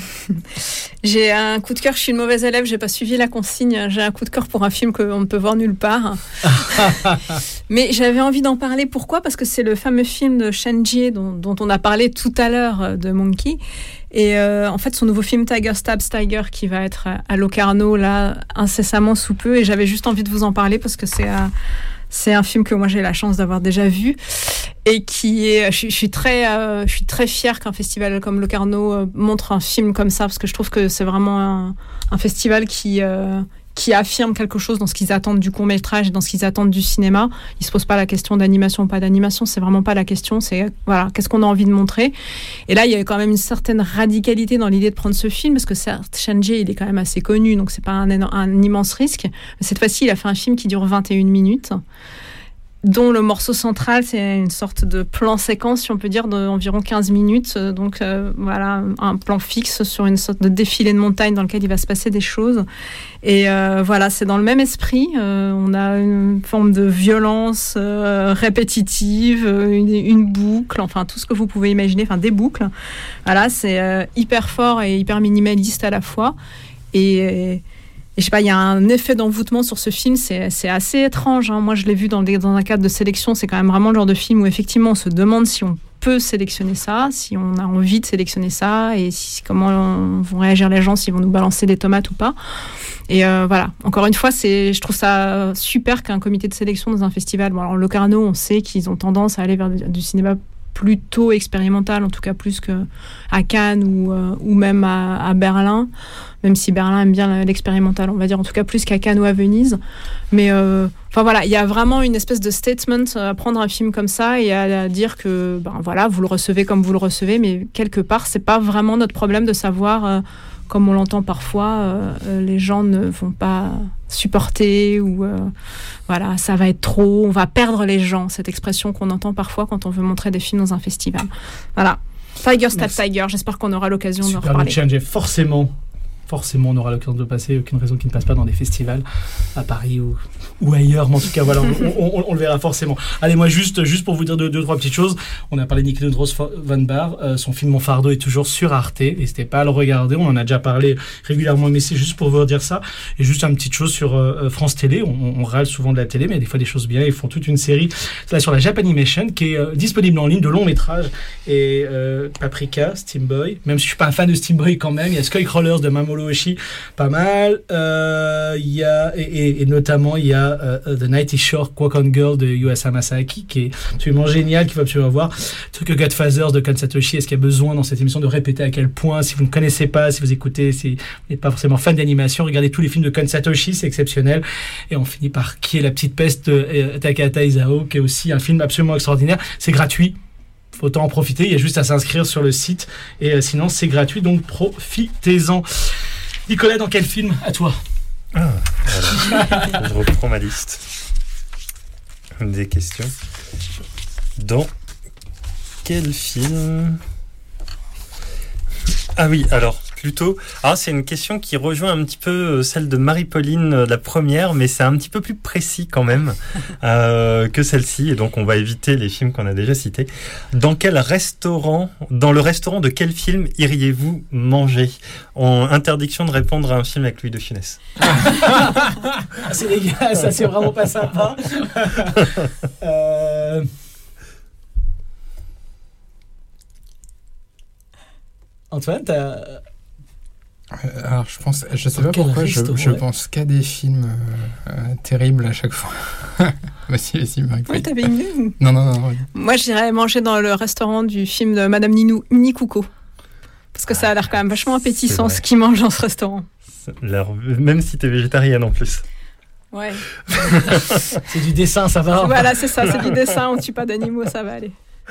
J'ai un coup de cœur, je suis une mauvaise élève, j'ai pas suivi la consigne, j'ai un coup de cœur pour un film qu'on ne peut voir nulle part. Mais j'avais envie d'en parler, pourquoi ? Parce que c'est le fameux film de Chen Jie dont, dont on a parlé tout à l'heure, de Monkey. Et euh, en fait, son nouveau film Tiger Stabs Tiger qui va être à Locarno là incessamment sous peu, et j'avais juste envie de vous en parler parce que c'est euh, c'est un film que moi j'ai la chance d'avoir déjà vu et qui est, je, je suis très, euh, je suis très fière qu'un festival comme Locarno euh, montre un film comme ça, parce que je trouve que c'est vraiment un, un festival qui euh, qui affirme quelque chose dans ce qu'ils attendent du court-métrage et dans ce qu'ils attendent du cinéma. Ils ne se posent pas la question d'animation ou pas d'animation, c'est vraiment pas la question, c'est voilà, qu'est-ce qu'on a envie de montrer. Et là, il y a quand même une certaine radicalité dans l'idée de prendre ce film, parce que certes, Chen Jie, il est quand même assez connu, donc c'est pas un, un immense risque. Mais cette fois-ci, il a fait un film qui dure vingt et une minutes, dont le morceau central, c'est une sorte de plan séquence, si on peut dire, d'environ quinze minutes. Donc euh, voilà, un plan fixe sur une sorte de défilé de montagne dans lequel il va se passer des choses. Et euh, voilà, c'est dans le même esprit. Euh, on a une forme de violence euh, répétitive, une, une boucle, enfin tout ce que vous pouvez imaginer, enfin des boucles. Voilà, c'est euh, hyper fort et hyper minimaliste à la fois. Et... et Et je sais pas, il y a un effet d'envoûtement sur ce film, c'est, c'est assez étrange. Hein. Moi, je l'ai vu dans, des, dans un cadre de sélection, c'est quand même vraiment le genre de film où effectivement on se demande si on peut sélectionner ça, si on a envie de sélectionner ça, et si, comment on, vont réagir les gens, s'ils vont nous balancer des tomates ou pas. Et euh, voilà, encore une fois, c'est, je trouve ça super qu'un comité de sélection dans un festival, bon, alors Locarno, on sait qu'ils ont tendance à aller vers du, du cinéma plutôt expérimental, en tout cas plus qu'à Cannes ou, euh, ou même à, à Berlin, même si Berlin aime bien l'expérimental, on va dire, en tout cas plus qu'à Cannes ou à Venise. Mais euh, enfin voilà, il y a vraiment une espèce de statement à prendre un film comme ça et à, à dire que ben voilà, vous le recevez comme vous le recevez, mais quelque part c'est pas vraiment notre problème de savoir, euh, comme on l'entend parfois, euh, les gens ne vont pas supporter ou euh, voilà, ça va être trop, on va perdre les gens, cette expression qu'on entend parfois quand on veut montrer des films dans un festival. Voilà, Tiger Stab Tiger, j'espère qu'on aura l'occasion Super d'en reparler. Super, forcément. forcément on aura l'occasion de passer, aucune raison qu'il ne passe pas dans des festivals à Paris ou, ou ailleurs, mais en tout cas voilà, on, on, on, on le verra forcément. Allez, moi juste, juste pour vous dire deux, deux trois petites choses, on a parlé de Nickelodeon Van Bar, euh, son film Mon Fardeau est toujours sur Arte, n'hésitez pas à le regarder, on en a déjà parlé régulièrement, mais c'est juste pour vous dire ça. Et juste une petite chose sur euh, France Télé, on, on râle souvent de la télé, mais il y a des fois des choses bien, ils font toute une série là, sur la Japanimation qui est euh, disponible en ligne, de long métrage, et euh, Paprika, Steam Boy, même si je suis pas un fan de Steam Boy quand même, il y a Skycrawlers de Mamoru Oshii, pas mal. Euh, il y a et, et, et notamment il y a euh, The Nighty Shore Quokon Girl de Yuasa Masaki qui est absolument génial, qu'il faut absolument voir. Truc Godfathers de Kon Satoshi. Est-ce qu'il y a besoin dans cette émission de répéter à quel point, si vous ne connaissez pas, si vous écoutez, si vous n'êtes pas forcément fan d'animation, regardez tous les films de Kon Satoshi, c'est exceptionnel. Et on finit par Qui est la petite peste de euh, Takahata Isao, qui est aussi un film absolument extraordinaire. C'est gratuit. Faut autant en profiter, il y a juste à s'inscrire sur le site et euh, sinon c'est gratuit, donc profitez-en. Nicolas, dans quel film? À toi. Ah, voilà. Je reprends ma liste des questions. Dans quel film? Ah oui, alors plutôt. Ah, c'est une question qui rejoint un petit peu celle de Marie-Pauline, la première, mais c'est un petit peu plus précis quand même euh, que celle-ci. Et donc, on va éviter les films qu'on a déjà cités. Dans quel restaurant, dans le restaurant de quel film iriez-vous manger? En interdiction de répondre à un film avec Louis de Funès. Ah, c'est les gars, ça c'est vraiment pas sympa. euh... Antoine, t'as... Euh, alors je pense, je sais pas pourquoi, je, je ouais. pense qu'à des films euh, euh, terribles à chaque fois. Voici les films. Ouais, t'avais une idée ou... Non, non, non. Oui. Moi, j'irais manger dans le restaurant du film de Madame Ninou, Nikouko. Parce que ça a l'air quand même vachement appétissant ce qu'ils mangent dans ce restaurant. Même si t'es végétarienne en plus. Ouais. C'est du dessin, ça va. Voilà, c'est ça, c'est du dessin, on tue pas d'animaux, ça va aller.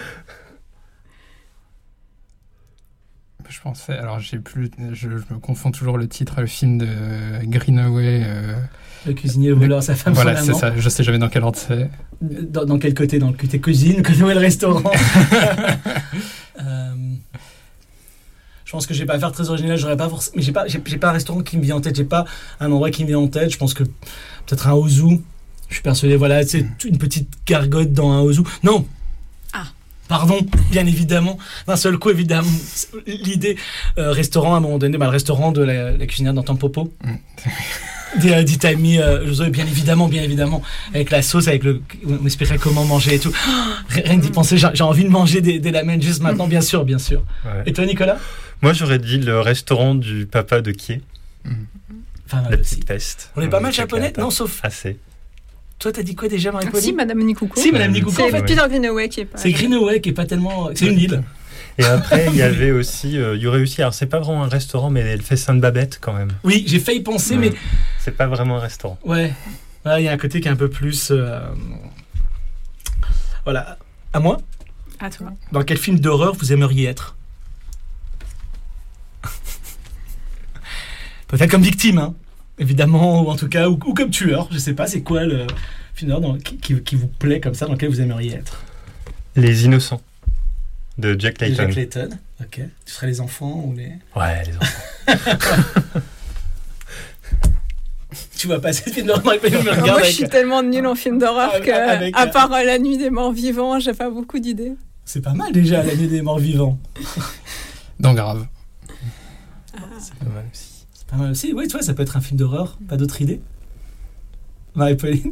Je pensais, alors j'ai plus, je, je me confonds toujours le titre, le film de Greenaway. Euh, le cuisinier, le voleur, sa femme, voilà, son c'est amant. ça, je sais jamais dans quel ordre c'est. Dans, dans quel côté? Dans le côté cuisine, Greenaway le restaurant. euh, je pense que je vais pas faire très original, j'aurais pas forcément, mais j'ai pas, j'ai, j'ai pas un restaurant qui me vient en tête, j'ai pas un endroit qui me vient en tête. Je pense que peut-être un Ozu. Je suis persuadé, voilà, c'est une petite gargote dans un Ozu. Non. Pardon, bien évidemment, d'un seul coup, évidemment, l'idée euh, restaurant, à un moment donné, bah, le restaurant de la, la cuisinière dans Tampopo, mm. des euh, d'Itami, euh, bien évidemment, bien évidemment, avec la sauce, avec le, on espérait comment manger et tout. Rien que d'y penser, j'ai, j'ai envie de manger des, des lamelles juste maintenant, bien sûr, bien sûr. Ouais. Et toi, Nicolas? Moi, j'aurais dit le restaurant du papa de Kie, mm. enfin, la petite aussi. Peste. On est pas mal japonais, non, sauf... Assez. Toi, t'as dit quoi déjà, Marie-Pauline? Si, Madame Nikouko. Si, Madame Nikouko. C'est en fait Peter Greenaway qui est pas. C'est Greenaway qui est pas tellement. C'est une île. Et après, il y avait aussi, euh, il y aurait aussi, alors c'est pas vraiment un restaurant, mais elle fait Sainte-Babette quand même. Oui, j'ai failli penser, ouais. mais. C'est pas vraiment un restaurant. Ouais. Il ouais, y a un côté qui est un peu plus. Euh... Voilà. À moi? À toi. Dans quel film d'horreur vous aimeriez être? Peut-être comme victime, hein. Évidemment, ou en tout cas, ou, ou comme tueur, je sais pas, c'est quoi le film d'horreur qui, qui, qui vous plaît comme ça, dans lequel vous aimeriez être? Les Innocents, de Jack Layton. Jack Layton, ok. Tu serais les enfants ou les... Ouais, les enfants. Tu vois pas ces films d'horreur, mais me regarde. Moi, avec... je suis tellement nulle en film d'horreur que, avec, à part euh, La Nuit des Morts Vivants, j'ai pas beaucoup d'idées. C'est pas mal déjà, La Nuit des Morts Vivants. Dans Grave. Ah. C'est pas mal aussi. Pas mal aussi, oui, tu vois, ça peut être un film d'horreur. Pas d'autres idées? Marie-Pauline?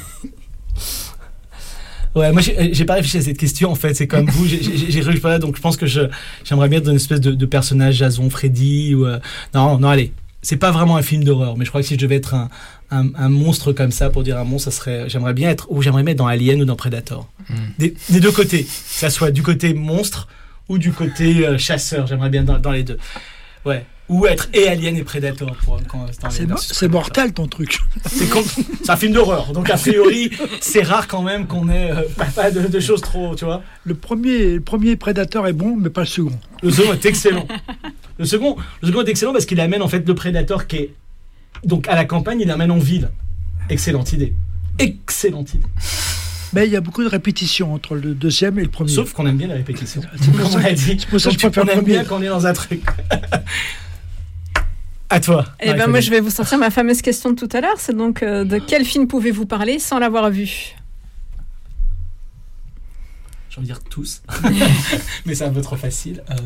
Ouais, moi, j'ai, j'ai pas réfléchi à cette question, en fait. C'est comme vous, j'ai, j'ai, j'ai réfléchi pas là, donc je pense que je, j'aimerais bien être dans une espèce de, de personnage Jason, Freddy, ou... Euh... Non, non, allez. C'est pas vraiment un film d'horreur, mais je crois que si je devais être un, un, un monstre comme ça, pour dire un monstre, ça serait... J'aimerais bien être... Ou j'aimerais mettre dans Alien ou dans Predator. Mm. Des, des deux côtés. Que ça soit du côté monstre ou du côté euh, chasseur. J'aimerais bien dans, dans les deux. Ouais. Ou être et Alien et Predator. Pour, quand, c'est, mo- c'est mortel ton truc. C'est, com- c'est un film d'horreur, donc a priori c'est rare quand même qu'on ait euh, pas, pas de, de choses trop, tu vois. Le premier, le premier Predator est bon, mais pas le second. Le second est excellent. Le second, le second est excellent parce qu'il amène en fait le Predator qui est donc à la campagne, il l'amène en ville. Excellente idée. Excellente idée. Mais il y a beaucoup de répétitions entre le deuxième et le premier. Sauf qu'on aime bien la répétition. C'est pour ça, c'est pour ça que je préfère on le aime premier. bien quand on est dans un truc. À toi. Eh ben moi, je vais vous sortir ma fameuse question de tout à l'heure. C'est donc euh, de quel film pouvez-vous parler sans l'avoir vu? J'ai envie de dire tous. Mais c'est un peu trop facile. Euh...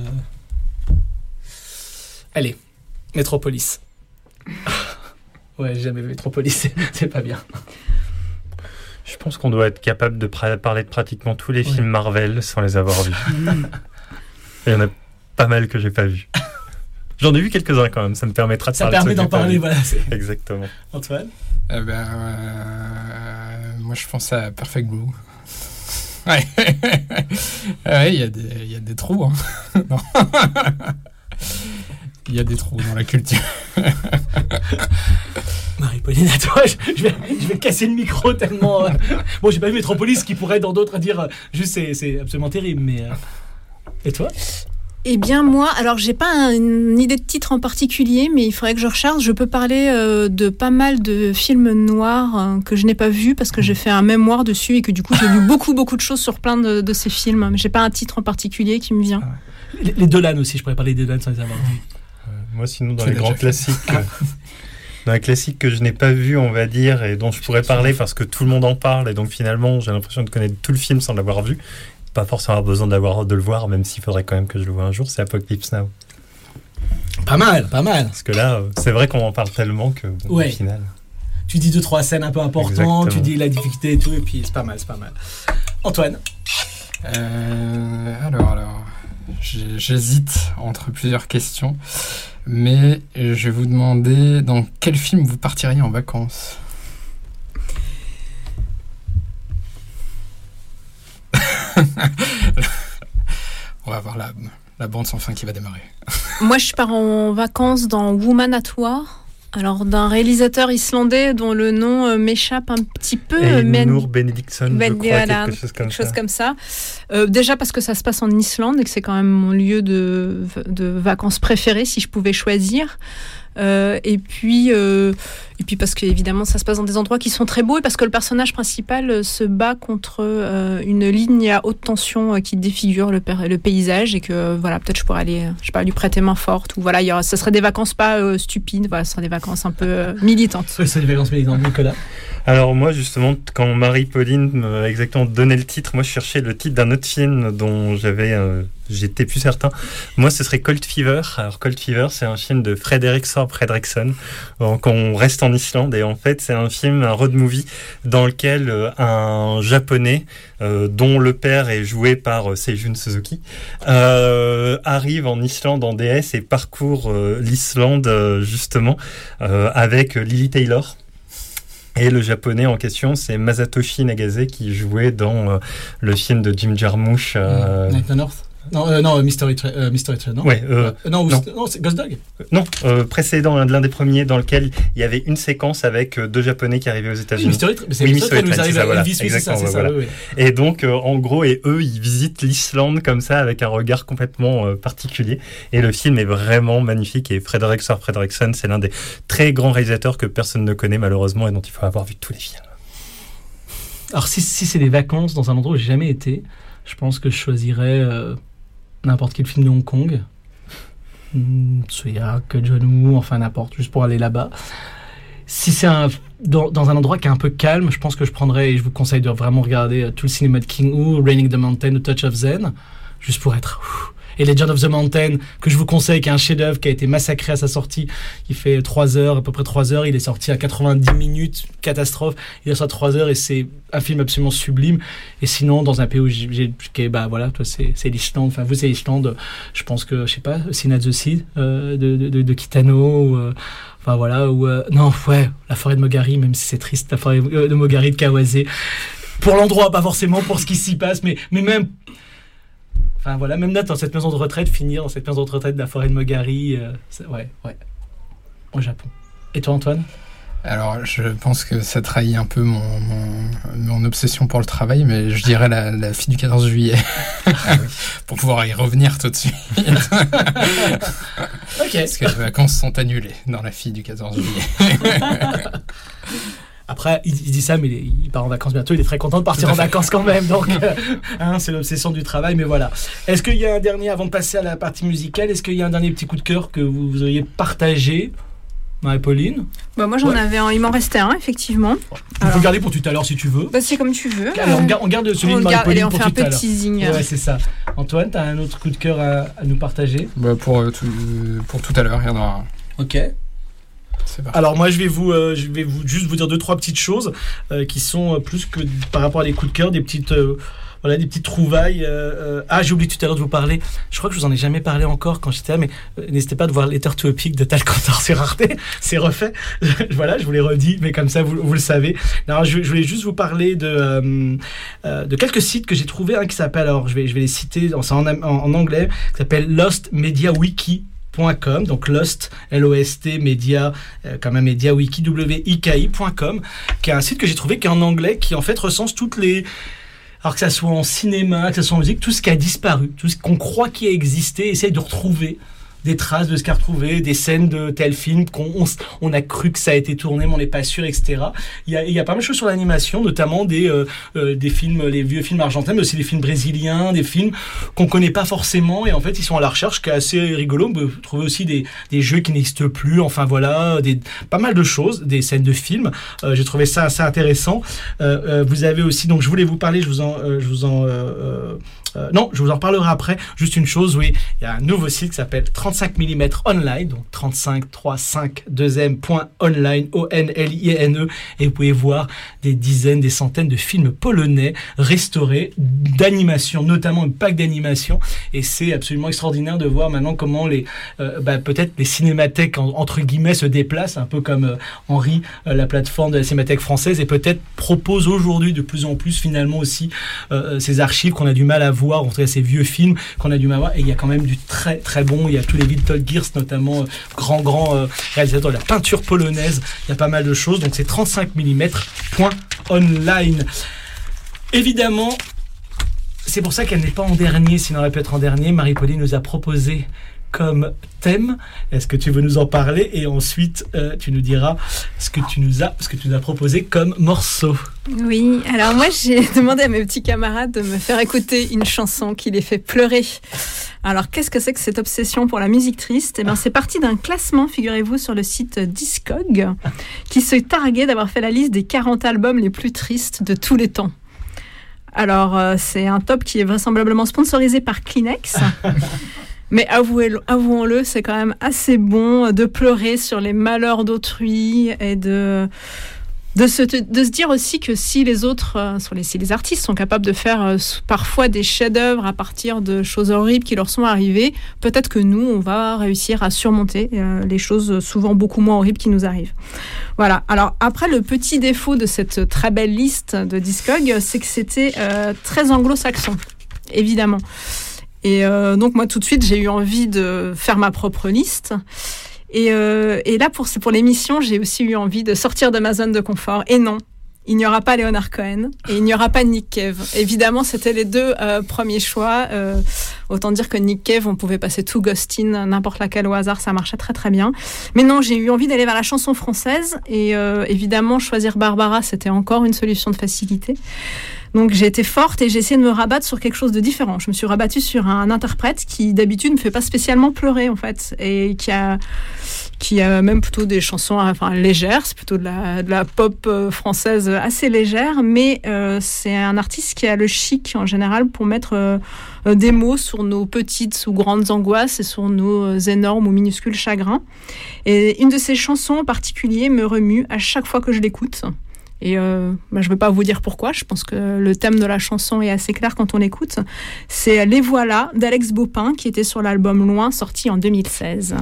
Allez, Metropolis. Ouais, j'ai jamais vu Metropolis, c'est, c'est pas bien. Je pense qu'on doit être capable de pra- parler de pratiquement tous les ouais. films Marvel sans les avoir vus. Il y en a pas mal que j'ai pas vus. J'en ai vu quelques-uns quand même, ça me permettra de ça parler. Ça permet d'en parler, voilà. C'est... Exactement. Antoine euh, ben, euh, moi je pense à Perfect Blue. Ouais, il y a des, il y a des trous. Hein. Non. Il y a des trous dans la culture. Marie-Pauline, à toi, je, je, vais, je vais casser le micro tellement... Euh... Bon, j'ai pas vu Metropolis, qui pourrait dans d'autres dire... Euh, juste, c'est, c'est absolument terrible, mais... Euh... Et toi ? Eh bien, moi, alors j'ai pas un, une idée de titre en particulier, mais il faudrait que je recharge. Je peux parler euh, de pas mal de films noirs euh, que je n'ai pas vus parce que j'ai fait un mémoire dessus et que du coup j'ai lu beaucoup beaucoup de choses sur plein de, de ces films. Mais j'ai pas un titre en particulier qui me vient. Les, les Dolan aussi, je pourrais parler des Dolan sans les avoir vus. Euh, moi, sinon, dans les grands classiques, euh, dans les classiques que je n'ai pas vus, on va dire, et dont je pourrais parler parce que tout le monde en parle, et donc finalement, j'ai l'impression de connaître tout le film sans l'avoir vu. Pas forcément avoir besoin d'avoir, de le voir, même s'il faudrait quand même que je le voie un jour, c'est Apocalypse Now. Pas mal, pas mal. Parce que là, c'est vrai qu'on en parle tellement que, bon, ouais. Au final... Tu dis deux, trois scènes un peu importantes, exactement. Tu dis la difficulté et tout, et puis c'est pas mal, c'est pas mal. Antoine euh, Alors, alors, j'hésite entre plusieurs questions, mais je vais vous demander dans quel film vous partiriez en vacances ? On va voir la, la bande sans fin qui va démarrer. Moi, je pars en vacances dans Woman at War, alors d'un réalisateur islandais dont le nom euh, m'échappe un petit peu. Elinor Benediktsson, ben, je crois, voilà, quelque chose comme quelque ça. Chose comme ça. Euh, déjà parce que ça se passe en Islande et que c'est quand même mon lieu de, de vacances préféré si je pouvais choisir. Euh, et puis euh, et puis parce que évidemment ça se passe dans des endroits qui sont très beaux et parce que le personnage principal euh, se bat contre euh, une ligne à haute tension euh, qui défigure le, per- le paysage et que euh, voilà peut-être je pourrais aller je sais pas lui prêter main forte ou voilà il y aura, ça serait des vacances pas euh, stupides voilà ce serait des vacances un peu euh, militantes. Ce serait des vacances militantes. Nicolas. Alors moi justement quand Marie-Pauline m'a exactement donné le titre, moi je cherchais le titre d'un autre film dont j'avais euh, j'étais plus certain. Moi ce serait Cold Fever. Alors Cold Fever c'est un film de Frederick Thorpe Fredrickson. Donc on reste en Islande et en fait c'est un film, un road movie dans lequel euh, un japonais euh, dont le père est joué par euh, Seijun Suzuki euh, arrive en Islande en D S et parcourt euh, l'Islande euh, justement euh, avec Lily Taylor. Et le japonais en question, c'est Masatoshi Nagase qui jouait dans euh, le film de Jim Jarmusch. Euh... Night on Earth. Non, euh, non, Mystery Train, euh, Mystery Train, non. Ouais, euh, euh, non, non. non, c'est Ghost Dog. Non, euh, précédent, hein, l'un des premiers dans lequel il y avait une séquence avec euh, deux Japonais qui arrivaient aux États-Unis. Oui, Mystery Train, c'est oui, Mystery Train, c'est ça, voilà. Elvis, oui, c'est ça, c'est ça. Voilà. Oui, oui. Et donc, euh, en gros, et eux, ils visitent l'Islande comme ça avec un regard complètement euh, particulier. Et le film est vraiment magnifique. Et Frederick Thorpe Fredrickson, c'est l'un des très grands réalisateurs que personne ne connaît malheureusement et dont il faut avoir vu tous les films. Alors, si, si c'est des vacances dans un endroit où j'ai jamais été, je pense que je choisirais euh, n'importe quel film de Hong Kong. Hmm, Tsuyak, John Woo, enfin n'importe, juste pour aller là-bas. Si c'est un, dans, dans un endroit qui est un peu calme, je pense que je prendrais, et je vous conseille de vraiment regarder euh, tout le cinéma de King Hu, Raining the Mountain, The Touch of Zen, juste pour être... Ouf. Et Legend of the Mountain, que je vous conseille, qui est un chef-d'œuvre, qui a été massacré à sa sortie. Il fait trois heures, à peu près trois heures. Il est sorti à quatre-vingt-dix minutes, catastrophe. Il est sorti à trois heures et c'est un film absolument sublime. Et sinon, dans un pays où j'ai, j'ai bah voilà, toi, c'est, c'est l'Islande. Enfin, vous, c'est l'Islande. Je pense que, je sais pas, Sin at the Sea, euh, de, de, de, de Kitano, ou, euh, enfin voilà, ou, euh, non, ouais, la forêt de Mogari, même si c'est triste, la forêt de Mogari de Kawase. Pour l'endroit, pas forcément pour ce qui s'y passe, mais, mais même, enfin voilà, même là, dans cette maison de retraite, finir dans cette maison de retraite de la forêt de Mogari, euh, ouais, ouais, au Japon. Et toi, Antoine ? Alors, je pense que ça trahit un peu mon, mon, mon obsession pour le travail, mais je dirais la, la fille du quatorze juillet, ah, oui. Pour pouvoir y revenir tout de suite. Ok. Parce que les vacances sont annulées dans la fille du quatorze juillet. Après, il, il dit ça, mais il, il part en vacances bientôt. Il est très content de partir en vacances quand même. Donc, euh, hein, c'est l'obsession du travail, mais voilà. Est-ce qu'il y a un dernier, avant de passer à la partie musicale, est-ce qu'il y a un dernier petit coup de cœur que vous, vous auriez partagé Marie-Pauline. Bah, moi, j'en Ouais. avais un. Il m'en restait un, effectivement. Tu peux garder pour tout à l'heure si tu veux. Bah, c'est comme tu veux. Allez, on, garde, on garde celui on de garde- Marie-Pauline allez, on pour fait un tout peu à de l'heure. teasing. Ouais, c'est ça. Antoine, t'as un autre coup de cœur à, à nous partager? Bah, pour, euh, tout, pour tout à l'heure, il y en aura un. Ok. C'est parti. Alors moi je vais vous, euh, je vais vous juste vous dire deux trois petites choses euh, qui sont euh, plus que par rapport à des coups de cœur, des petites euh, voilà des petites trouvailles. Euh, euh, ah j'ai oublié tout à l'heure de vous parler. Je crois que je vous en ai jamais parlé encore quand j'étais là, mais euh, n'hésitez pas de voir Letter to a Pig de Tal Cantor sur Arte. C'est refait. Voilà, je vous l'ai redit, mais comme ça vous, vous le savez. Alors je, je voulais juste vous parler de euh, euh, de quelques sites que j'ai trouvé, un qui s'appelle, alors je vais je vais les citer en, en, en anglais, qui s'appelle Lost Media Wiki. .com, donc Lost, L O S T, Media, euh, comme un Media Wiki, W I K I point com, qui est un site que j'ai trouvé qui est en anglais, qui en fait recense toutes les... Alors que ça soit en cinéma, que ça soit en musique, tout ce qui a disparu, tout ce qu'on croit qui a existé, essaye de retrouver des traces de ce qu'a retrouvé, des scènes de tel film qu'on on, on a cru que ça a été tourné, mais on n'est pas sûr, et cetera. Il y a, il y a pas mal de choses sur l'animation, notamment des, euh, euh, des films, les vieux films argentins, mais aussi des films brésiliens, des films qu'on connaît pas forcément, et en fait ils sont à la recherche, ce qui est assez rigolo. On peut trouver aussi des, des jeux qui n'existent plus, enfin voilà, des, pas mal de choses, des scènes de films. Euh, j'ai trouvé ça assez intéressant. Euh, euh, vous avez aussi, donc je voulais vous parler, je vous en, euh, je vous en, euh, euh, Euh, non, je vous en reparlerai après. Juste une chose, oui, il y a un nouveau site qui s'appelle trente-cinq millimètres online, donc trente-cinq trois cinq deux m point online, O N L I N E, et vous pouvez voir des dizaines, des centaines de films polonais restaurés, d'animation, notamment un pack d'animation, et c'est absolument extraordinaire de voir maintenant comment les, euh, bah, peut-être les cinémathèques en, entre guillemets se déplacent, un peu comme euh, Henri, euh, la plateforme de la cinémathèque française, et peut-être propose aujourd'hui de plus en plus finalement aussi euh, ces archives qu'on a du mal à voir, en tout cas ces vieux films qu'on a du mal à voir, et il y a quand même du très très bon, il y a tous les Witold Gears notamment, euh, grand grand euh, réalisateur de la peinture polonaise, il y a pas mal de choses, donc c'est trente-cinq millimètres point online. Évidemment, c'est pour ça qu'elle n'est pas en dernier, sinon elle aurait pu être en dernier. Marie-Pauline nous a proposé comme thème. Est-ce que tu veux nous en parler? Et ensuite, euh, tu nous diras ce que tu nous as, ce que tu nous as proposé comme morceau. Oui, alors moi j'ai demandé à mes petits camarades de me faire écouter une chanson qui les fait pleurer. Alors qu'est-ce que c'est que cette obsession pour la musique triste? Eh bien c'est parti d'un classement, figurez-vous, sur le site Discog, qui se targuait d'avoir fait la liste des quarante albums les plus tristes de tous les temps. Alors euh, c'est un top qui est vraisemblablement sponsorisé par Kleenex. Mais avouez, avouons-le, c'est quand même assez bon de pleurer sur les malheurs d'autrui et de, de, se, de se dire aussi que si les autres, sur les, si les artistes sont capables de faire euh, parfois des chefs-d'œuvre à partir de choses horribles qui leur sont arrivées, peut-être que nous, on va réussir à surmonter euh, les choses souvent beaucoup moins horribles qui nous arrivent. Voilà. Alors après, le petit défaut de cette très belle liste de Discog, c'est que c'était euh, très anglo-saxon, évidemment. Et euh, donc moi tout de suite j'ai eu envie de faire ma propre liste et, euh, et là pour, pour l'émission j'ai aussi eu envie de sortir de ma zone de confort. Et non, il n'y aura pas Leonard Cohen et il n'y aura pas Nick Cave. Évidemment c'était les deux euh, premiers choix. Euh, autant dire que Nick Cave on pouvait passer tout Ghostin, n'importe laquelle au hasard, ça marchait très très bien. Mais non, j'ai eu envie d'aller vers la chanson française et euh, évidemment choisir Barbara c'était encore une solution de facilité. Donc j'ai été forte et j'ai essayé de me rabattre sur quelque chose de différent. Je me suis rabattue sur un interprète qui d'habitude ne me fait pas spécialement pleurer en fait, et qui a, qui a même plutôt des chansons enfin, légères, c'est plutôt de la, de la pop française assez légère, mais euh, c'est un artiste qui a le chic en général pour mettre euh, des mots sur nos petites ou grandes angoisses et sur nos énormes ou minuscules chagrins. Et une de ses chansons en particulier me remue à chaque fois que je l'écoute. Et euh, bah, je ne vais pas vous dire pourquoi, je pense que le thème de la chanson est assez clair quand on l'écoute. C'est Les Voilà d'Alex Baupin qui était sur l'album Loin, sorti en deux mille seize.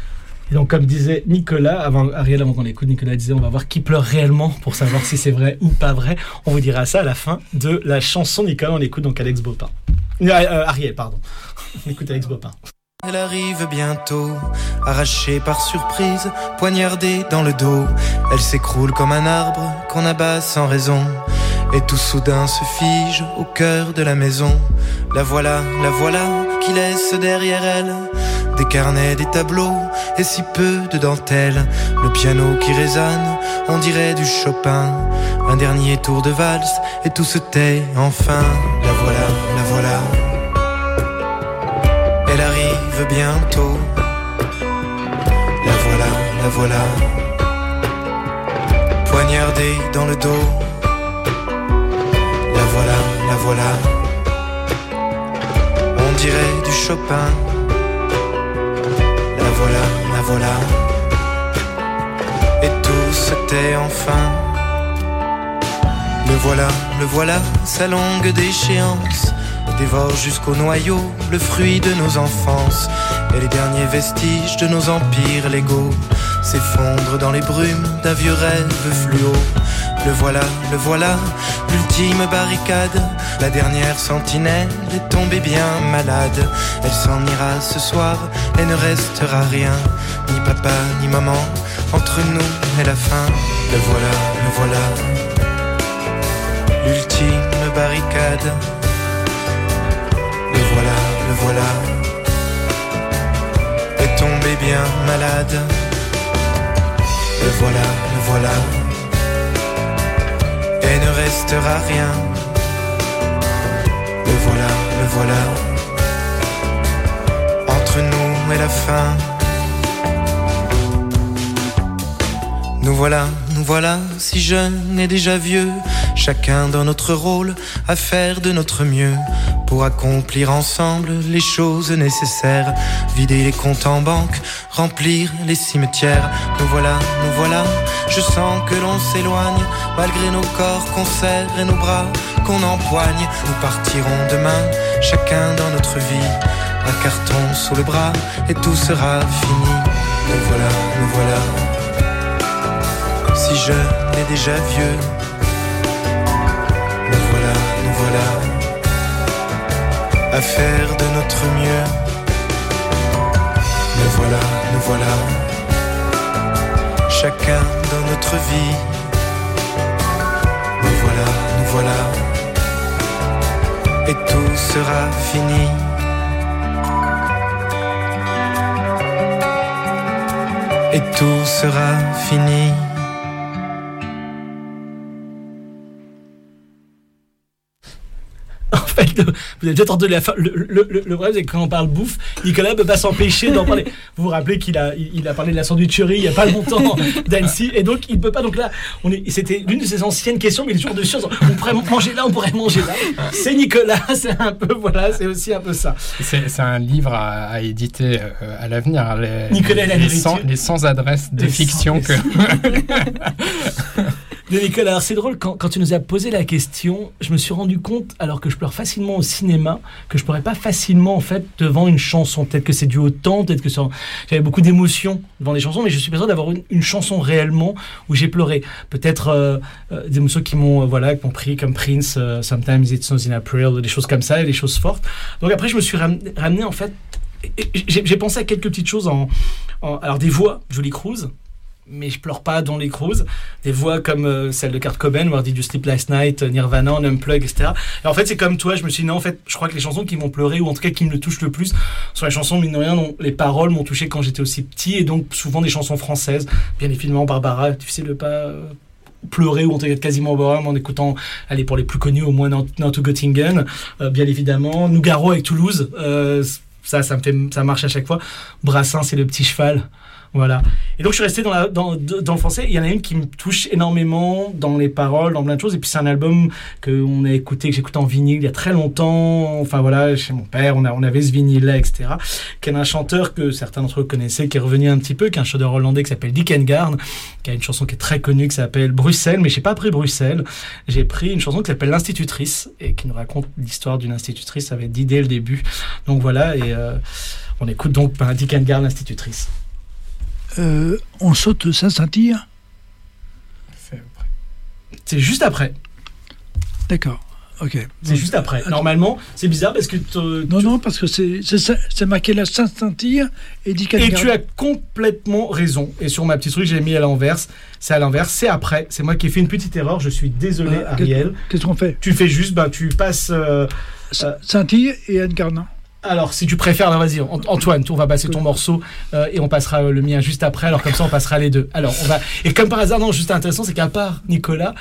Et donc comme disait Nicolas, avant, Ariel avant qu'on l'écoute, Nicolas disait on va voir qui pleure réellement pour savoir si c'est vrai ou pas vrai. On vous dira ça à la fin de la chanson. Nicolas, on écoute donc Alex Baupin. Euh, euh, Ariel, pardon. On écoute Alex Baupin. Elle arrive bientôt, arrachée par surprise, poignardée dans le dos. Elle s'écroule comme un arbre qu'on abat sans raison, et tout soudain se fige au cœur de la maison. La voilà, la voilà, qui laisse derrière elle des carnets, des tableaux, et si peu de dentelle. Le piano qui résonne, on dirait du Chopin. Un dernier tour de valse, et tout se tait enfin. La voilà, la voilà. Elle arrive bientôt. La voilà, la voilà. Poignardée dans le dos, la voilà, la voilà. On dirait du Chopin, la voilà, la voilà. Et tout se tait enfin. Le voilà, le voilà, sa longue déchéance dévore jusqu'au noyau le fruit de nos enfances. Et les derniers vestiges de nos empires légaux s'effondrent dans les brumes d'un vieux rêve fluo. Le voilà, le voilà, l'ultime barricade. La dernière sentinelle est tombée bien malade. Elle s'en ira ce soir et ne restera rien, ni papa ni maman, entre nous et la fin. Le voilà, le voilà, l'ultime barricade. Le voilà, le voilà, est tombé bien malade. Le voilà, le voilà, et ne restera rien. Le voilà, le voilà, entre nous et la fin. Nous voilà, nous voilà, si jeunes et déjà vieux, chacun dans notre rôle, à faire de notre mieux pour accomplir ensemble les choses nécessaires. Vider les comptes en banque, remplir les cimetières. Nous voilà, nous voilà, je sens que l'on s'éloigne, malgré nos corps qu'on serre et nos bras qu'on empoigne. Nous partirons demain, chacun dans notre vie, un carton sous le bras et tout sera fini. Nous voilà, nous voilà, si jeune et déjà vieux. Nous voilà, nous voilà, à faire de notre mieux. Nous voilà, nous voilà, chacun dans notre vie. Nous voilà, nous voilà, et tout sera fini. Et tout sera fini. En fait, vous avez peut-être entendu la fin. Le, le, le, le problème, c'est que quand on parle bouffe, Nicolas ne peut pas s'empêcher d'en parler. Vous vous rappelez qu'il a, il a parlé de la sandwicherie il n'y a pas longtemps d'Annecy, et donc il ne peut pas. Donc là, on est, c'était l'une de ses anciennes questions, mais il est toujours dessus. On pourrait manger là, on pourrait manger là. C'est Nicolas, c'est un peu, voilà, c'est aussi un peu ça. C'est, c'est un livre à, à éditer euh, à l'avenir. Les, Nicolas, les, les, sans, les sans adresses de les fiction sans, que. De Nicolas, alors c'est drôle, quand, quand tu nous as posé la question, je me suis rendu compte, alors que je pleure facilement au cinéma, que je pleurais pas facilement en fait devant une chanson. Peut-être que c'est dû au temps, peut-être que ça, j'avais beaucoup d'émotions devant des chansons, mais je suis persuadé d'avoir une, une chanson réellement où j'ai pleuré. Peut-être euh, euh, des émotions qui m'ont, euh, voilà, qui m'ont pris, comme Prince, euh, Sometimes It Snows in April, des choses comme ça, des choses fortes. Donc après, je me suis ramené, ramené en fait, j'ai, j'ai pensé à quelques petites choses en, en alors des voix, Julie Cruz. Mais je pleure pas dans les Cruz. Des voix comme euh, celle de Kurt Cobain, Where Did You Sleep Last Night, Nirvana, Unplugged, et cetera. Et en fait, c'est comme toi, je me suis dit, non, en fait, je crois que les chansons qui m'ont pleuré, ou en tout cas qui me le touchent le plus, sont les chansons, mine de rien, dont les paroles m'ont touché quand j'étais aussi petit, et donc souvent des chansons françaises. Bien évidemment, Barbara, difficile de pas euh, pleurer, ou en tout cas quasiment boire en écoutant, allez, pour les plus connus, au moins Now to Göttingen, euh, bien évidemment. Nougaro avec Toulouse, euh, ça, ça me fait, ça marche à chaque fois. Brassens, c'est le petit cheval. Voilà. Et donc je suis resté dans, la, dans, dans le français. Il y en a une qui me touche énormément dans les paroles, dans plein de choses. Et puis c'est un album qu'on a écouté, que j'ai écouté en vinyle il y a très longtemps. Enfin voilà, chez mon père, on, a, on avait ce vinyle-là, et cetera. Qui est un chanteur que certains d'entre eux connaissaient, qui est revenu un petit peu, qui est un chanteur hollandais qui s'appelle Dick Engarn, qui a une chanson qui est très connue, qui s'appelle Bruxelles. Mais j'ai pas pris Bruxelles. J'ai pris une chanson qui s'appelle L'Institutrice, et qui nous raconte l'histoire d'une institutrice avec dix dès le début. Donc voilà, et euh, on écoute donc ben, Dick Engarn, L'Institutrice. Euh, on saute Saint-Saint-Cyr. C'est après. C'est juste après. D'accord. Ok. C'est juste après. Attends. Normalement, c'est bizarre parce que... Non, non, parce que c'est, c'est, c'est marqué la Saint-Saint-Cyr et dit Et tu as complètement raison. Et sur ma petite truc, j'ai mis à l'inverse. C'est à l'inverse. C'est après. C'est moi qui ai fait une petite erreur. Je suis désolé, ah, Ariel. Qu'est-ce qu'on fait ? Tu fais juste, ben, tu passes... Euh, Saint-Cyr et Engarn. Alors, si tu préfères, là, vas-y, Antoine, on va passer ton morceau euh, et on passera le mien juste après. Alors, comme ça, on passera les deux. Alors, on va. Et comme par hasard, non, juste intéressant, c'est qu'à part Nicolas,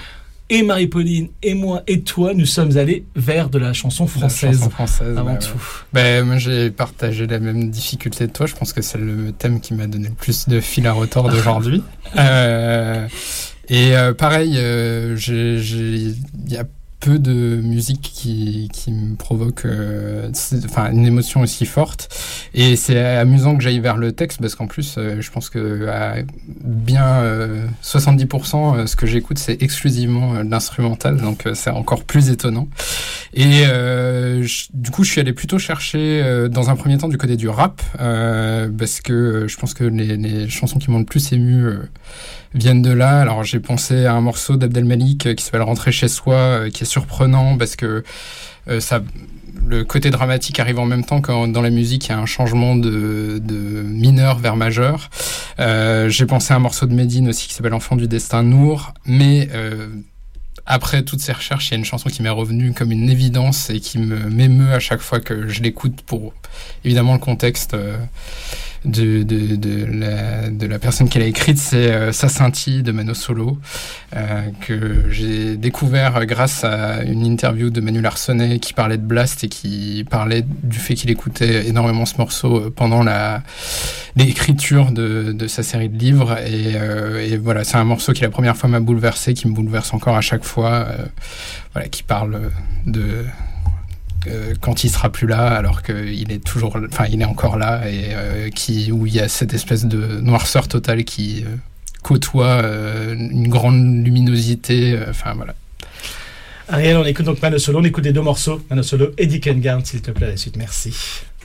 et Marie-Pauline, et moi, et toi, nous sommes allés vers de la chanson française. La chanson française, avant bah, tout. Ouais. Bah, moi, j'ai partagé la même difficulté de toi. Je pense que c'est le thème qui m'a donné le plus de fil à retordre d'aujourd'hui. euh, et euh, pareil, euh, j'ai, j'ai, y a peu de musique qui, qui me provoque euh, enfin, une émotion aussi forte. Et c'est amusant que j'aille vers le texte parce qu'en plus, euh, je pense que à bien euh, soixante-dix pour cent, euh, ce que j'écoute, c'est exclusivement euh, de l'instrumental. Donc, euh, c'est encore plus étonnant. Et euh, je, du coup, je suis allé plutôt chercher euh, dans un premier temps du côté du rap euh, parce que euh, je pense que les, les chansons qui m'ont le plus ému euh, viennent de là. Alors j'ai pensé à un morceau d'Abdel Malik euh, qui s'appelle Rentrer chez soi, euh, qui est surprenant parce que euh, ça, le côté dramatique arrive en même temps que dans la musique il y a un changement de, de mineur vers majeur. Euh, j'ai pensé à un morceau de Médine aussi qui s'appelle Enfant du destin Nour, mais euh, après toutes ces recherches, il y a une chanson qui m'est revenue comme une évidence et qui me m'émeut à chaque fois que je l'écoute pour évidemment le contexte euh, de, de, de, la, de la personne qui l'a écrite, c'est euh, Sa scintille de Mano Solo, euh, que j'ai découvert grâce à une interview de Manu Larsonnet qui parlait de Blast et qui parlait du fait qu'il écoutait énormément ce morceau pendant la, l'écriture de, de sa série de livres. Et, euh, et voilà, c'est un morceau qui la première fois m'a bouleversé, qui me bouleverse encore à chaque fois, euh, voilà, qui parle de... Euh, quand il sera plus là, alors qu'il est toujours, enfin, il est encore là, et euh, qui, où il y a cette espèce de noirceur totale qui euh, côtoie euh, une grande luminosité. Enfin euh, voilà. Ariel, on écoute donc Mano Solo, on écoute les deux morceaux, Mano Solo et Dick and Garn, s'il te plaît, à la suite. Merci.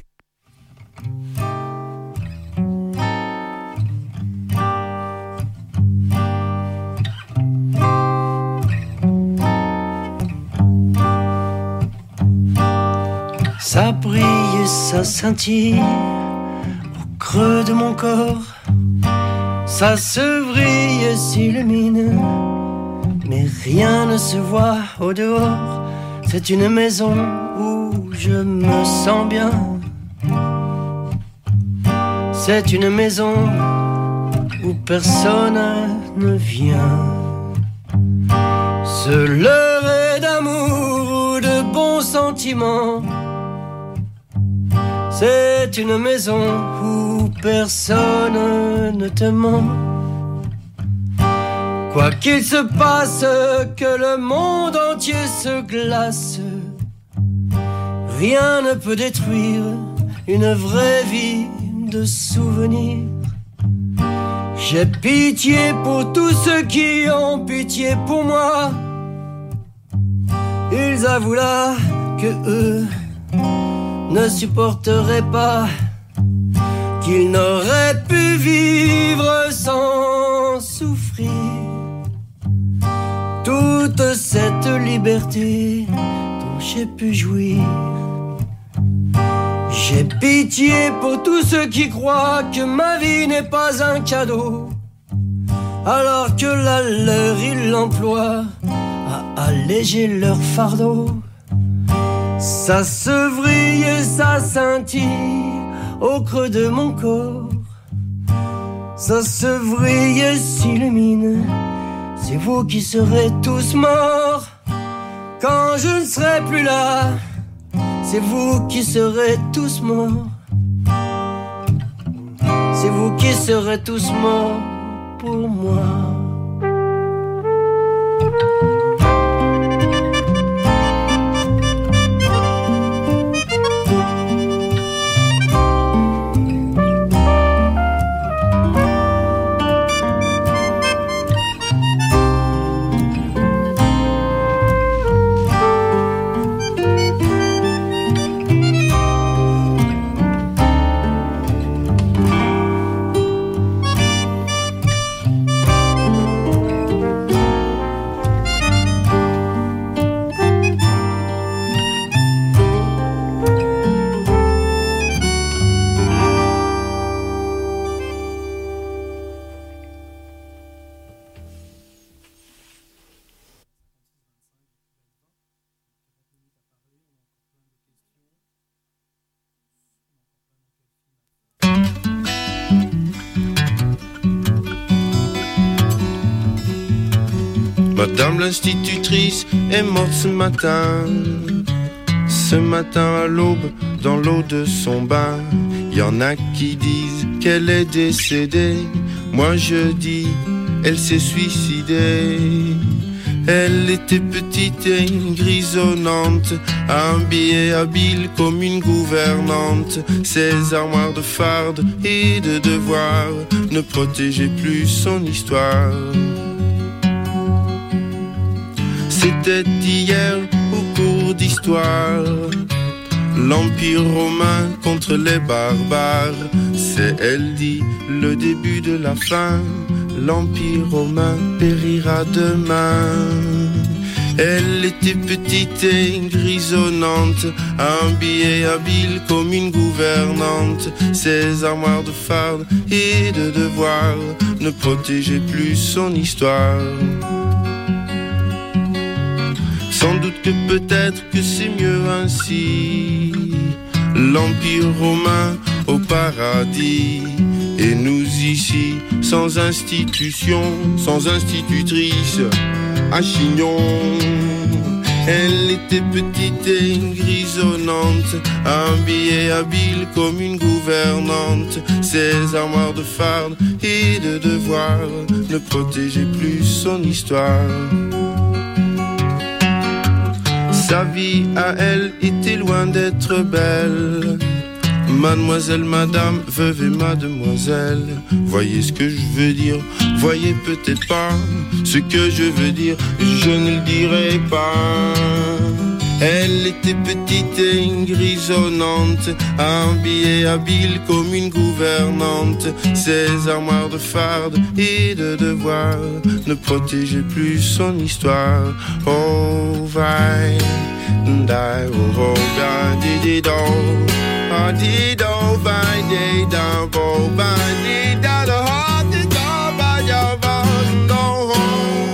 Ça brille et ça scintille au creux de mon corps. Ça se vrille et s'illumine, mais rien ne se voit au dehors. C'est une maison où je me sens bien. C'est une maison où personne ne vient se leurrer d'amour ou de bons sentiments. C'est une maison où personne ne te ment. Quoi qu'il se passe, que le monde entier se glace, rien ne peut détruire une vraie vie de souvenirs. J'ai pitié pour tous ceux qui ont pitié pour moi. Ils avouent là que eux ne supporterait pas, qu'il n'aurait pu vivre sans souffrir toute cette liberté dont j'ai pu jouir. J'ai pitié pour tous ceux qui croient que ma vie n'est pas un cadeau, alors que la leur ils l'emploient à alléger leur fardeau. Ça se vrille et ça scintille au creux de mon corps. Ça se vrille et s'illumine. C'est vous qui serez tous morts quand je ne serai plus là. C'est vous qui serez tous morts. C'est vous qui serez tous morts pour moi. Madame l'institutrice est morte ce matin. Ce matin à l'aube, dans l'eau de son bain. Y en a qui disent qu'elle est décédée. Moi je dis, elle s'est suicidée. Elle était petite et grisonnante, habillée habile comme une gouvernante. Ses armoires de fardes et de devoirs ne protégeaient plus son histoire. C'était hier au cours d'histoire, l'Empire romain contre les barbares. C'est, elle dit, le début de la fin. L'Empire romain périra demain. Elle était petite et grisonnante, habillée habile comme une gouvernante. Ses armoires de fardes et de devoirs ne protégeaient plus son histoire. Sans doute que peut-être que c'est mieux ainsi. L'Empire romain au paradis, et nous ici, sans institution, sans institutrice, à Chignon. Elle était petite et grisonnante, habillée habile comme une gouvernante. Ses armoires de fardes et de devoirs ne protégeaient plus son histoire. Sa vie à elle était loin d'être belle. Mademoiselle, madame, veuve et mademoiselle. Voyez ce que je veux dire, voyez peut-être pas ce que je veux dire, je ne le dirai pas. Elle était petite et grisonnante, habillée habile comme une gouvernante. Ses armoires de fardes et de devoirs ne protégeaient plus son histoire. Oh, vai, die, oh, oh, die, di, di, do. Ah, di, do, vai, di, da, bo, ba, di, da, do, ha, di, do, ba, ya, ba, do, ho.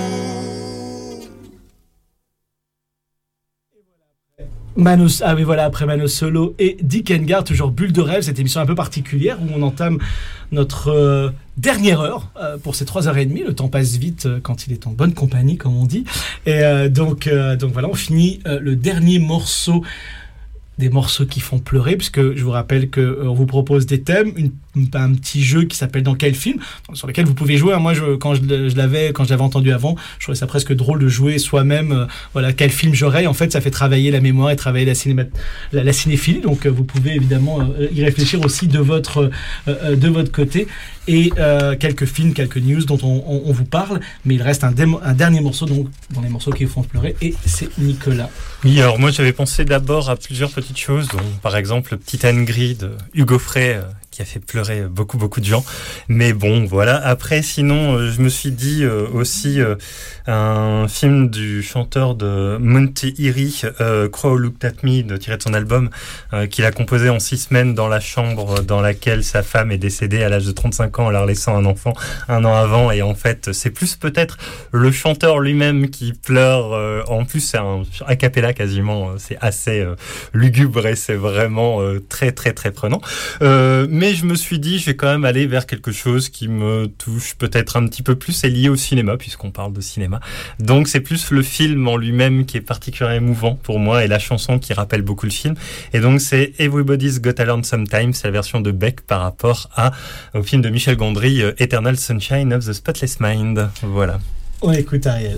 Manos, ah oui voilà, après Mano Solo et Dick Engar, toujours Bulle de rêve, cette émission un peu particulière où on entame notre euh, dernière heure euh, pour ces trois heures et demie. Le temps passe vite euh, quand il est en bonne compagnie, comme on dit. Et euh, donc, euh, donc voilà, on finit euh, le dernier morceau, des morceaux qui font pleurer, puisque je vous rappelle qu'on euh, vous propose des thèmes, une, un petit jeu qui s'appelle Dans quel film, sur lequel vous pouvez jouer. Moi, je, quand je, je l'avais, quand je l'avais entendu avant, je trouvais ça presque drôle de jouer soi-même. Euh, voilà, quel film j'aurais. En fait, ça fait travailler la mémoire et travailler la, cinéma, la, la cinéphilie. Donc, euh, vous pouvez évidemment euh, y réfléchir aussi de votre, euh, de votre côté. Et euh, quelques films, quelques news dont on, on, on vous parle. Mais il reste un, démo, un dernier morceau, donc dans les morceaux qui vous font pleurer, et c'est Nicolas. Oui, alors moi j'avais pensé d'abord à plusieurs petites choses, dont par exemple le Petit Angry de Hugo Frey, euh, qui a fait pleurer beaucoup beaucoup de gens. Mais bon, voilà. Après, sinon, euh, je me suis dit euh, aussi euh, un film du chanteur de Monty Eerie, euh, Crow Looked at Me, de, tiré de son album, euh, qu'il a composé en six semaines dans la chambre dans laquelle sa femme est décédée à l'âge de trente-cinq ans, en leur laissant un enfant un an avant. Et en fait, c'est plus peut-être le chanteur lui-même qui pleure. Euh, en plus, c'est un a cappella quasiment. Euh, c'est assez euh, lugubre et c'est vraiment euh, très très très prenant. Euh, mais je me suis dit, je vais quand même aller vers quelque chose qui me touche peut-être un petit peu plus. C'est lié au cinéma, puisqu'on parle de cinéma. Donc c'est plus le film en lui-même qui est particulièrement émouvant pour moi, et la chanson qui rappelle beaucoup le film. Et donc c'est Everybody's Got to Learn Sometime, c'est la version de Beck par rapport à, au film de Michel Gondry, Eternal Sunshine of the Spotless Mind. Voilà. On écoute Ariel.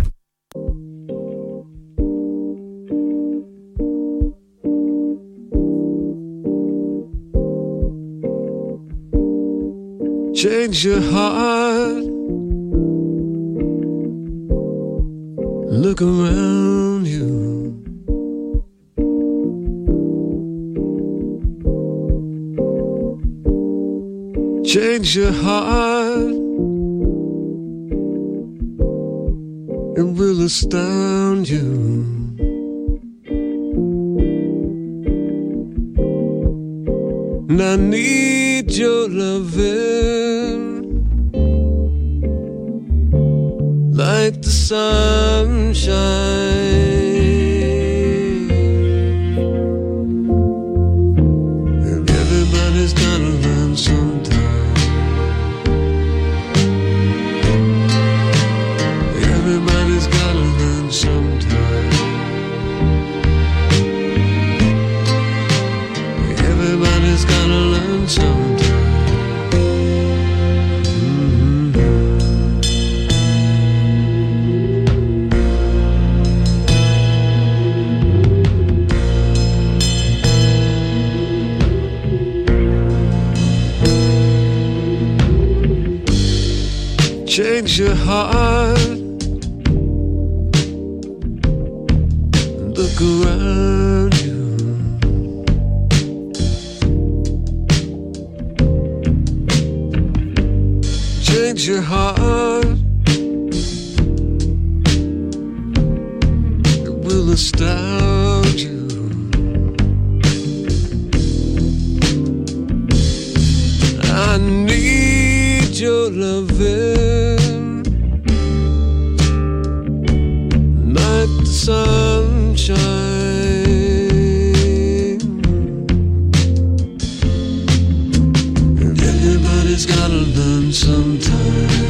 Change your heart. Look around you. Change your heart. It will astound you. And I need your loving like the sunshine. And everybody's gotta learn sometime. Everybody's change your heart. Look around you. Change your heart. It will astound you. I need your loving like the sunshine. Everybody's gotta learn sometime.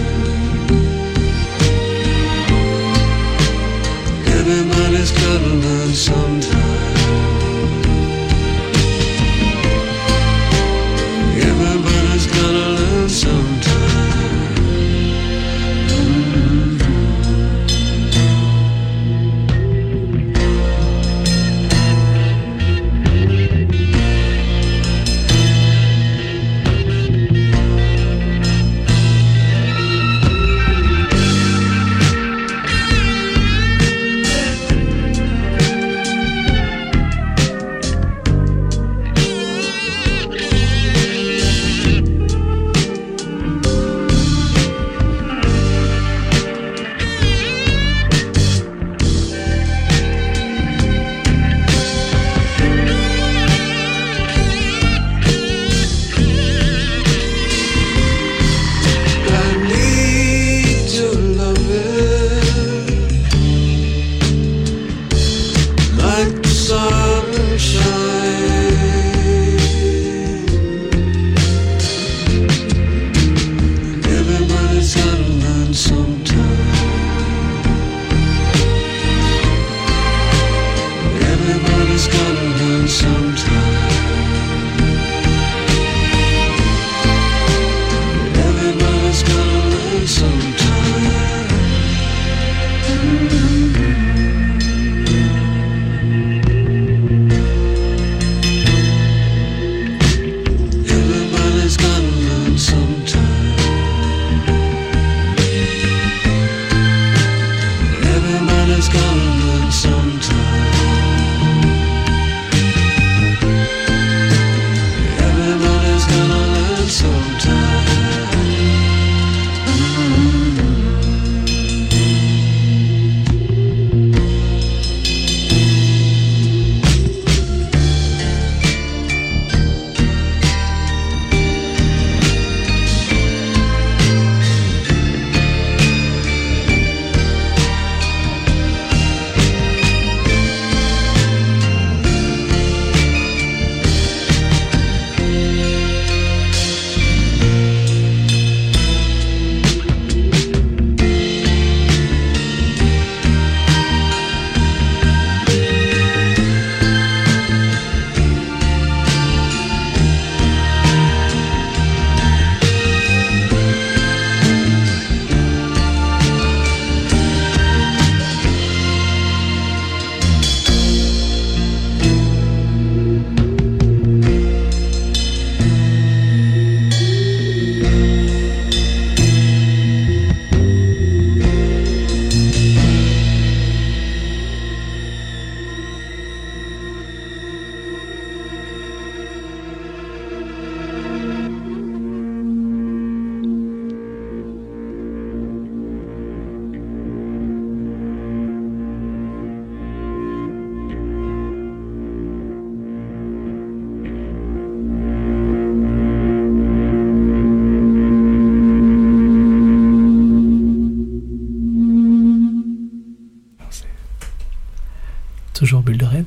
Everybody's gotta learn sometime. Everybody's gotta learn sometime. Mm-hmm. Toujours bulle de rêve.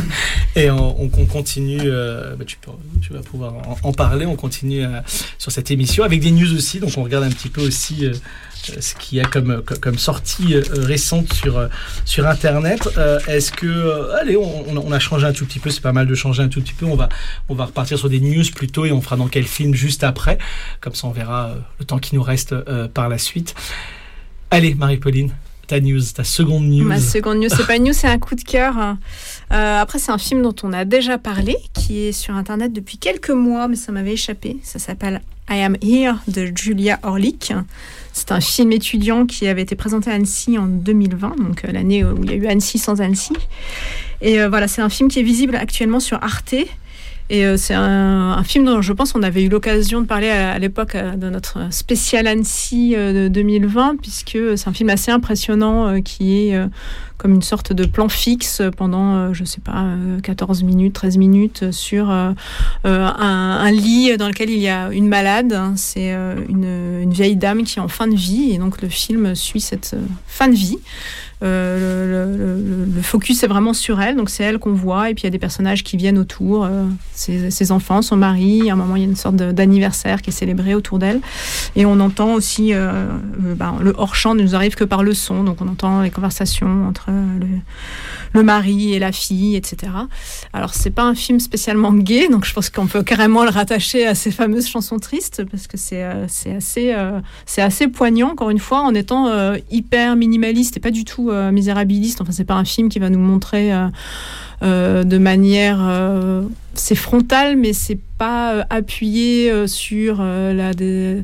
Et on, on, on continue, euh, bah tu, peux, tu vas pouvoir en, en parler, on continue euh, sur cette émission avec des news aussi, donc on regarde un petit peu aussi euh, ce qu'il y a comme, comme, comme sortie euh, récente sur, euh, sur Internet. Euh, est-ce que, euh, allez, on, on a changé un tout petit peu, c'est pas mal de changer un tout petit peu, on va, on va repartir sur des news plutôt et on fera dans quel film juste après, comme ça on verra euh, le temps qui nous reste euh, par la suite. Allez, Marie-Pauline, ta news, ta seconde news. Ma seconde news, c'est pas une news, c'est un coup de cœur. Euh, après, c'est un film dont on a déjà parlé, qui est sur Internet depuis quelques mois, mais ça m'avait échappé. Ça s'appelle I Am Here de Julia Orlick. C'est un film étudiant qui avait été présenté à Annecy en deux mille vingt, donc euh, l'année où il y a eu Annecy sans Annecy. Et euh, voilà, c'est un film qui est visible actuellement sur Arte. Et euh, c'est un, un film dont je pense qu'on avait eu l'occasion de parler à, à l'époque euh, de notre spécial Annecy euh, de deux mille vingt, puisque c'est un film assez impressionnant euh, qui est euh, comme une sorte de plan fixe pendant, euh, je sais pas, euh, quatorze minutes, treize minutes sur euh, euh, un, un lit dans lequel il y a une malade. C'est euh, une, une vieille dame qui est en fin de vie, et donc le film suit cette euh, fin de vie. Euh, le, le, le focus est vraiment sur elle, donc c'est elle qu'on voit, et puis il y a des personnages qui viennent autour, euh, ses, ses enfants, son mari. À un moment il y a une sorte de, d'anniversaire qui est célébré autour d'elle, et on entend aussi euh, le, ben, le hors-champ ne nous arrive que par le son, donc on entend les conversations entre le, le mari et la fille, et cetera. Alors c'est pas un film spécialement gay, donc je pense qu'on peut carrément le rattacher à ces fameuses chansons tristes, parce que c'est, euh, c'est, assez, euh, c'est assez poignant, encore une fois, en étant euh, hyper minimaliste et pas du tout Euh, misérabiliste. Enfin, c'est pas un film qui va nous montrer euh, euh, de manière euh, c'est frontal, mais c'est pas euh, appuyé euh, sur euh, la, dé...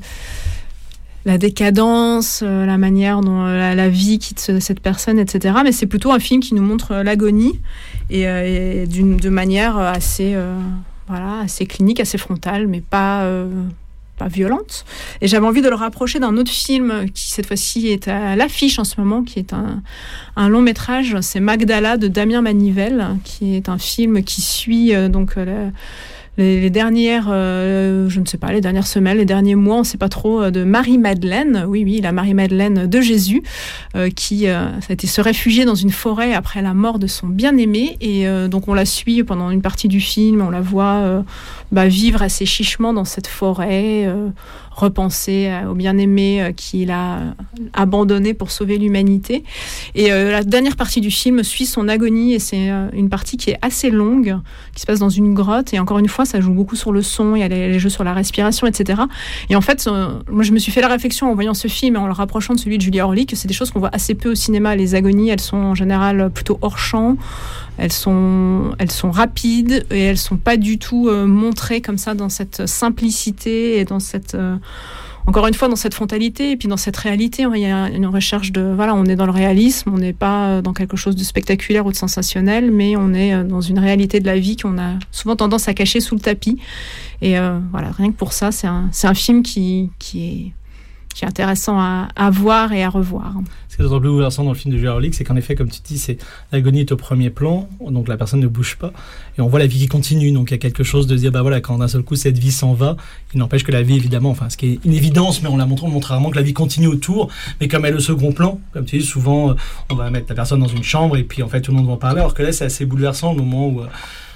la décadence, euh, la manière dont euh, la, la vie quitte cette personne, et cetera. Mais c'est plutôt un film qui nous montre euh, l'agonie et, euh, et d'une de manière assez euh, voilà, assez clinique, assez frontale, mais pas euh, pas violente. Et j'avais envie de le rapprocher d'un autre film qui, cette fois-ci, est à l'affiche en ce moment, qui est un, un long métrage. C'est Magdala de Damien Manivelle, qui est un film qui suit euh, donc euh, les, les dernières, euh, je ne sais pas, les dernières semaines, les derniers mois, on ne sait pas trop, euh, de Marie-Madeleine. Oui, oui, la Marie-Madeleine de Jésus, euh, qui euh, a été se réfugier dans une forêt après la mort de son bien-aimé. Et euh, donc, on la suit pendant une partie du film. On la voit euh, bah, vivre assez chichement dans cette forêt, euh, repenser au bien-aimé euh, qu'il a abandonné pour sauver l'humanité. Et euh, la dernière partie du film suit son agonie, et c'est euh, une partie qui est assez longue, qui se passe dans une grotte. Et encore une fois, ça joue beaucoup sur le son, il y a les, les jeux sur la respiration, et cetera. Et en fait, euh, moi, je me suis fait la réflexion en voyant ce film et en le rapprochant de celui de Julia Orlick, que c'est des choses qu'on voit assez peu au cinéma. Les agonies, elles sont en général plutôt hors champ. Elles sont, elles sont rapides et elles sont pas du tout euh, montrées comme ça dans cette simplicité et dans cette, euh, encore une fois, dans cette frontalité et puis dans cette réalité. Il y a une recherche de, voilà, on est dans le réalisme, on n'est pas dans quelque chose de spectaculaire ou de sensationnel, mais on est dans une réalité de la vie qu'on a souvent tendance à cacher sous le tapis. Et euh, voilà, rien que pour ça, c'est un, c'est un film qui, qui est qui est intéressant à, à voir et à revoir. Ce qui est d'autant plus bouleversant dans le film de Julia Orlick, c'est qu'en effet, comme tu dis, c'est l'agonie est au premier plan, donc la personne ne bouge pas, et on voit la vie qui continue. Donc il y a quelque chose de dire, bah voilà, quand d'un seul coup cette vie s'en va, il n'empêche que la vie, évidemment, enfin, ce qui est une évidence, mais on la montre, on montre rarement que la vie continue autour, mais comme elle est au second plan, comme tu dis, souvent, euh, on va mettre la personne dans une chambre, et puis en fait, tout le monde va en parler, alors que là, c'est assez bouleversant au moment où... Euh,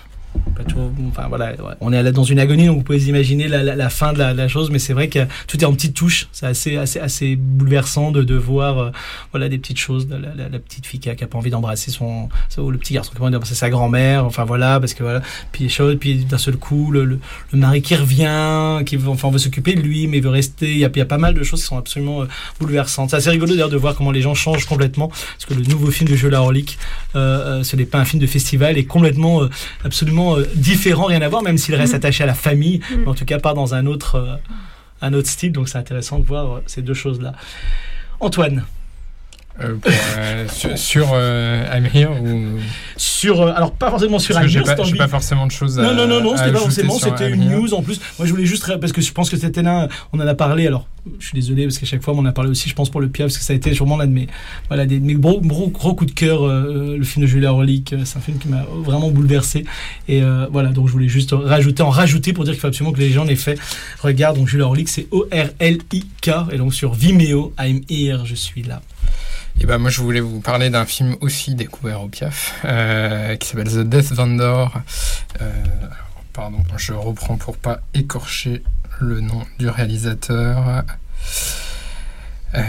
Enfin, voilà, on est dans une agonie, donc vous pouvez imaginer la, la, la fin de la, la chose, mais c'est vrai que tout est en petites touches. C'est assez, assez, assez bouleversant de, de voir euh, voilà, des petites choses. La, la, la petite fille qui a, qui a pas envie d'embrasser son, ou le petit garçon qui a pas envie d'embrasser sa grand-mère. Enfin voilà, parce que voilà. Puis les choses, puis d'un seul coup, le, le, le mari qui revient, qui veut, enfin, on veut s'occuper de lui, mais veut rester. Il y a, il y a pas mal de choses qui sont absolument euh, bouleversantes. C'est assez rigolo d'ailleurs de voir comment les gens changent complètement, parce que le nouveau film de Julia Orlick, euh, euh, ce n'est pas un film de festival, est complètement, euh, absolument Euh, différent, rien à voir, même s'il reste mmh. attaché à la famille, mmh. mais en tout cas pas dans un autre, euh, un autre style, donc c'est intéressant de voir euh, ces deux choses-là. Antoine euh, pour, euh, sur, sur euh, I'm Here ou... Sur, euh, alors pas forcément sur I'm Here, j'ai pas, j'ai pas forcément de choses à Non, non, non, non, c'était pas forcément, sur c'était une news en plus. Moi je voulais juste, parce que je pense que c'était là, on en a parlé, alors je suis désolé parce qu'à chaque fois on en a parlé aussi, je pense pour le P I A, parce que ça a été sûrement l'un de mes, voilà, des, mes gros, gros, gros coups de cœur, euh, le film de Julia Orlick, c'est un film qui m'a vraiment bouleversé, et euh, voilà, donc je voulais juste rajouter, en rajouter pour dire qu'il faut absolument que les gens en effet regardent. Donc Julia Orlick, c'est O R L I K, et donc sur Vimeo, I'm Here, je suis là. Et ben moi je voulais vous parler d'un film aussi découvert au P I A F euh, qui s'appelle The Death Vendor. Euh, pardon, je reprends pour pas écorcher le nom du réalisateur. Euh,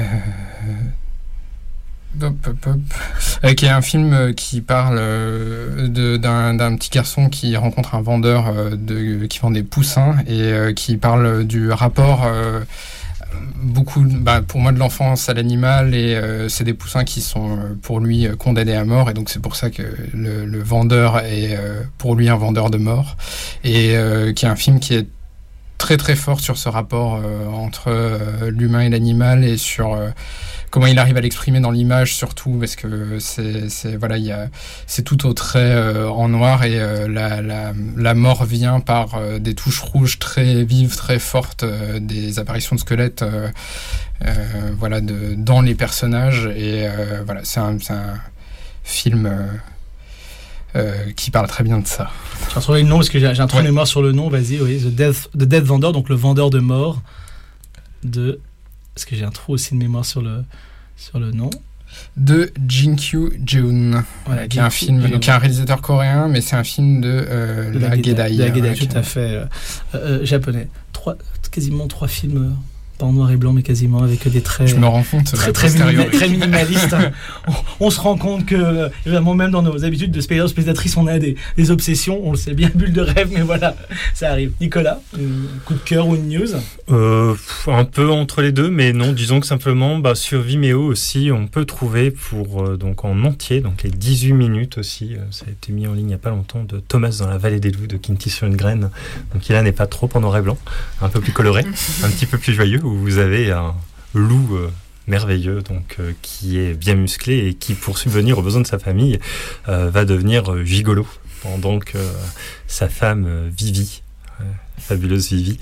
hop, hop, hop. Euh, qui est un film qui parle euh, de, d'un, d'un petit garçon qui rencontre un vendeur euh, de, qui vend des poussins et euh, qui parle du rapport euh, beaucoup, bah, pour moi, de l'enfance à l'animal, et euh, c'est des poussins qui sont euh, pour lui euh, condamnés à mort, et donc c'est pour ça que le, le vendeur est euh, pour lui un vendeur de mort, et euh, qui est un film qui est très très fort sur ce rapport euh, entre euh, l'humain et l'animal et sur euh, comment il arrive à l'exprimer dans l'image surtout parce que c'est, c'est voilà il y a c'est tout au trait euh, en noir et euh, la, la la mort vient par euh, des touches rouges très vives très fortes euh, des apparitions de squelettes euh, euh, voilà de dans les personnages et euh, voilà c'est un, c'est un film euh, Euh, qui parle très bien de ça. Je vais retrouver le nom parce que j'ai, j'ai un trou de mémoire sur le nom. Vas-y, oui, The Death, The Death Vendor, donc le vendeur de mort. De, parce que j'ai un trou aussi de mémoire sur le sur le nom. De Jin-Kyu Jeon, voilà, qui est un film, donc qui est un réalisateur coréen, mais c'est un film de, euh, de la Gedai. De la Gedai, tout à fait euh, euh, japonais. Trois, quasiment trois films. Pas en noir et blanc, mais quasiment avec des traits. Je me rends compte. Très, très, minima, très minimalistes. on, on se rend compte que, évidemment, même dans nos habitudes de spectateurs, spectatrices, on a des, des obsessions. On le sait bien, bulle de rêve, mais voilà, ça arrive. Nicolas, un coup de cœur ou une news euh, Un peu entre les deux, mais non, disons que simplement, bah, sur Vimeo aussi, on peut trouver pour, euh, donc en entier, donc les dix-huit minutes aussi, euh, ça a été mis en ligne il n'y a pas longtemps, de Thomas dans la vallée des loups de Kinty Sundgren. Donc il là n'est pas trop en noir et blanc, un peu plus coloré, un petit peu plus joyeux, où vous avez un loup euh, merveilleux donc euh, qui est bien musclé et qui, pour subvenir aux besoins de sa famille, euh, va devenir euh, gigolo pendant que euh, sa femme euh, Vivi, euh, fabuleuse Vivi,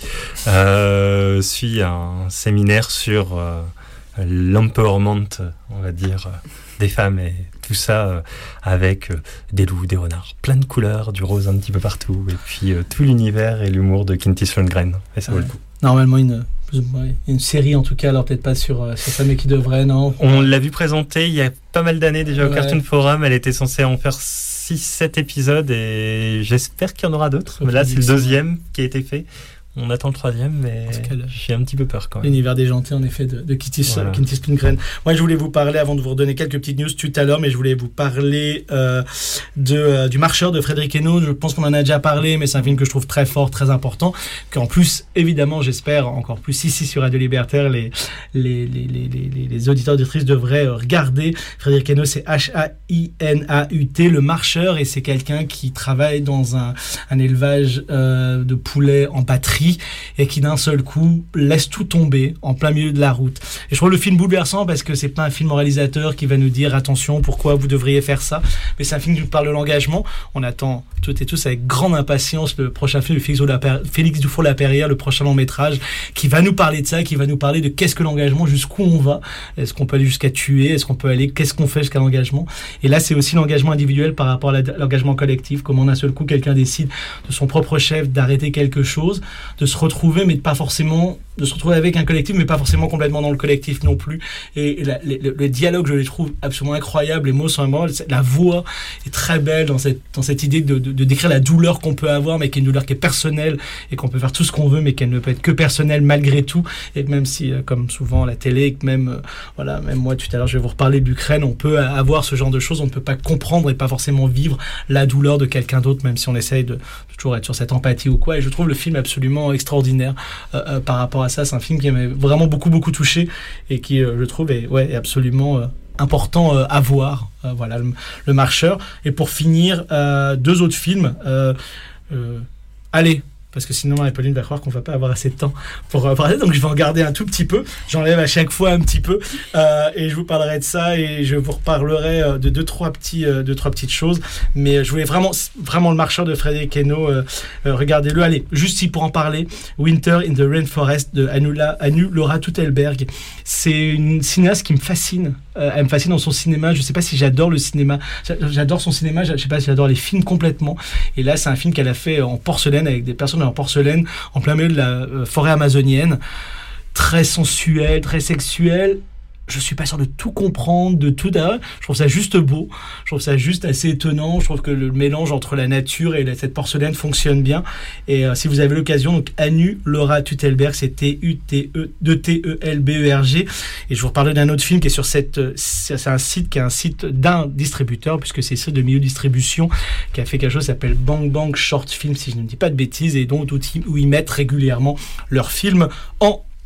euh, suit un séminaire sur euh, l'empowerment, on va dire, euh, des femmes et tout ça euh, avec euh, des loups, des renards, plein de couleurs, du rose un petit peu partout et puis euh, tout l'univers et l'humour de Kinty Sundgren et ça ouais. vaut le coup. Normalement une une série en tout cas, alors peut-être pas sur, euh, sur ça, mais qui devrait, non? On l'a vu présenter il y a pas mal d'années déjà au ouais. Cartoon Forum, elle était censée en faire six sept épisodes et j'espère qu'il y en aura d'autres, mais là c'est le deuxième qui a été fait. On attend le troisième, mais j'ai un petit peu peur quand même. L'univers des gentils, en effet, de, de Kinty voilà. Sundgren. Moi, je voulais vous parler, avant de vous redonner quelques petites news tout à l'heure, mais je voulais vous parler euh, de, euh, du Marcheur de Frédéric Hainaut. Je pense qu'on en a déjà parlé, mais c'est un film que je trouve très fort, très important. Qu'en plus, évidemment, j'espère encore plus ici sur Radio Libertaire, les, les, les, les, les, les auditeurs et auditrices devraient regarder. Frédéric Hainaut, c'est H A I N A U T, le Marcheur, et c'est quelqu'un qui travaille dans un, un élevage euh, de poulets en batterie et qui d'un seul coup laisse tout tomber en plein milieu de la route. Et je trouve le film bouleversant parce que c'est pas un film réalisateur qui va nous dire attention, pourquoi vous devriez faire ça, mais c'est un film qui nous parle de l'engagement. On attend toutes et tous avec grande impatience le prochain film de Félix Dufault-Lapeyriere, le prochain long métrage qui va nous parler de ça, qui va nous parler de qu'est-ce que l'engagement, jusqu'où on va, est-ce qu'on peut aller jusqu'à tuer, est-ce qu'on peut aller, qu'est-ce qu'on fait jusqu'à l'engagement. Et là c'est aussi l'engagement individuel par rapport à l'engagement collectif, comment d'un seul coup quelqu'un décide de son propre chef d'arrêter quelque chose, de se retrouver, mais pas forcément de se retrouver avec un collectif, mais pas forcément complètement dans le collectif non plus. Et la, le, le dialogue, je les trouve absolument incroyable. Les mots sont immenses. La voix est très belle dans cette, dans cette idée de, de, de décrire la douleur qu'on peut avoir, mais qui est une douleur qui est personnelle et qu'on peut faire tout ce qu'on veut, mais qu'elle ne peut être que personnelle malgré tout. Et même si, comme souvent à la télé, que même, euh, voilà, même moi tout à l'heure, je vais vous reparler d'Ukraine, on peut avoir ce genre de choses. On ne peut pas comprendre et pas forcément vivre la douleur de quelqu'un d'autre, même si on essaye de, de toujours être sur cette empathie ou quoi. Et je trouve le film absolument extraordinaire euh, euh, par rapport à ça. C'est un film qui m'a vraiment beaucoup beaucoup touché et qui euh, je trouve est, ouais, est absolument euh, important euh, à voir. Euh, voilà, le, le Marcheur. Et pour finir, euh, deux autres films. Euh, euh, allez, parce que sinon Apolline va croire qu'on va pas avoir assez de temps pour euh, parler, donc je vais en garder un tout petit peu, j'enlève à chaque fois un petit peu euh, et je vous parlerai de ça et je vous reparlerai euh, de deux trois petits euh, deux trois petites choses, mais je voulais vraiment vraiment le Marcheur de Frédéric Hainaut, euh, euh, regardez-le. Allez, juste si pour en parler, Winter in the Rainforest de Anu-La, Anu-Laura Tuttelberg, c'est une cinéaste qui me fascine. Euh, elle me fascine dans son cinéma. Je sais pas si j'adore le cinéma, j'adore son cinéma, je sais pas si j'adore les films complètement, et là c'est un film qu'elle a fait en porcelaine avec des personnes en porcelaine en plein milieu de la euh, forêt amazonienne, très sensuel, très sexuel. Je suis pas sûr de tout comprendre, de tout. Je trouve ça juste beau. Je trouve ça juste assez étonnant. Je trouve que le mélange entre la nature et la, cette porcelaine fonctionne bien. Et euh, si vous avez l'occasion, donc Anu-Laura Tuttelberg, c'est T U T E T E L B E R G. Et je vous reparlerai d'un autre film qui est sur cette. C'est un site qui est un site d'un distributeur, puisque c'est ça de Milieu Distribution, qui a fait quelque chose qui s'appelle Bang Bang Short Film, si je ne dis pas de bêtises, et donc où ils mettent régulièrement leurs films en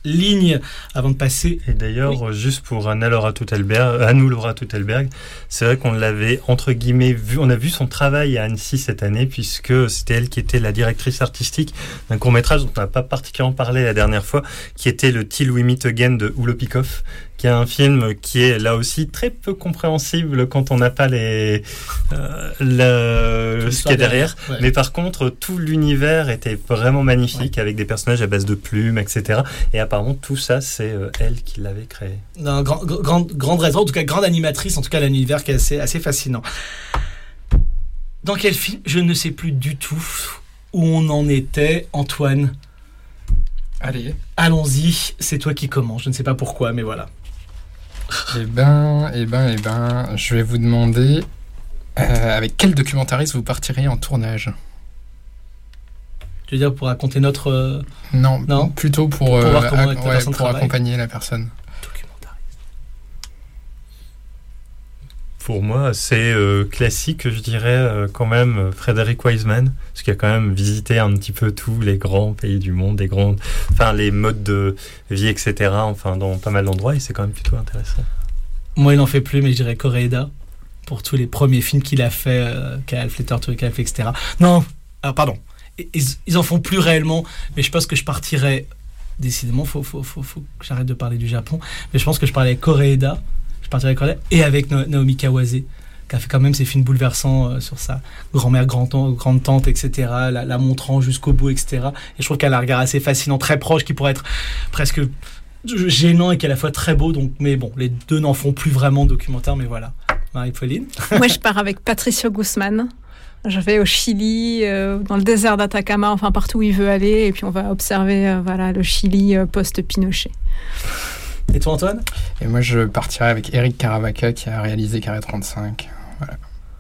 ligne avant de passer. Et d'ailleurs, oui. juste pour Anna-Laura Tuttelberg, Anne-Laura Tuttelberg, c'est vrai qu'on l'avait entre guillemets vu, on a vu son travail à Annecy cette année, puisque c'était elle qui était la directrice artistique d'un court-métrage dont on n'a pas particulièrement parlé la dernière fois, qui était le Till We Meet Again de Ulo Pikov, qui est un film qui est là aussi très peu compréhensible quand on n'a pas les, euh, le, ce qu'il y a derrière. Ouais. Mais par contre, tout l'univers était vraiment magnifique, ouais. avec des personnages à base de plumes, et cetera. Et apparemment, tout ça, c'est euh, elle qui l'avait créé. Non, grand, grand, grande raison, en tout cas, grande animatrice, en tout cas, l'univers qui est assez, assez fascinant. Dans quel film ? Je ne sais plus du tout où on en était. Antoine ? Allez. Allons-y, c'est toi qui commence. Je ne sais pas pourquoi, mais voilà. Eh ben, eh ben, eh ben, je vais vous demander euh, avec quel documentariste vous partirez en tournage ? Tu veux dire pour raconter notre... Euh... Non, non, plutôt pour, pour, euh, voir comment ac- ouais, pour accompagner la personne. Documentariste. Pour moi, c'est euh, classique, je dirais euh, quand même Frédéric Wiseman, parce qu'il a quand même visité un petit peu tous les grands pays du monde, les grands, enfin les modes de vie, et cetera. Enfin, dans pas mal d'endroits, et c'est quand même plutôt intéressant. Moi, il n'en fait plus, mais je dirais Koreeda pour tous les premiers films qu'il a fait, euh, Kyle Fletcher, qu'il a fait, et cetera. Non, alors pardon. Ils, ils en font plus réellement, mais je pense que je partirais. Décidément, faut, faut, faut, faut que j'arrête de parler du Japon. Mais je pense que je parlais avec Koreeda, je partirais avec Koreeda et avec Naomi Kawase, qui a fait quand même ces films bouleversants euh, sur sa grand-mère, grand-tante, grande-tante, et cetera. La, la montrant jusqu'au bout, et cetera. Et je trouve qu'elle a un regard assez fascinant, très proche, qui pourrait être presque gênant et qui est à la fois très beau. Donc, mais bon, les deux n'en font plus vraiment de documentaire, mais voilà. Marie-Pauline. Moi, je pars avec Patricio Guzman. Je vais au Chili, euh, dans le désert d'Atacama, enfin partout où il veut aller, et puis on va observer euh, voilà, le Chili euh, post-Pinochet. Et toi, Antoine ? Et moi, je partirai avec Eric Caravaca, qui a réalisé Carré trente-cinq. Voilà.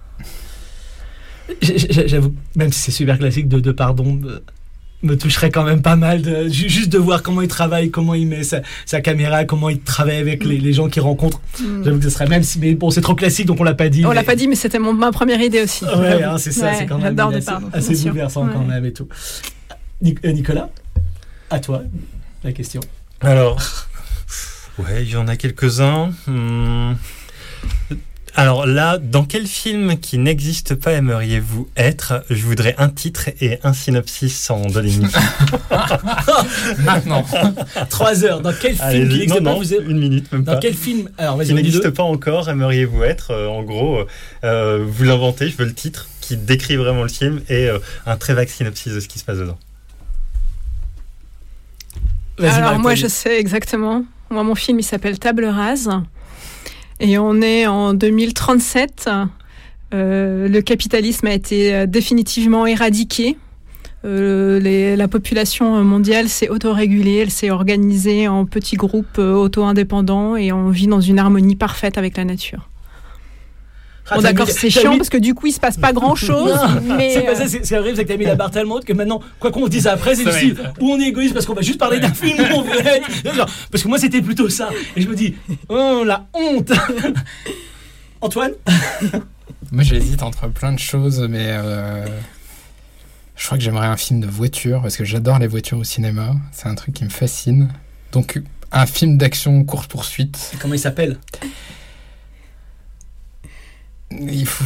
J'avoue, même si c'est super classique, de, de pardon, me, me toucherait quand même pas mal, de, juste de voir comment il travaille, comment il met sa, sa caméra, comment il travaille avec les, les gens qu'il rencontre. Mm. J'avoue que ce serait même si, mais bon, c'est trop classique, donc on l'a pas dit. On mais... l'a pas dit, mais c'était mon, ma première idée aussi. Ouais, hein, c'est ça, ouais, c'est quand même j'adore assez, des pardons, assez bouleversant ouais. quand même et tout. Nicolas, à toi, la question. Alors, ouais, il y en a quelques-uns. Hum... Alors là, dans quel film qui n'existe pas aimeriez-vous être ? Je voudrais un titre et un synopsis en deux lignes. Maintenant. Trois heures. Dans quel film Allez, qui n'existe non, pas vous êtes... Une minute, même dans pas. Dans quel film alors, qui n'existe pas encore aimeriez-vous être euh, En gros, euh, vous l'inventez, je veux le titre qui décrit vraiment le film et euh, un très vague synopsis de ce qui se passe dedans. Vas-y, alors moi, je sais exactement. Moi, mon film, il s'appelle Table Rase. Et on est en deux mille trente-sept. Euh, le capitalisme a été définitivement éradiqué. Euh, les, la population mondiale s'est autorégulée, elle s'est organisée en petits groupes euh, auto-indépendants et on vit dans une harmonie parfaite avec la nature. Ah, bon d'accord, mis, c'est chiant mis... parce que du coup il se passe pas grand chose. Mais c'est pas ça, c'est, c'est horrible, c'est que t'as mis la barre tellement haute que maintenant, quoi qu'on dise après, c'est difficile. Ou on est égoïste parce qu'on va juste parler d'un film où on veut être. Genre, parce que moi c'était plutôt ça. Et je me dis, oh la honte. Antoine. Moi j'hésite entre plein de choses, mais euh, je crois que j'aimerais un film de voiture parce que j'adore les voitures au cinéma. C'est un truc qui me fascine. Donc un film d'action course-poursuite. Et comment il s'appelle ? Il faut.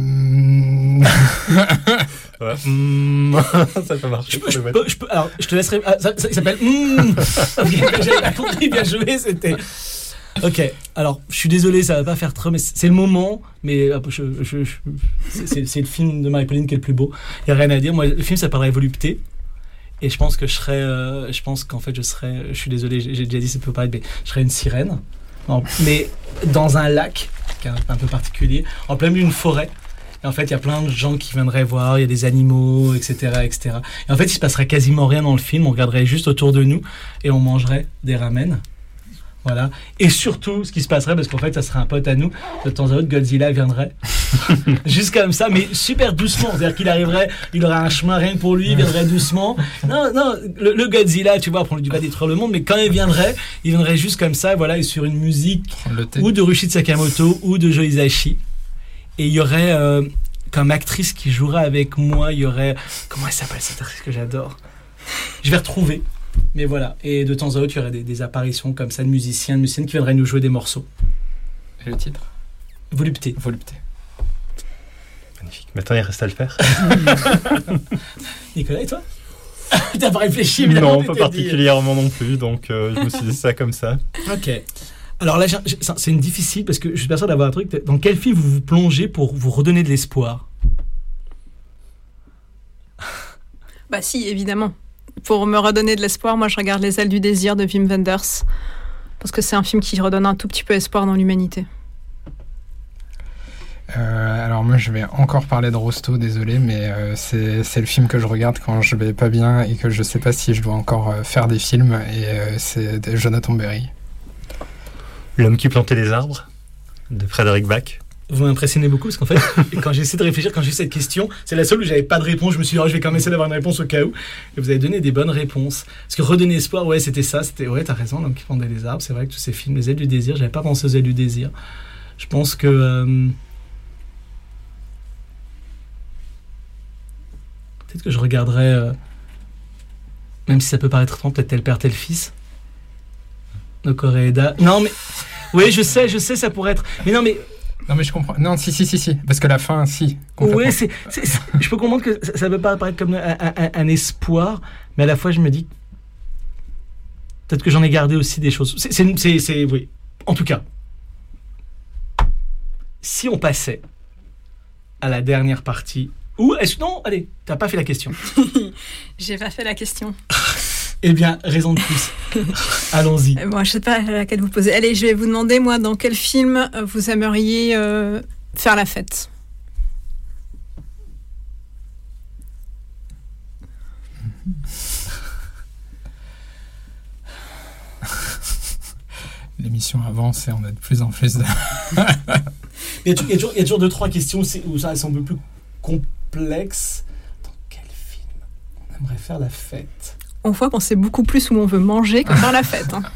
Ouais. Mmh. Ça peut marcher. Je peux, je peux, je peux, alors, je te laisserai. Ah, ça, ça, il s'appelle. Mmh. Okay, j'avais pas compris, bien joué, c'était. Ok, alors je suis désolé, ça va pas faire trop, mais c'est le moment. Mais je, je, je, c'est, c'est le film de Marie-Pauline qui est le plus beau. Il n'y a rien à dire. Moi, le film s'appellerait Volupté. Et je pense que je serais. Euh, je pense qu'en fait, je serais. Je suis désolé, j'ai, j'ai déjà dit, ça peut paraître, mais je serais une sirène. Non, mais dans un lac, qui est un peu particulier, en plein milieu d'une forêt. Et en fait, il y a plein de gens qui viendraient voir, il y a des animaux, et cetera, et cetera. Et en fait, il se passerait quasiment rien dans le film. On regarderait juste autour de nous et on mangerait des ramen. Voilà. Et surtout, ce qui se passerait, parce qu'en fait, ça serait un pote à nous, de temps à autre, Godzilla viendrait. Juste comme ça, mais super doucement. C'est-à-dire qu'il arriverait, il aurait un chemin rien que pour lui, il viendrait doucement. Non, non, le, le Godzilla, tu vois, il va détruire le monde, mais quand il viendrait, il viendrait juste comme ça, voilà, et sur une musique ou de Rushi Sakamoto ou de Joe Hisaishi. Et il y aurait, euh, comme actrice qui jouerait avec moi, il y aurait, comment elle s'appelle cette actrice que j'adore ? Je vais retrouver. Mais voilà, et de temps à autre, il y aurait des, des apparitions comme ça de musiciens, de musiciennes qui viendraient nous jouer des morceaux. Et le titre ? Volupté. Volupté. Magnifique. Maintenant, il reste à le faire. Nicolas, et toi ? T'as pas réfléchi, évidemment. Non, pas particulièrement dit. Non plus, donc euh, je me suis dit ça comme ça. Ok. Alors là, j'ai, j'ai, c'est une difficile parce que je suis persuadé d'avoir un truc. Dans quel film vous vous plongez pour vous redonner de l'espoir ? Bah si, évidemment. Pour me redonner de l'espoir, moi je regarde Les ailes du désir de Wim Wenders. Parce que c'est un film qui redonne un tout petit peu espoir dans l'humanité. Euh, alors moi je vais encore parler de Rosto, désolé, mais euh, c'est, c'est le film que je regarde quand je vais pas bien et que je sais pas si je dois encore euh, faire des films, et euh, c'est de Jonathan Berry. L'homme qui plantait les arbres, de Frédéric Bach. Vous m'impressionnez beaucoup parce qu'en fait, quand j'ai essayé de réfléchir, quand j'ai eu cette question, c'est la seule où j'avais pas de réponse. Je me suis dit, oh, je vais quand même essayer d'avoir une réponse au cas où. Et vous avez donné des bonnes réponses. Parce que redonner espoir, ouais, c'était ça. C'était, ouais, t'as raison, l'homme qui plantait les arbres. C'est vrai que tous ces films, Les ailes du désir, j'avais pas pensé aux ailes du désir. Je pense que. Euh, peut-être que je regarderais, euh, même si ça peut paraître étrange, peut-être Tel père, tel fils. De Koreeda. Non, mais. Oui, je sais, je sais, ça pourrait être. Mais non, mais. Non, mais je comprends. Non, si, si, si, si. Parce que la fin, si. Oui, c'est, c'est, c'est, je peux comprendre que ça, ça peut pas paraître comme un, un, un espoir, mais à la fois, je me dis. Peut-être que j'en ai gardé aussi des choses. C'est, c'est, c'est, c'est oui. En tout cas, si on passait à la dernière partie. Ou est-ce non, allez, t'as pas fait la question. J'ai pas fait la question. Eh bien, raison de plus. Allons-y. Bon, je sais pas laquelle vous posez. Allez, je vais vous demander, moi, dans quel film vous aimeriez euh, faire la fête ? L'émission avance et on a de plus en plus de... il, y a toujours, il, y a toujours, il y a toujours deux, trois questions où ça sont un peu plus complexes. Dans quel film on aimerait faire la fête ? On voit qu'on sait beaucoup plus où on veut manger que faire la fête. Hein.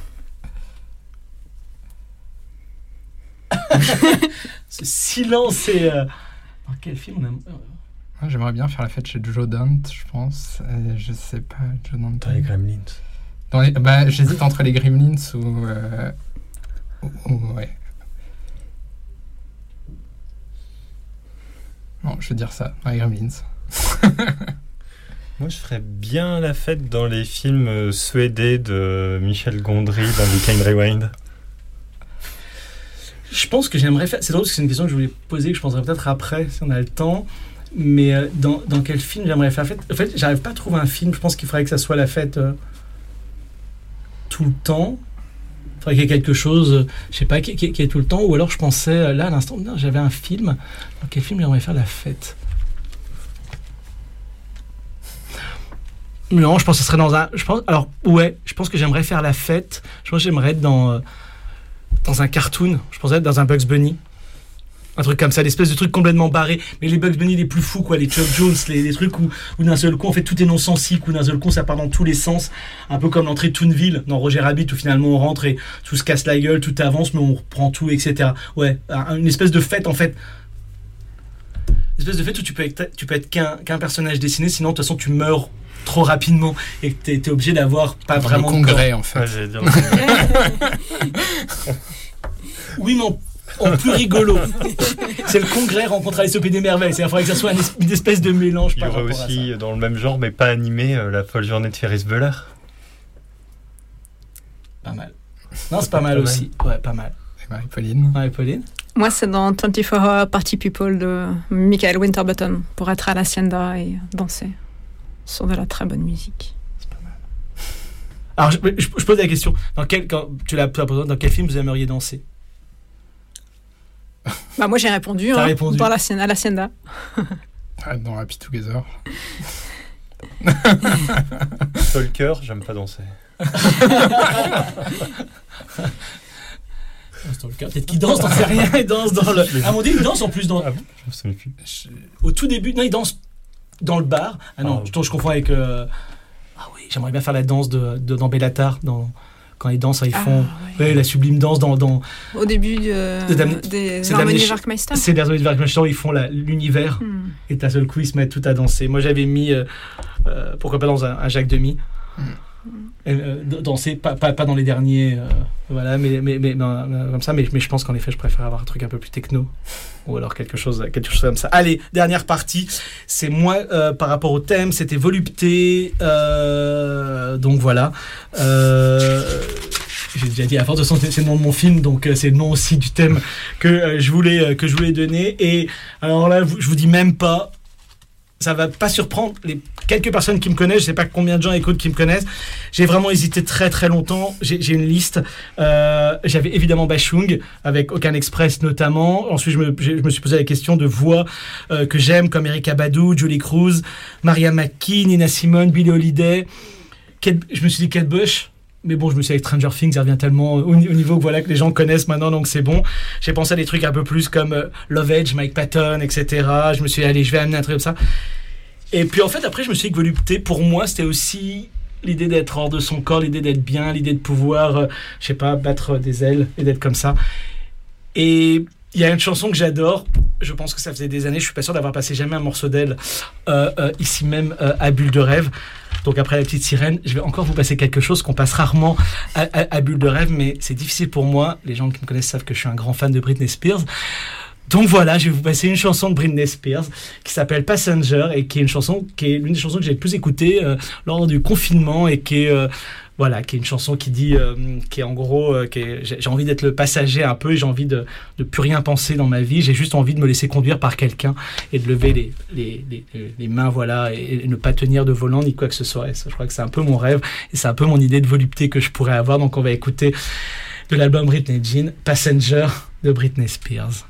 Ce silence est... Euh... Dans quel film on aime... Moi, j'aimerais bien faire la fête chez Joe Dante, je pense. Et je sais pas, Joe Dante. Dans les Gremlins. Dans les... Bah, j'hésite entre les Gremlins ou... Euh... ou, ou ouais. Non, je vais dire ça, dans les Gremlins. Moi, je ferais bien la fête dans les films suédés de Michel Gondry dans Weekend Rewind. Je pense que j'aimerais faire... C'est drôle parce que c'est une question que je voulais poser, que je penserais peut-être après, si on a le temps. Mais euh, dans, dans quel film j'aimerais faire la fête ? En fait, j'arrive pas à trouver un film. Je pense qu'il faudrait que ça soit la fête euh, tout le temps. Il faudrait qu'il y ait quelque chose, euh, je sais pas, qui, qui, qui est tout le temps. Ou alors je pensais, euh, là, à l'instant, non, j'avais un film. Dans quel film j'aimerais faire la fête ? Non, je pense que ce serait dans un... Je pense, alors, ouais, je pense que j'aimerais faire la fête. Je pense que j'aimerais être dans, euh, dans un cartoon. Je pensais être dans un Bugs Bunny. Un truc comme ça, l'espèce de truc complètement barré. Mais les Bugs Bunny les plus fous, quoi. Les Chuck Jones, les, les trucs où, où d'un seul coup, en fait, tout est non-sensique. Où d'un seul coup, ça part dans tous les sens. Un peu comme l'entrée de Toonville, dans Roger Rabbit, où finalement on rentre et tout se casse la gueule, tout avance, mais on reprend tout, et cetera. Ouais, une espèce de fête, en fait. Une espèce de fête où tu peux être, tu peux être qu'un, qu'un personnage dessiné, sinon, de toute façon, tu meurs trop rapidement et que t'es, t'es obligé d'avoir pas dans vraiment le congrès, de en fait. Ouais, j'allais dire. Oui, mais en, en plus rigolo. C'est le congrès rencontre à l'S O P des merveilles. C'est-à-dire qu'il faudrait que ça soit une, es- une espèce de mélange. Il y aurait aussi, dans le même genre, mais pas animé, euh, La folle journée de Ferris Bueller. Pas mal. Non, c'est pas mal aussi. Ouais, pas mal. Et Marie-Pauline. Marie-Pauline. Moi, c'est dans vingt-quatre Hour Party People de Michael Winterbottom, pour être à l'Hacienda et danser sur de la très bonne musique. C'est pas mal. Alors, je, je, je pose la question. Dans quel, quand tu l'as posé, dans quel film vous aimeriez danser ? Bah moi j'ai répondu, T'as hein, répondu. dans la, à l'Hacienda. Ah, dans Happy Together. Stalker, j'aime pas danser. Stalker, peut-être qu'il danse, t'en sais rien, il danse dans le... Ah mon dieu, il danse en plus dans... Ah bon ? Je me souviens plus. Je... Au tout début, non, il danse dans le bar. Ah non, Ah, je, je confonds avec... Euh... Ah oui, j'aimerais bien faire la danse de, de, dans Bellatar, dans... Quand ils dansent, ils font ah, ouais. Ouais, la sublime danse dans... dans... Au début de, de Damn... des Harmonies Werkmeister. C'est des Harmonies Werkmeister où ils font la, l'univers hmm. et d'un seul coup ils se mettent tout à danser. Moi j'avais mis, euh, euh, pourquoi pas dans un, un Jacques Demy. Hmm. euh, danser, pas, pas, pas dans les derniers, euh, voilà, mais, mais, mais, mais euh, comme ça, mais, mais je pense qu'en effet, je préfère avoir un truc un peu plus techno, ou alors quelque chose, quelque chose comme ça. Allez, dernière partie, c'est moi, euh, par rapport au thème, c'était volupté, euh, donc voilà. Euh, J'ai déjà dit, à force de santé, c'est le nom de mon film, donc euh, c'est le nom aussi du thème que euh, je voulais euh, que je voulais donner. Et alors là, je vous dis même pas, ça va pas surprendre les quelques personnes qui me connaissent. Je sais pas combien de gens écoutent qui me connaissent. J'ai vraiment hésité très très longtemps. J'ai, j'ai une liste. Euh, j'avais évidemment Bashung avec Okan Express notamment. Ensuite, je me, je me suis posé la question de voix euh, que j'aime comme Erykah Badu, Julie Cruz, Maria McKee, Nina Simone, Billie Holiday. Kate, je me suis dit Kate Bush. Mais bon, je me suis dit avec Stranger Things, ça revient tellement au, au niveau que, voilà, que les gens connaissent maintenant, donc c'est bon. J'ai pensé à des trucs un peu plus comme euh, Love Edge, Mike Patton, et cetera. Je me suis dit, allez, je vais amener un truc comme ça. Et puis en fait, après, je me suis dit que volupté, pour moi, c'était aussi l'idée d'être hors de son corps, l'idée d'être bien, l'idée de pouvoir, euh, je sais pas, battre des ailes et d'être comme ça. Et il y a une chanson que j'adore. Je pense que ça faisait des années, je suis pas sûr d'avoir passé jamais un morceau d'elle euh, euh, ici même euh, à Bulle de Rêve. Donc après la petite sirène, je vais encore vous passer quelque chose qu'on passe rarement à, à, à Bulle de Rêve, mais c'est difficile pour moi. Les gens qui me connaissent savent que je suis un grand fan de Britney Spears. Donc voilà, je vais vous passer une chanson de Britney Spears qui s'appelle Passenger et qui est une chanson qui est l'une des chansons que j'ai le plus écoutée euh, lors du confinement et qui est euh, voilà, qui est une chanson qui dit, euh, qui est en gros, euh, qui est, j'ai, j'ai envie d'être le passager un peu, et j'ai envie de de plus rien penser dans ma vie. J'ai juste envie de me laisser conduire par quelqu'un et de lever les les les, les mains, voilà, et, et ne pas tenir de volant ni quoi que ce soit. Et ça, je crois que c'est un peu mon rêve et c'est un peu mon idée de volupté que je pourrais avoir. Donc on va écouter de l'album Britney Jean, Passenger de Britney Spears.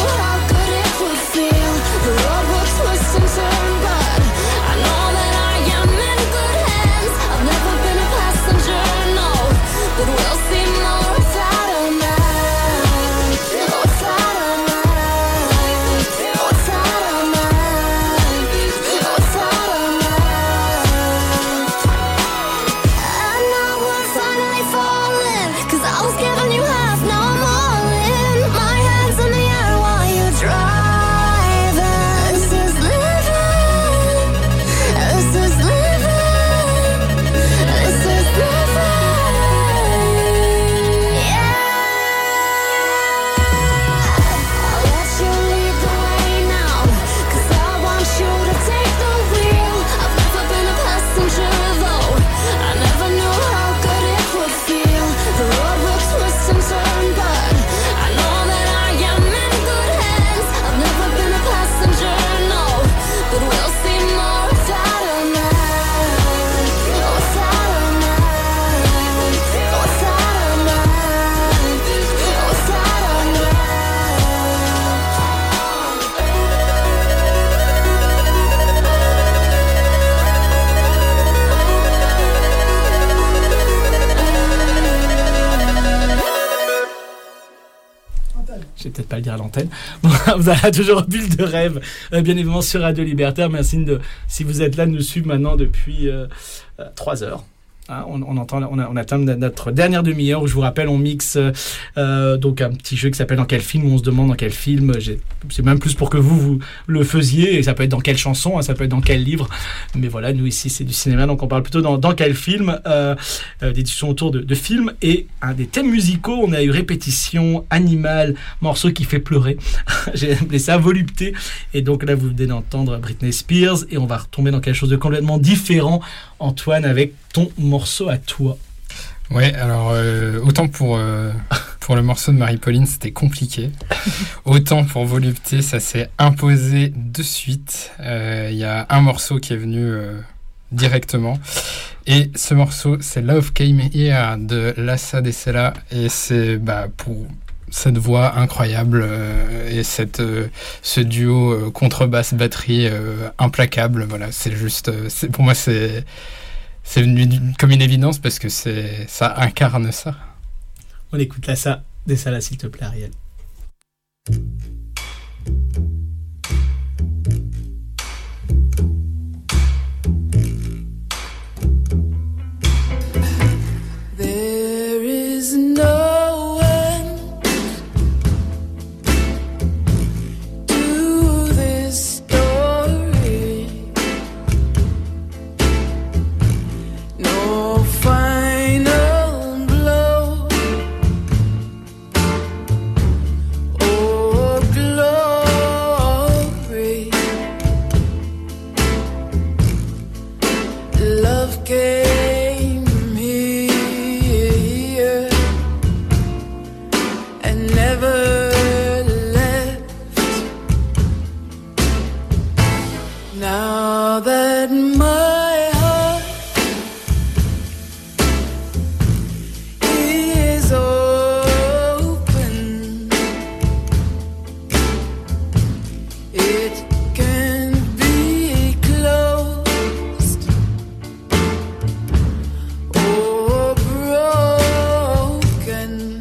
I know that I pas le dire à l'antenne. Vous avez toujours Bulle de rêve, euh, bien évidemment sur Radio Libertaire. Merci de, si vous êtes là, de nous suivre maintenant depuis euh, euh, trois heures. Hein, on, on, entend, on, a, on atteint notre dernière demi-heure où je vous rappelle on mixe euh, donc un petit jeu qui s'appelle Dans quel film, où on se demande dans quel film. J'ai, c'est même plus pour que vous, vous le faisiez, et ça peut être dans quelle chanson, hein, ça peut être dans quel livre, mais voilà, nous ici c'est du cinéma, donc on parle plutôt dans, dans quel film, euh, euh, des discussions autour de, de films et un des thèmes musicaux. On a eu Répétition, Animal, morceau qui fait pleurer. J'ai appelé ça Volupté, et donc là vous venez d'entendre Britney Spears, et on va retomber dans quelque chose de complètement différent, Antoine, avec ton morceau à toi. Ouais, alors euh, autant pour, euh, pour le morceau de Marie-Pauline, c'était compliqué. Autant pour Volupté, ça s'est imposé de suite. Il euh, y a un morceau qui est venu euh, directement. Et ce morceau, c'est Love Came Here de Lassa de Sela. Et c'est bah, pour cette voix incroyable euh, et cette, euh, ce duo euh, contrebasse-batterie euh, implacable. Voilà, c'est juste... Euh, c'est, pour moi, c'est... C'est venu comme une évidence parce que c'est, ça incarne ça. On écoute là ça, des Sela, s'il te plaît, Ariel. There is no end to this story. No final blow or glory. Love came here and never left. Now that my heart is open, it can't be closed or broken.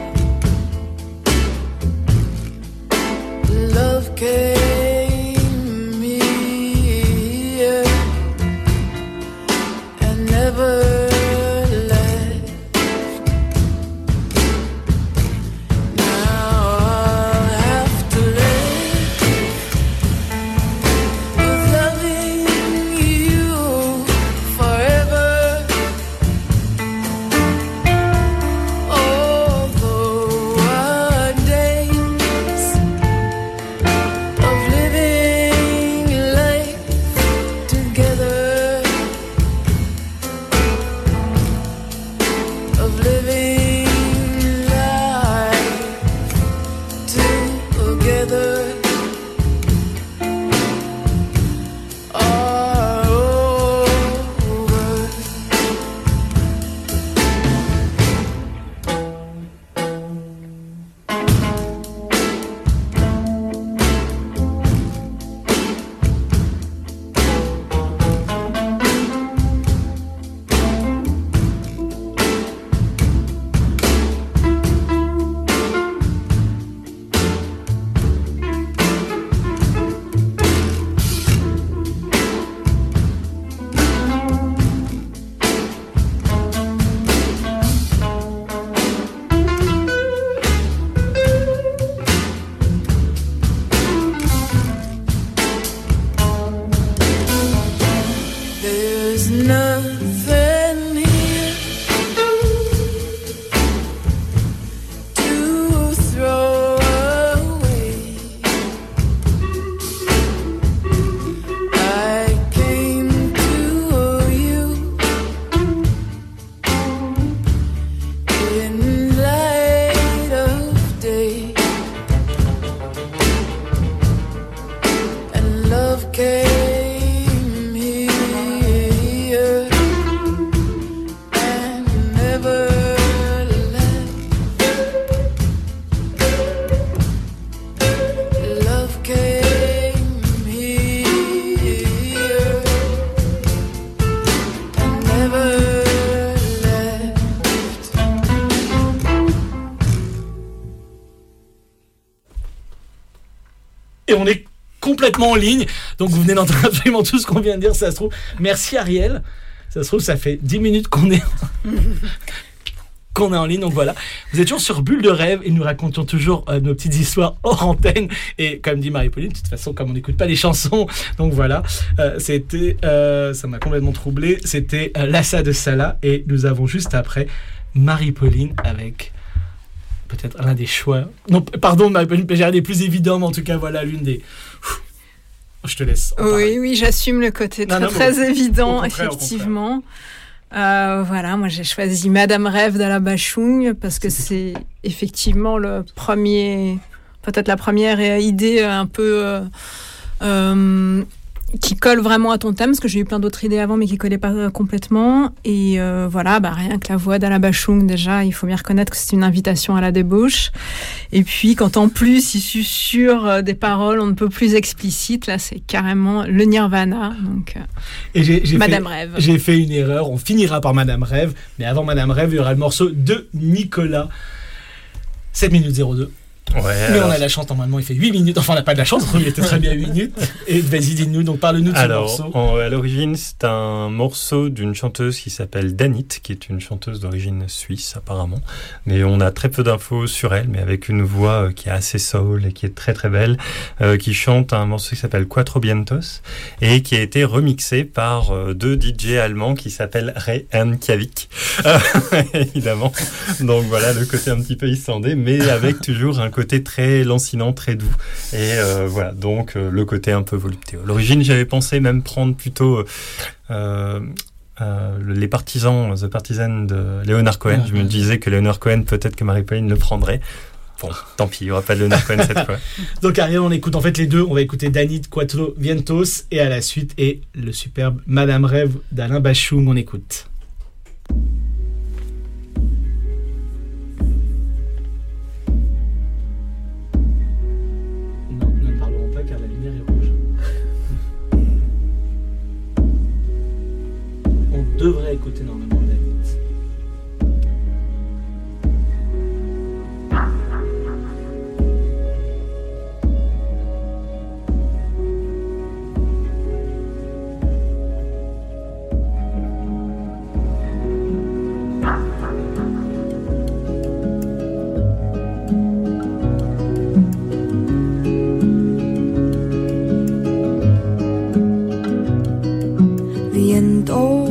Love came here and never left. Now I'll have to live with loving you forever. Although our days of living life together, of living life together are over. There's nothing here to throw away. I came to you in light of day, and love came here and never left. Love came here and never left. et on est complètement en ligne. Donc vous venez d'entendre absolument tout ce qu'on vient de dire, ça se trouve. Merci Ariel. Ça se trouve, ça fait dix minutes qu'on est qu'on est en ligne, donc voilà. Vous êtes toujours sur Bulle de Rêve et nous racontons toujours euh, nos petites histoires hors antenne. Et comme dit Marie-Pauline, de toute façon, comme on n'écoute pas les chansons, donc voilà, euh, c'était, euh, ça m'a complètement troublé, c'était euh, Lassa de Salah et nous avons juste après Marie-Pauline avec peut-être l'un des choix. Non, pardon, Marie-Pauline, j'ai un des plus évidents, mais en tout cas, voilà, l'une des... Je te laisse. Oui, oui, j'assume le côté non, très, non, très bon, évident, au contraire, effectivement. Euh, voilà, moi j'ai choisi Madame Rêve d'Ala Bachung parce que c'est effectivement le premier, peut-être la première idée un peu euh, euh, qui colle vraiment à ton thème, parce que j'ai eu plein d'autres idées avant mais qui collaient pas complètement. Et euh, voilà, bah, rien que la voix d'Ala Bachung, déjà, il faut bien reconnaître que c'est une invitation à la débauche. Et puis quand en plus il susurre des paroles on ne peut plus explicites, là c'est carrément le Nirvana. Donc, euh, Et j'ai, j'ai Madame fait, Rêve. J'ai fait une erreur, on finira par Madame Rêve, mais avant Madame Rêve, il y aura le morceau de Nicolas. sept minutes zéro deux. Ouais, mais alors... on a de la chance, normalement il fait huit minutes, enfin on n'a pas de la chance, il était très bien huit minutes. Et vas-y, dis-nous, donc parle-nous de ce alors, morceau. En, à l'origine, c'est un morceau d'une chanteuse qui s'appelle Danit, qui est une chanteuse d'origine suisse apparemment. Mais on a très peu d'infos sur elle, mais avec une voix euh, qui est assez soul et qui est très très belle, euh, qui chante un morceau qui s'appelle Cuatro Vientos et qui a été remixé par euh, deux D J allemands qui s'appellent Ray and Kavik, euh, évidemment. Donc voilà, le côté un petit peu islandais, mais avec toujours un côté très lancinant, très doux. Et euh, voilà, donc euh, le côté un peu volupté. À l'origine, j'avais pensé même prendre plutôt euh, euh, les partisans, The Partisan de Leonard Cohen. Ouais, Je me ouais. disais que Leonard Cohen, peut-être que Marie-Pauline le prendrait. Bon, tant pis, il n'y aura pas de Leonard Cohen cette fois. Donc Ariel, on écoute en fait les deux. On va écouter Danit, Cuatro Vientos et à la suite et le superbe Madame Rêve d'Alain Bachung. On écoute. Non, ne parlons pas car la lumière est rouge. On devrait écouter normalement Danit. Viento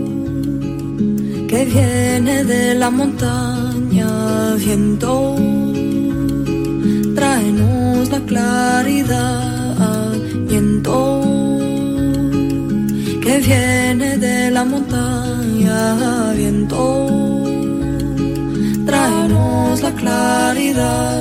que viene de la montaña, viento, tráenos la claridad, viento que viene de la montaña, viento, tráenos la claridad.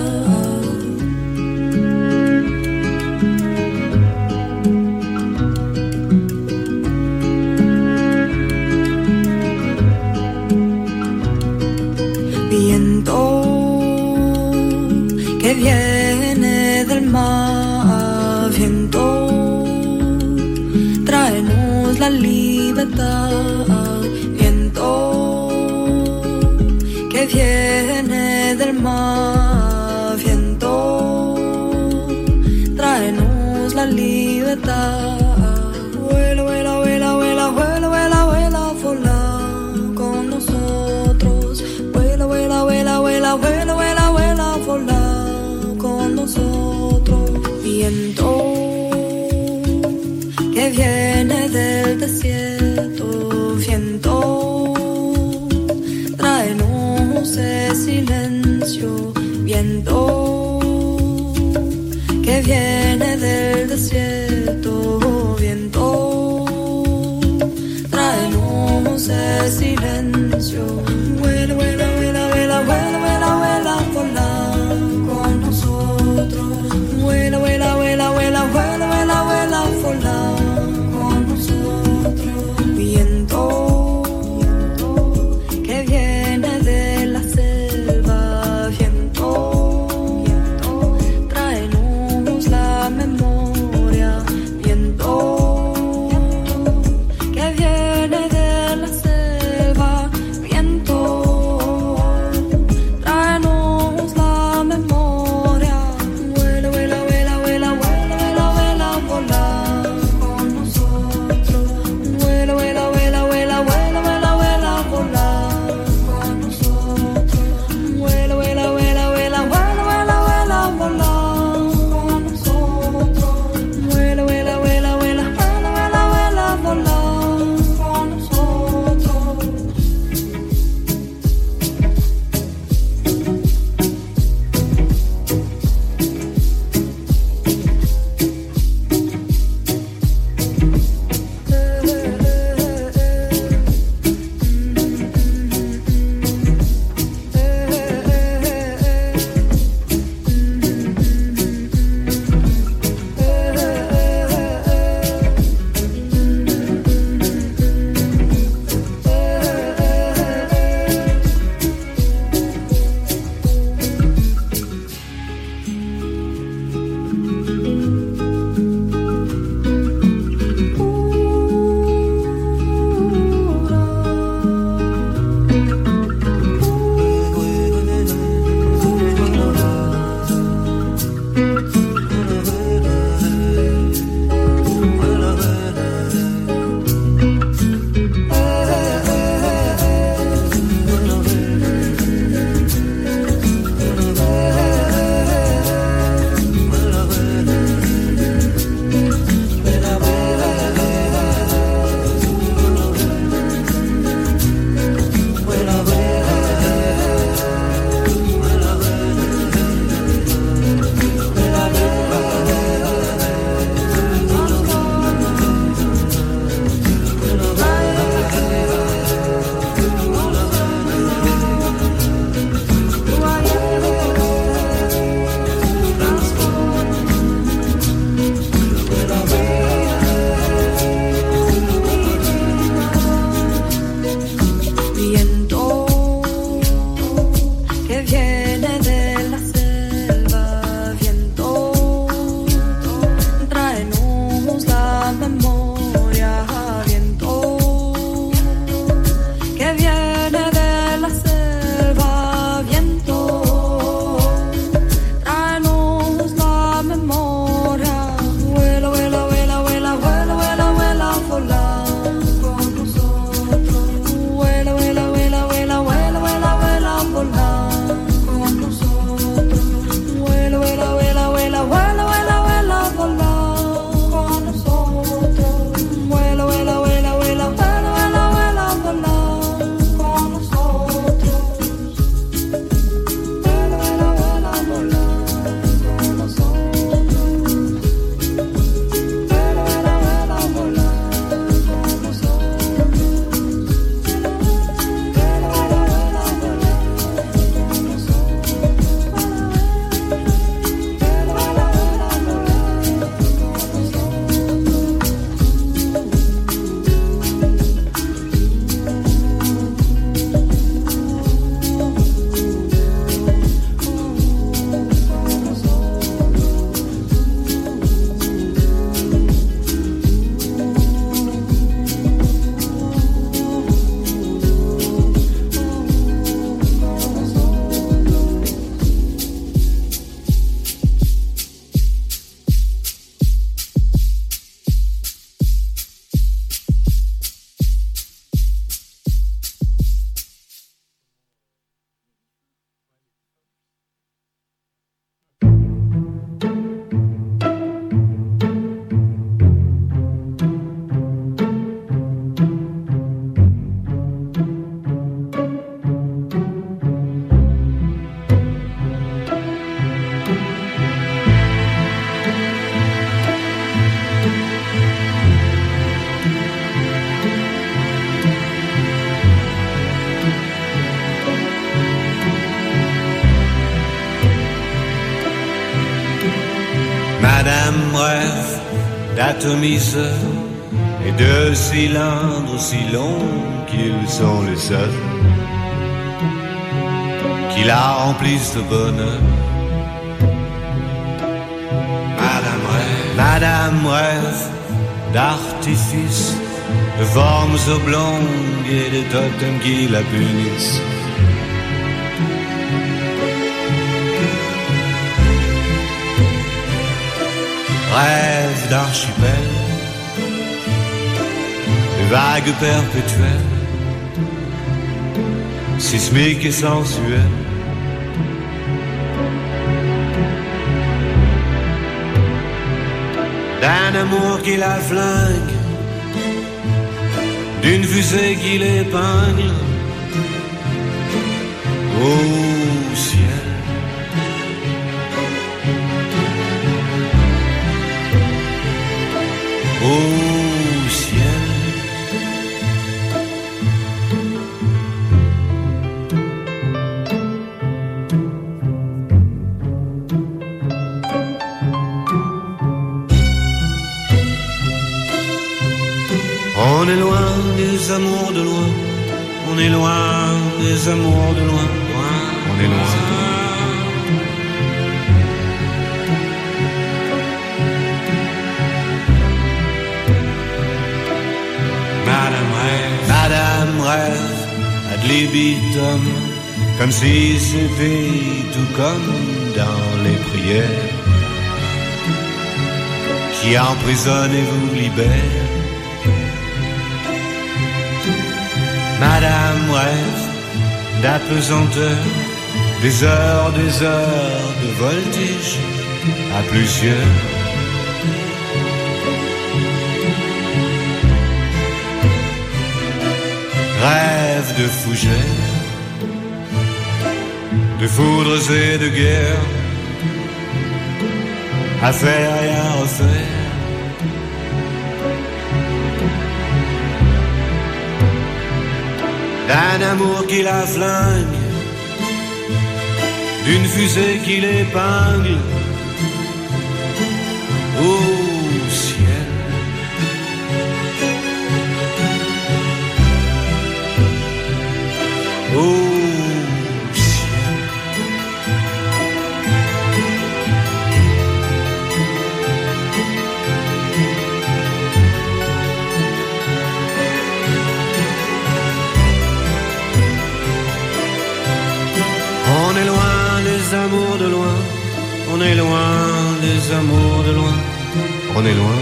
Viento que viene del mar, viento, tráenos la libertad, viento que viene del mar, viento, tráenos la libertad. Vuela, vuela, vuela, vuela, vuela, vuela, vuela, vola con nosotros. Vuela, vuela, vuela, vuela, vuela, vuela, vuela, vola con nosotros. Viento que viene del desierto, viento, tráenos ese silencio, viento que viene del desierto, viento, tráenos ese silencio. Vuela, vuela, vuela, vuela, vuela, vuela, vuela, vola con nosotros. Vuela, vuela, vuela, vuela, vuela, vuela, vuela, vola con nosotros. Viento que viene de la selva, viento, tráenos la memoria, viento que viene de la selva, viento. d'atomiseurs et de cylindres si longs qu'ils sont les seuls qui la remplissent de bonheur. Madame rêve, Madame rêve d'artifices, de formes oblongues et de totems qui la punissent. Rêve d'archipel, de vagues perpétuelles, sismiques et sensuelles. D'un amour qui la flingue, d'une fusée qui l'épingle au ciel. Au ciel. On est loin des amours de loin, on est loin des amours de loin, loin, on est loin. Madame rêve, Madame rêve, ad libitum, comme si c'était tout comme dans les prières qui emprisonnent et vous libèrent. Madame rêve d'apesanteur, des heures, des heures de voltige à plusieurs. Rêve de fougères, de foudres et de guerres, à faire et à refaire. D'un amour qui la flingue, d'une fusée qui l'épingle au ciel. Au ciel. On est loin des amours de loin, on est loin des amours de loin, on est loin.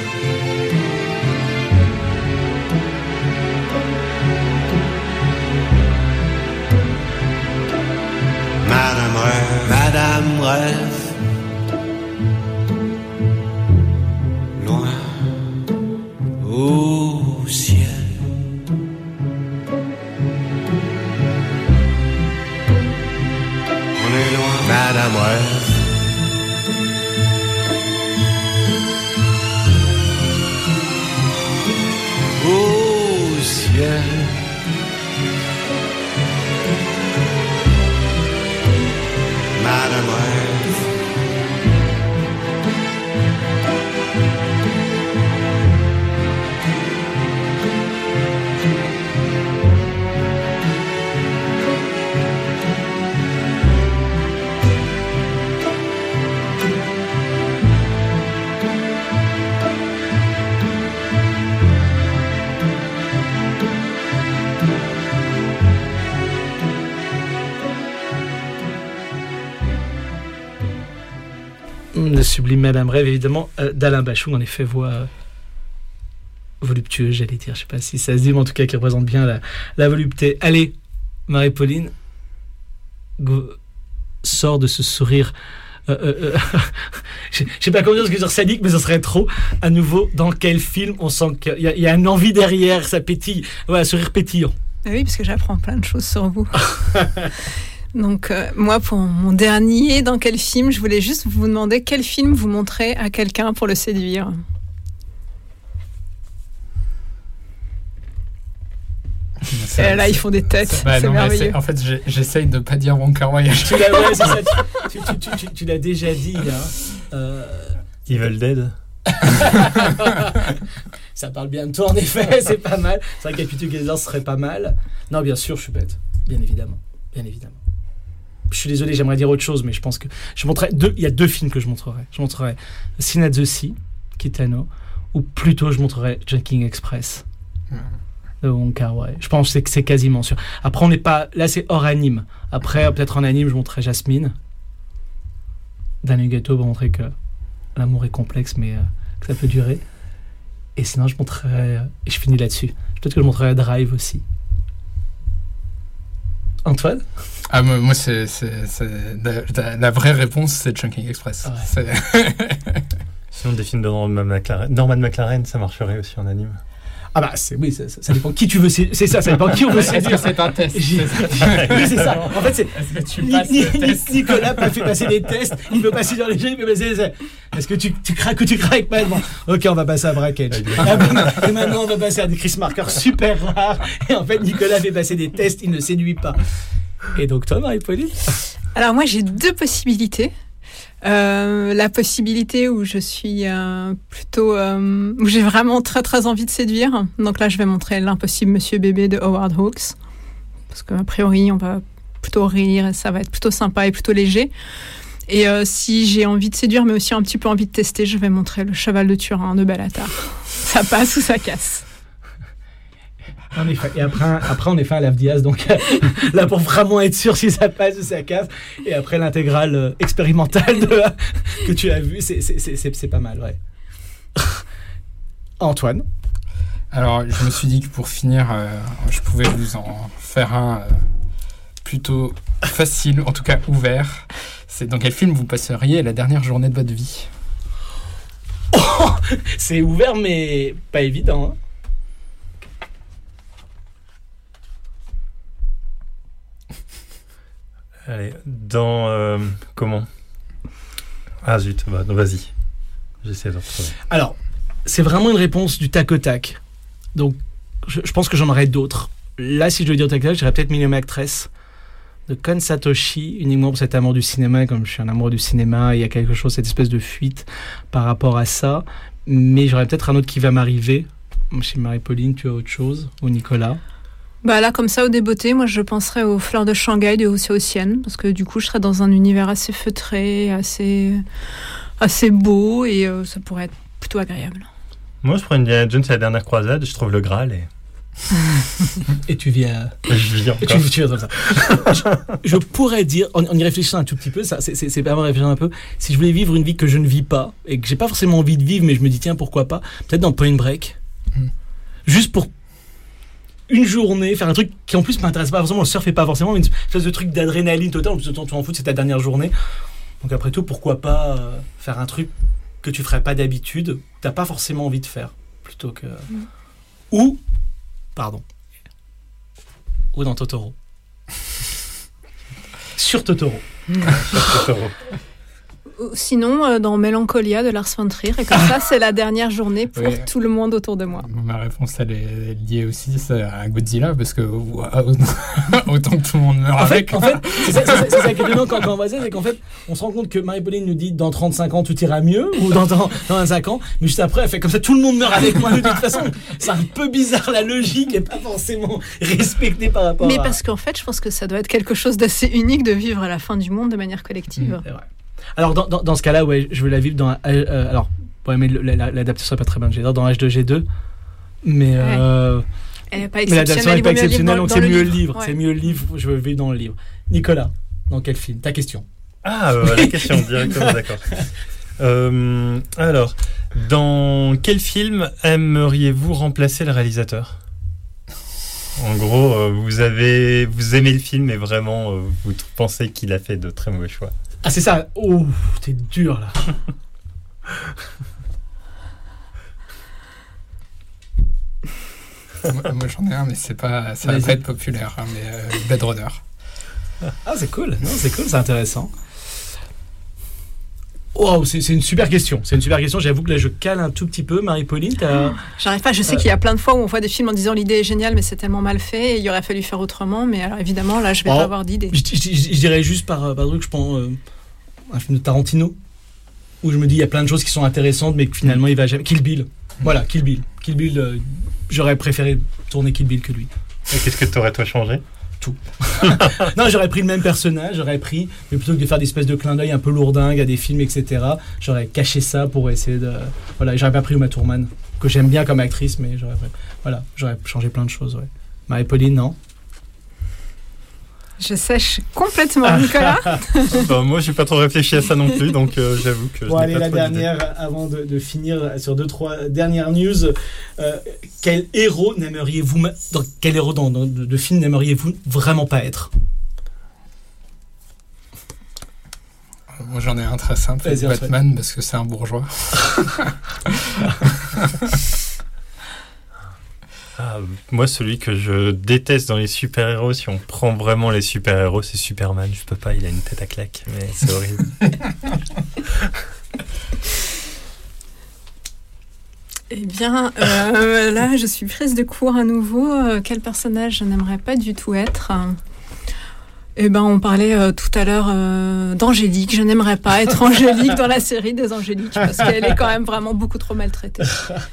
Madame rêve, Madame rêve, loin au ciel. On est loin, Madame rêve. Au ciel. Madame rêve. Le sublime Madame Rêve, évidemment, euh, d'Alain Bachung, en effet, voix euh, voluptueuse, j'allais dire. Je sais pas si ça se dit, mais en tout cas, qui représente bien la, la volupté. Allez, Marie-Pauline, go, sors de ce sourire. Euh, euh, euh, je sais pas comment dire, ce que je veux dire sadique, mais ce serait trop. À nouveau, dans quel film on sent qu'il y a, il y a une envie derrière, ça pétille. Ouais, un sourire pétillant. Oui, parce que j'apprends plein de choses sur vous. Donc, euh, moi, pour mon dernier, dans quel film, je voulais juste vous demander quel film vous montrez à quelqu'un pour le séduire. Ça, et là, ils font des têtes, ça, bah, c'est non, merveilleux. C'est, en fait, j'ai, j'essaye de ne pas dire Wong Kar-wai. Tu l'as, ouais, c'est ça, tu, tu, tu, tu, tu l'as déjà dit, là. Euh... Evil Dead. Ça parle bien de toi, en effet, c'est pas mal. C'est vrai qu'Happy Together serait pas mal. Non, bien sûr, je suis bête. Bien évidemment. Bien évidemment. Je suis désolé, j'aimerais dire autre chose, mais je pense que... Je montrerai deux... Il y a deux films que je montrerai. Je montrerai Sin at the Sea, Kitano, ou plutôt je montrerai Chungking Express. Mmh. De Wong Kar-wai. Je pense que c'est quasiment sûr. Après, on n'est pas... Là, c'est hors anime. Après, peut-être en anime, je montrerai Jasmine. Daniel Ghetto pour montrer que l'amour est complexe, mais euh, que ça peut durer. Et sinon, je montrerai... Euh, et je finis là-dessus. Peut-être que je montrerai Drive aussi. Antoine ? Ah, moi, moi c'est, c'est, c'est la, la vraie réponse, c'est Chungking Express. Ah ouais. C'est... Sinon, des films de Norman McLaren, Norman McLaren, ça marcherait aussi en anime. Ah bah c'est, oui, ça, ça, ça dépend qui tu veux séduire. C'est ça, ça dépend qui on veut séduire. Est-ce que c'est un test? J'ai... Oui, c'est ça. En fait, c'est... Est-ce que tu passes le test? Nicolas m'a fait passer des tests. Il peut passer sur les jeux, il peut passer des... Est-ce que tu, tu craques ou tu craques pas? Bon, ok, on va passer à Brackage. Ah, ben, et maintenant, on va passer à des Chris Marker super rares. Et en fait, Nicolas fait passer des tests, il ne séduit pas. Et donc toi, Marie-Pauline? Alors moi, j'ai deux possibilités. Euh, la possibilité où je suis euh, plutôt euh, où j'ai vraiment très très envie de séduire. Donc là, je vais montrer L'Impossible Monsieur Bébé de Howard Hawks, parce qu'a priori, on va plutôt rire et ça va être plutôt sympa et plutôt léger. Et euh, si j'ai envie de séduire, mais aussi un petit peu envie de tester, je vais montrer Le Cheval de Turin de Bellatar. Ça passe ou ça casse. En effet. Et après, après on est fait à Lave Diaz, donc là pour vraiment être sûr si ça passe ou ça casse. Et après l'intégrale euh, expérimentale de, que tu as vue, c'est, c'est, c'est, c'est, c'est pas mal, ouais. Antoine? Alors, je me suis dit que pour finir, euh, je pouvais vous en faire un euh, plutôt facile, en tout cas ouvert. C'est dans quel film vous passeriez la dernière journée de votre vie? Oh, c'est ouvert, mais pas évident, hein. Allez, dans... Euh, comment? Ah zut, bah, non, vas-y. J'essaie de retrouver. Alors, c'est vraiment une réponse du tac au tac. Donc, je, je pense que j'en aurais d'autres. Là, si je dois dire tac au tac, je dirais peut-être Million Actress de Kon Satoshi, uniquement pour cet amour du cinéma. Comme je suis un amoureux du cinéma, il y a quelque chose, cette espèce de fuite par rapport à ça. Mais j'aurais peut-être un autre qui va m'arriver. Chez Marie-Pauline, tu as autre chose? Ou Nicolas? Bah là, comme ça, au débeauté, moi je penserais aux Fleurs de Shanghai de Hou Hsiao-hsien, parce que du coup, je serais dans un univers assez feutré, assez, assez beau, et euh, ça pourrait être plutôt agréable. Moi, je prends Indiana Jones et la dernière croisade, je trouve le Graal et... Et tu viens... Je viens et tu, tu viens comme ça. je, je pourrais dire, en, en y réfléchissant un tout petit peu, ça, c'est, c'est, c'est pas mal réfléchir un peu, si je voulais vivre une vie que je ne vis pas, et que j'ai pas forcément envie de vivre, mais je me dis, tiens, pourquoi pas, peut-être dans Point Break, mm. juste pour... une journée, faire un truc qui en plus m'intéresse pas forcément, le surf est pas forcément, mais une espèce de truc d'adrénaline totale, en plus de temps tu en fous, c'est ta dernière journée. Donc après tout, pourquoi pas euh, faire un truc que tu ferais pas d'habitude, que t'as pas forcément envie de faire, plutôt que... Mm. Ou, pardon, ou dans Totoro. Sur Totoro. Mm. Sur Totoro. Sinon, euh, dans Mélancolia de Lars von Trier, et comme ça, c'est la dernière journée pour oui. tout le monde autour de moi. Ma réponse, elle est liée aussi à Godzilla, parce que autant que tout le monde meurt en avec. Fait, en fait, c'est ça, c'est, c'est ça qui est étonnant quand, quand on voit ça, c'est qu'en fait, on se rend compte que Marie-Pauline nous dit dans trente-cinq ans tout ira mieux, ou dans, dans, dans vingt-cinq ans, mais juste après, elle fait comme ça, tout le monde meurt avec moi de toute façon. C'est un peu bizarre, la logique n'est pas forcément respectée par rapport mais à... Mais parce qu'en fait, je pense que ça doit être quelque chose d'assez unique de vivre à la fin du monde de manière collective. Mmh, c'est vrai. Alors dans, dans, dans ce cas-là, ouais, je veux la vivre dans. Euh, alors, ouais, mais l'adaptation serait pas très bonne. J'adore dans H deux G deux, mais. Ouais. Euh, Elle n'est pas exceptionnelle. Mais l'adaptation n'est pas exceptionnelle, donc c'est mieux le livre. Ouais. C'est mieux le livre. Je veux vivre dans le livre. Nicolas, dans quel film? Ta question. Ah, euh, la question directement, d'accord. Euh, alors, dans quel film aimeriez-vous remplacer le réalisateur? En gros, euh, vous avez, vous aimez le film, mais vraiment, euh, vous pensez qu'il a fait de très mauvais choix. Ah, c'est ça. Oh, t'es dur là. moi, moi j'en ai un, mais c'est pas, ça va pas être populaire. Hein, mais euh, Blade Runner. Ah, c'est cool. Non, c'est cool, c'est intéressant. Wow, c'est, c'est une super question. C'est une super question. J'avoue que là, je cale un tout petit peu. Marie-Pauline, t'as... J'arrive pas. Je sais euh... qu'il y a plein de fois où on voit des films en disant l'idée est géniale, mais c'est tellement mal fait et il aurait fallu faire autrement. Mais alors évidemment, là, je vais oh, pas avoir d'idée. Je, je, je, je dirais juste par, par truc, je pense, euh, un film de Tarantino. où je me dis il y a plein de choses qui sont intéressantes, mais que finalement il va jamais. Kill Bill. Voilà, Kill Bill. Kill Bill. Euh, j'aurais préféré tourner Kill Bill que lui. Et qu'est-ce que t'aurais toi changé? Tout. Non, j'aurais pris le même personnage, j'aurais pris, mais plutôt que de faire des espèces de clins d'œil un peu lourdingues à des films, et cetera, j'aurais caché ça pour essayer de. Voilà, j'aurais pas pris Uma Thurman, que j'aime bien comme actrice, mais j'aurais. Voilà, j'aurais changé plein de choses, ouais. Marie-Pauline, non? Je sèche complètement, Nicolas. Bah, moi, j'ai pas trop réfléchi à ça non plus, donc euh, j'avoue que. Bon, je allez, pas la trop dernière, d'idées. avant de, de finir sur deux, trois dernières news. Euh, quel héros n'aimeriez-vous, ma- dans quel héros dans, dans, de, de film n'aimeriez-vous vraiment pas être? Moi j'en ai un très simple, Vas-y, Batman, parce que c'est un bourgeois. Ah, moi, celui que je déteste dans les super-héros, si on prend vraiment les super-héros, c'est Superman. Je peux pas, il a une tête à claque, mais c'est horrible. Eh bien, euh, là, je suis prise de court à nouveau. Euh, quel personnage je n'aimerais pas du tout être? Eh ben, on parlait euh, tout à l'heure euh, d'Angélique. Je n'aimerais pas être Angélique dans la série des Angéliques parce qu'elle est quand même vraiment beaucoup trop maltraitée.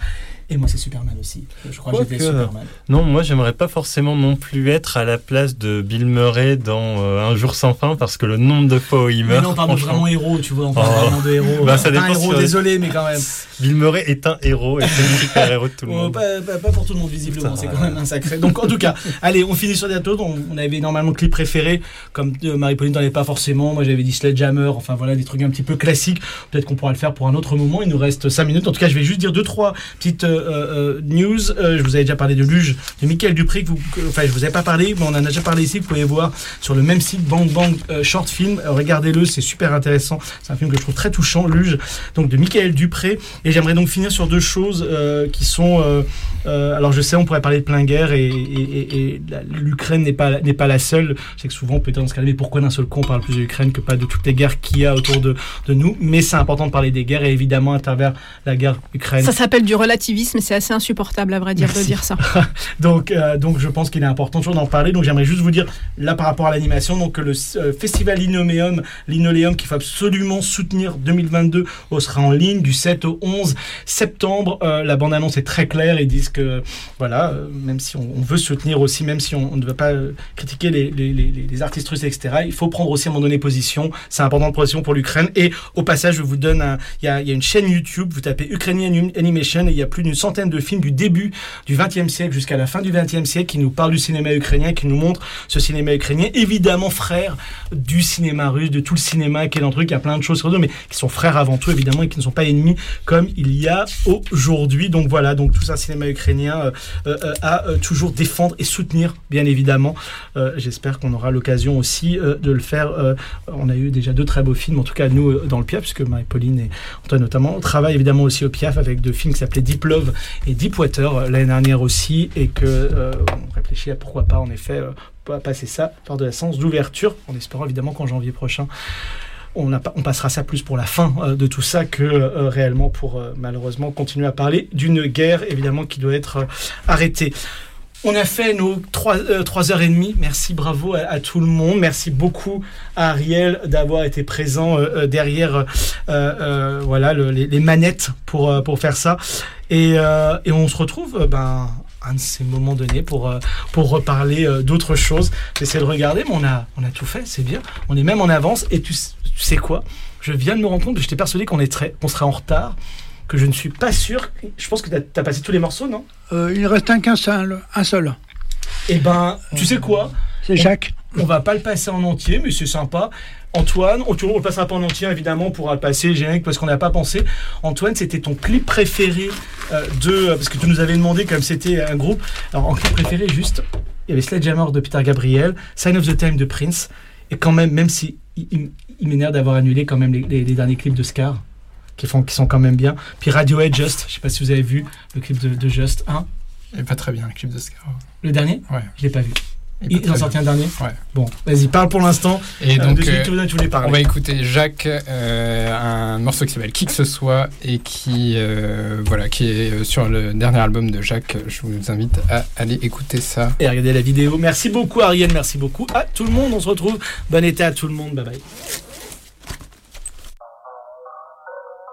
Et moi, c'est Superman aussi. Je crois que Quoi j'étais que- Superman. Non, moi, j'aimerais pas forcément non plus être à la place de Bill Murray dans euh, Un jour sans fin, parce que le nombre de fois où il Mais meurt. non, on parle de franchement- vraiment héros, tu vois. On parle Oh. vraiment de héros. Bah, ça Pas un dépend héros, si- désolé, mais quand même. Bill Murray est un héros et c'est le super-héros de tout le Oh, monde. pas, pas- pas pour tout le monde, visiblement. Putain, C'est quand même un sacré. Donc, en tout cas, allez, on finit sur des choses. On, on avait normalement le clip préféré. Comme euh, Marie-Pauline n'en avait pas forcément. Moi, j'avais dit Sledgehammer. Enfin, voilà, des trucs un petit peu classiques. Peut-être qu'on pourra le faire pour un autre moment. Il nous reste cinq minutes. En tout cas, je vais juste dire deux, trois petites euh, euh, news. Euh, je vous avais déjà parlé de Luge, de Michael Dupré. Que vous, que- enfin, je vous avais pas parlé, mais on en a déjà parlé ici. Vous pouvez voir sur le même site, Bang Bang euh, Short Film. Euh, regardez-le, c'est super intéressant. C'est un film que je trouve très touchant, Luge, donc de Michael Dupré. Et j'aimerais donc finir sur deux choses euh, qui sont. Euh, euh, alors, je sais, on pourrait parler de plein guerre et, et, et, et la- l'Ukraine n'est pas n'est pas la seule. Je sais que souvent, peut-être dans ce cas-là, mais pourquoi d'un seul coup on parle plus de l'Ukraine que pas de toutes les guerres qu'il y a autour de, de nous? Mais c'est important de parler des guerres et évidemment à travers la guerre Ukraine. Ça s'appelle du relativisme et c'est assez insupportable, à vrai dire, Merci. de dire ça. donc, euh, donc je pense qu'il est important toujours d'en parler. Donc j'aimerais juste vous dire, là par rapport à l'animation, donc que le euh, festival Linoléum, Linoléum qu'il faut absolument soutenir deux mille vingt-deux, oh, sera en ligne du sept au onze septembre. Euh, la bande-annonce est très claire. Ils disent que, voilà, euh, même si on, on veut soutenir aussi, même si on, on ne veut pas euh, critiquer les, les, les, les artistes russes, et cetera, il faut prendre aussi à un moment donné position. C'est important de position pour l'Ukraine. Et au passage, je vous donne un, il y a, il y a une chaîne YouTube, vous tapez Ukrainian Animation et il y a plus d'une centaine de films du début du vingtième siècle jusqu'à la fin du vingtième siècle qui nous parlent du cinéma ukrainien, qui nous montrent ce cinéma ukrainien, évidemment frère du cinéma russe, de tout le cinéma qui est dans le truc. Il y a plein de choses sur eux, mais qui sont frères avant tout, évidemment, et qui ne sont pas ennemis comme il y a aujourd'hui. Donc voilà, donc tout ça, cinéma ukrainien euh, euh, à euh, toujours défendre et soutenir, bien évidemment. Euh, j'espère qu'on aura l'occasion aussi euh, de le faire. Euh, on a eu déjà deux très beaux films, en tout cas nous euh, dans le Piaf, puisque Marie-Pauline et Antoine notamment travaillent évidemment aussi au Piaf avec deux films qui s'appelaient Deep Love et Deepwater euh, l'année dernière aussi, et que euh, on réfléchit à pourquoi pas en effet euh, pas passer ça lors de la séance d'ouverture, en espérant évidemment qu'en janvier prochain on, a, on passera ça plus pour la fin euh, de tout ça que euh, réellement pour euh, malheureusement continuer à parler d'une guerre évidemment qui doit être euh, arrêtée. On a fait nos trois, euh, trois heures et demie. Merci, bravo à, à tout le monde. Merci beaucoup à Ariel d'avoir été présent euh, derrière euh, euh, voilà, le, les, les manettes pour, euh, pour faire ça. Et, euh, et on se retrouve euh, ben, à un de ces moments donnés pour, euh, pour reparler euh, d'autres choses. J'essaie de regarder, mais on a, on a tout fait, c'est bien. On est même en avance. Et tu, tu sais quoi? Je viens de me rendre compte que j'étais persuadé qu'on est très, qu'on serait en retard, que je ne suis pas sûr. Je pense que tu as passé tous les morceaux, non? Euh, il reste un qu'un seul. Un seul. Eh ben, tu sais quoi? C'est Jacques. On, on va pas le passer en entier, mais c'est sympa. Antoine, on ne le passera pas en entier, évidemment, on pourra le passer générique parce qu'on n'a pas pensé. Antoine, c'était ton clip préféré euh, de... Parce que tu nous avais demandé comme c'était un groupe. Alors, en clip préféré, juste, il y avait Sledgehammer de Peter Gabriel, Sign of the Time de Prince, et quand même, même si il, il, il m'énerve d'avoir annulé quand même les, les, les derniers clips de Scar, qui, font, qui sont quand même bien. Puis Radiohead, Just, je sais pas si vous avez vu le clip de, de Just un. Il est pas très bien, le clip de Scar. Le dernier? Ouais. Je l'ai pas vu. Il Ils en sortent un dernier? Ouais. Bon, vas-y, parle pour l'instant. Et euh, donc, de celui euh, que tu voulais parler. on va écouter Jacques, euh, un morceau qui s'appelle Qui que ce soit et qui, euh, voilà, qui est sur le dernier album de Jacques. Je vous invite à aller écouter ça. Et regarder la vidéo. Merci beaucoup Ariel, merci beaucoup à tout le monde. On se retrouve. Bon été à tout le monde. Bye bye.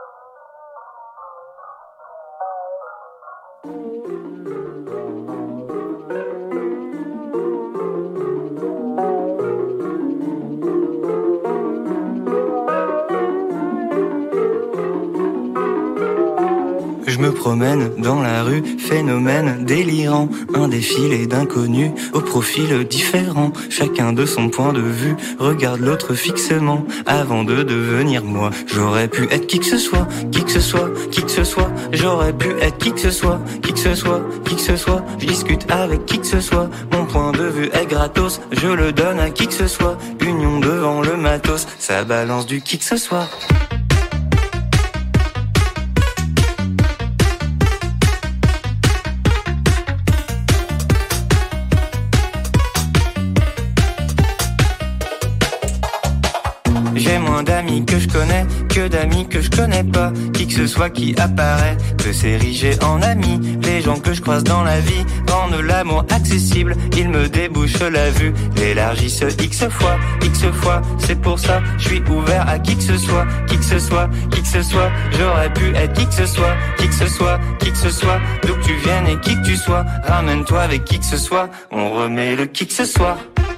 je me promène dans la rue, phénomène délirant, un défilé d'inconnus au profil différent, chacun de son point de vue, regarde l'autre fixement avant de devenir moi. J'aurais pu être qui que ce soit, qui que ce soit, qui que ce soit, j'aurais pu être qui que ce soit, qui que ce soit, qui que ce soit, je discute avec qui que ce soit, mon point de vue est gratos, je le donne à qui que ce soit, union devant le matos, ça balance du qui que ce soit. J'ai moins d'amis que je connais que d'amis que je connais pas. Qui que ce soit qui apparaît peut s'ériger en ami. Les gens que je croise dans la vie rendent l'amour accessible. Ils me débouchent la vue, l'élargissent X fois, X fois. C'est pour ça, je suis ouvert à qui que ce soit, qui que ce soit, qui que ce soit. J'aurais pu être qui que ce soit, qui que ce soit, qui que ce soit. D'où que tu viennes et qui que tu sois, ramène-toi avec qui que ce soit. On remet le qui que ce soit.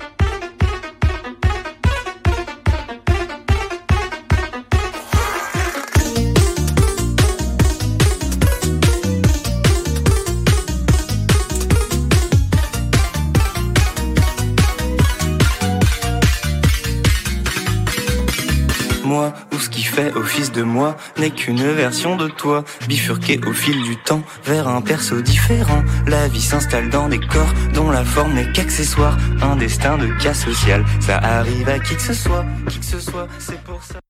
Moi, ou ce qui fait office de moi n'est qu'une version de toi, bifurquée au fil du temps vers un perso différent. La vie s'installe dans des corps dont la forme n'est qu'accessoire, un destin de cas social. Ça arrive à qui que ce soit, qui que ce soit, c'est pour ça.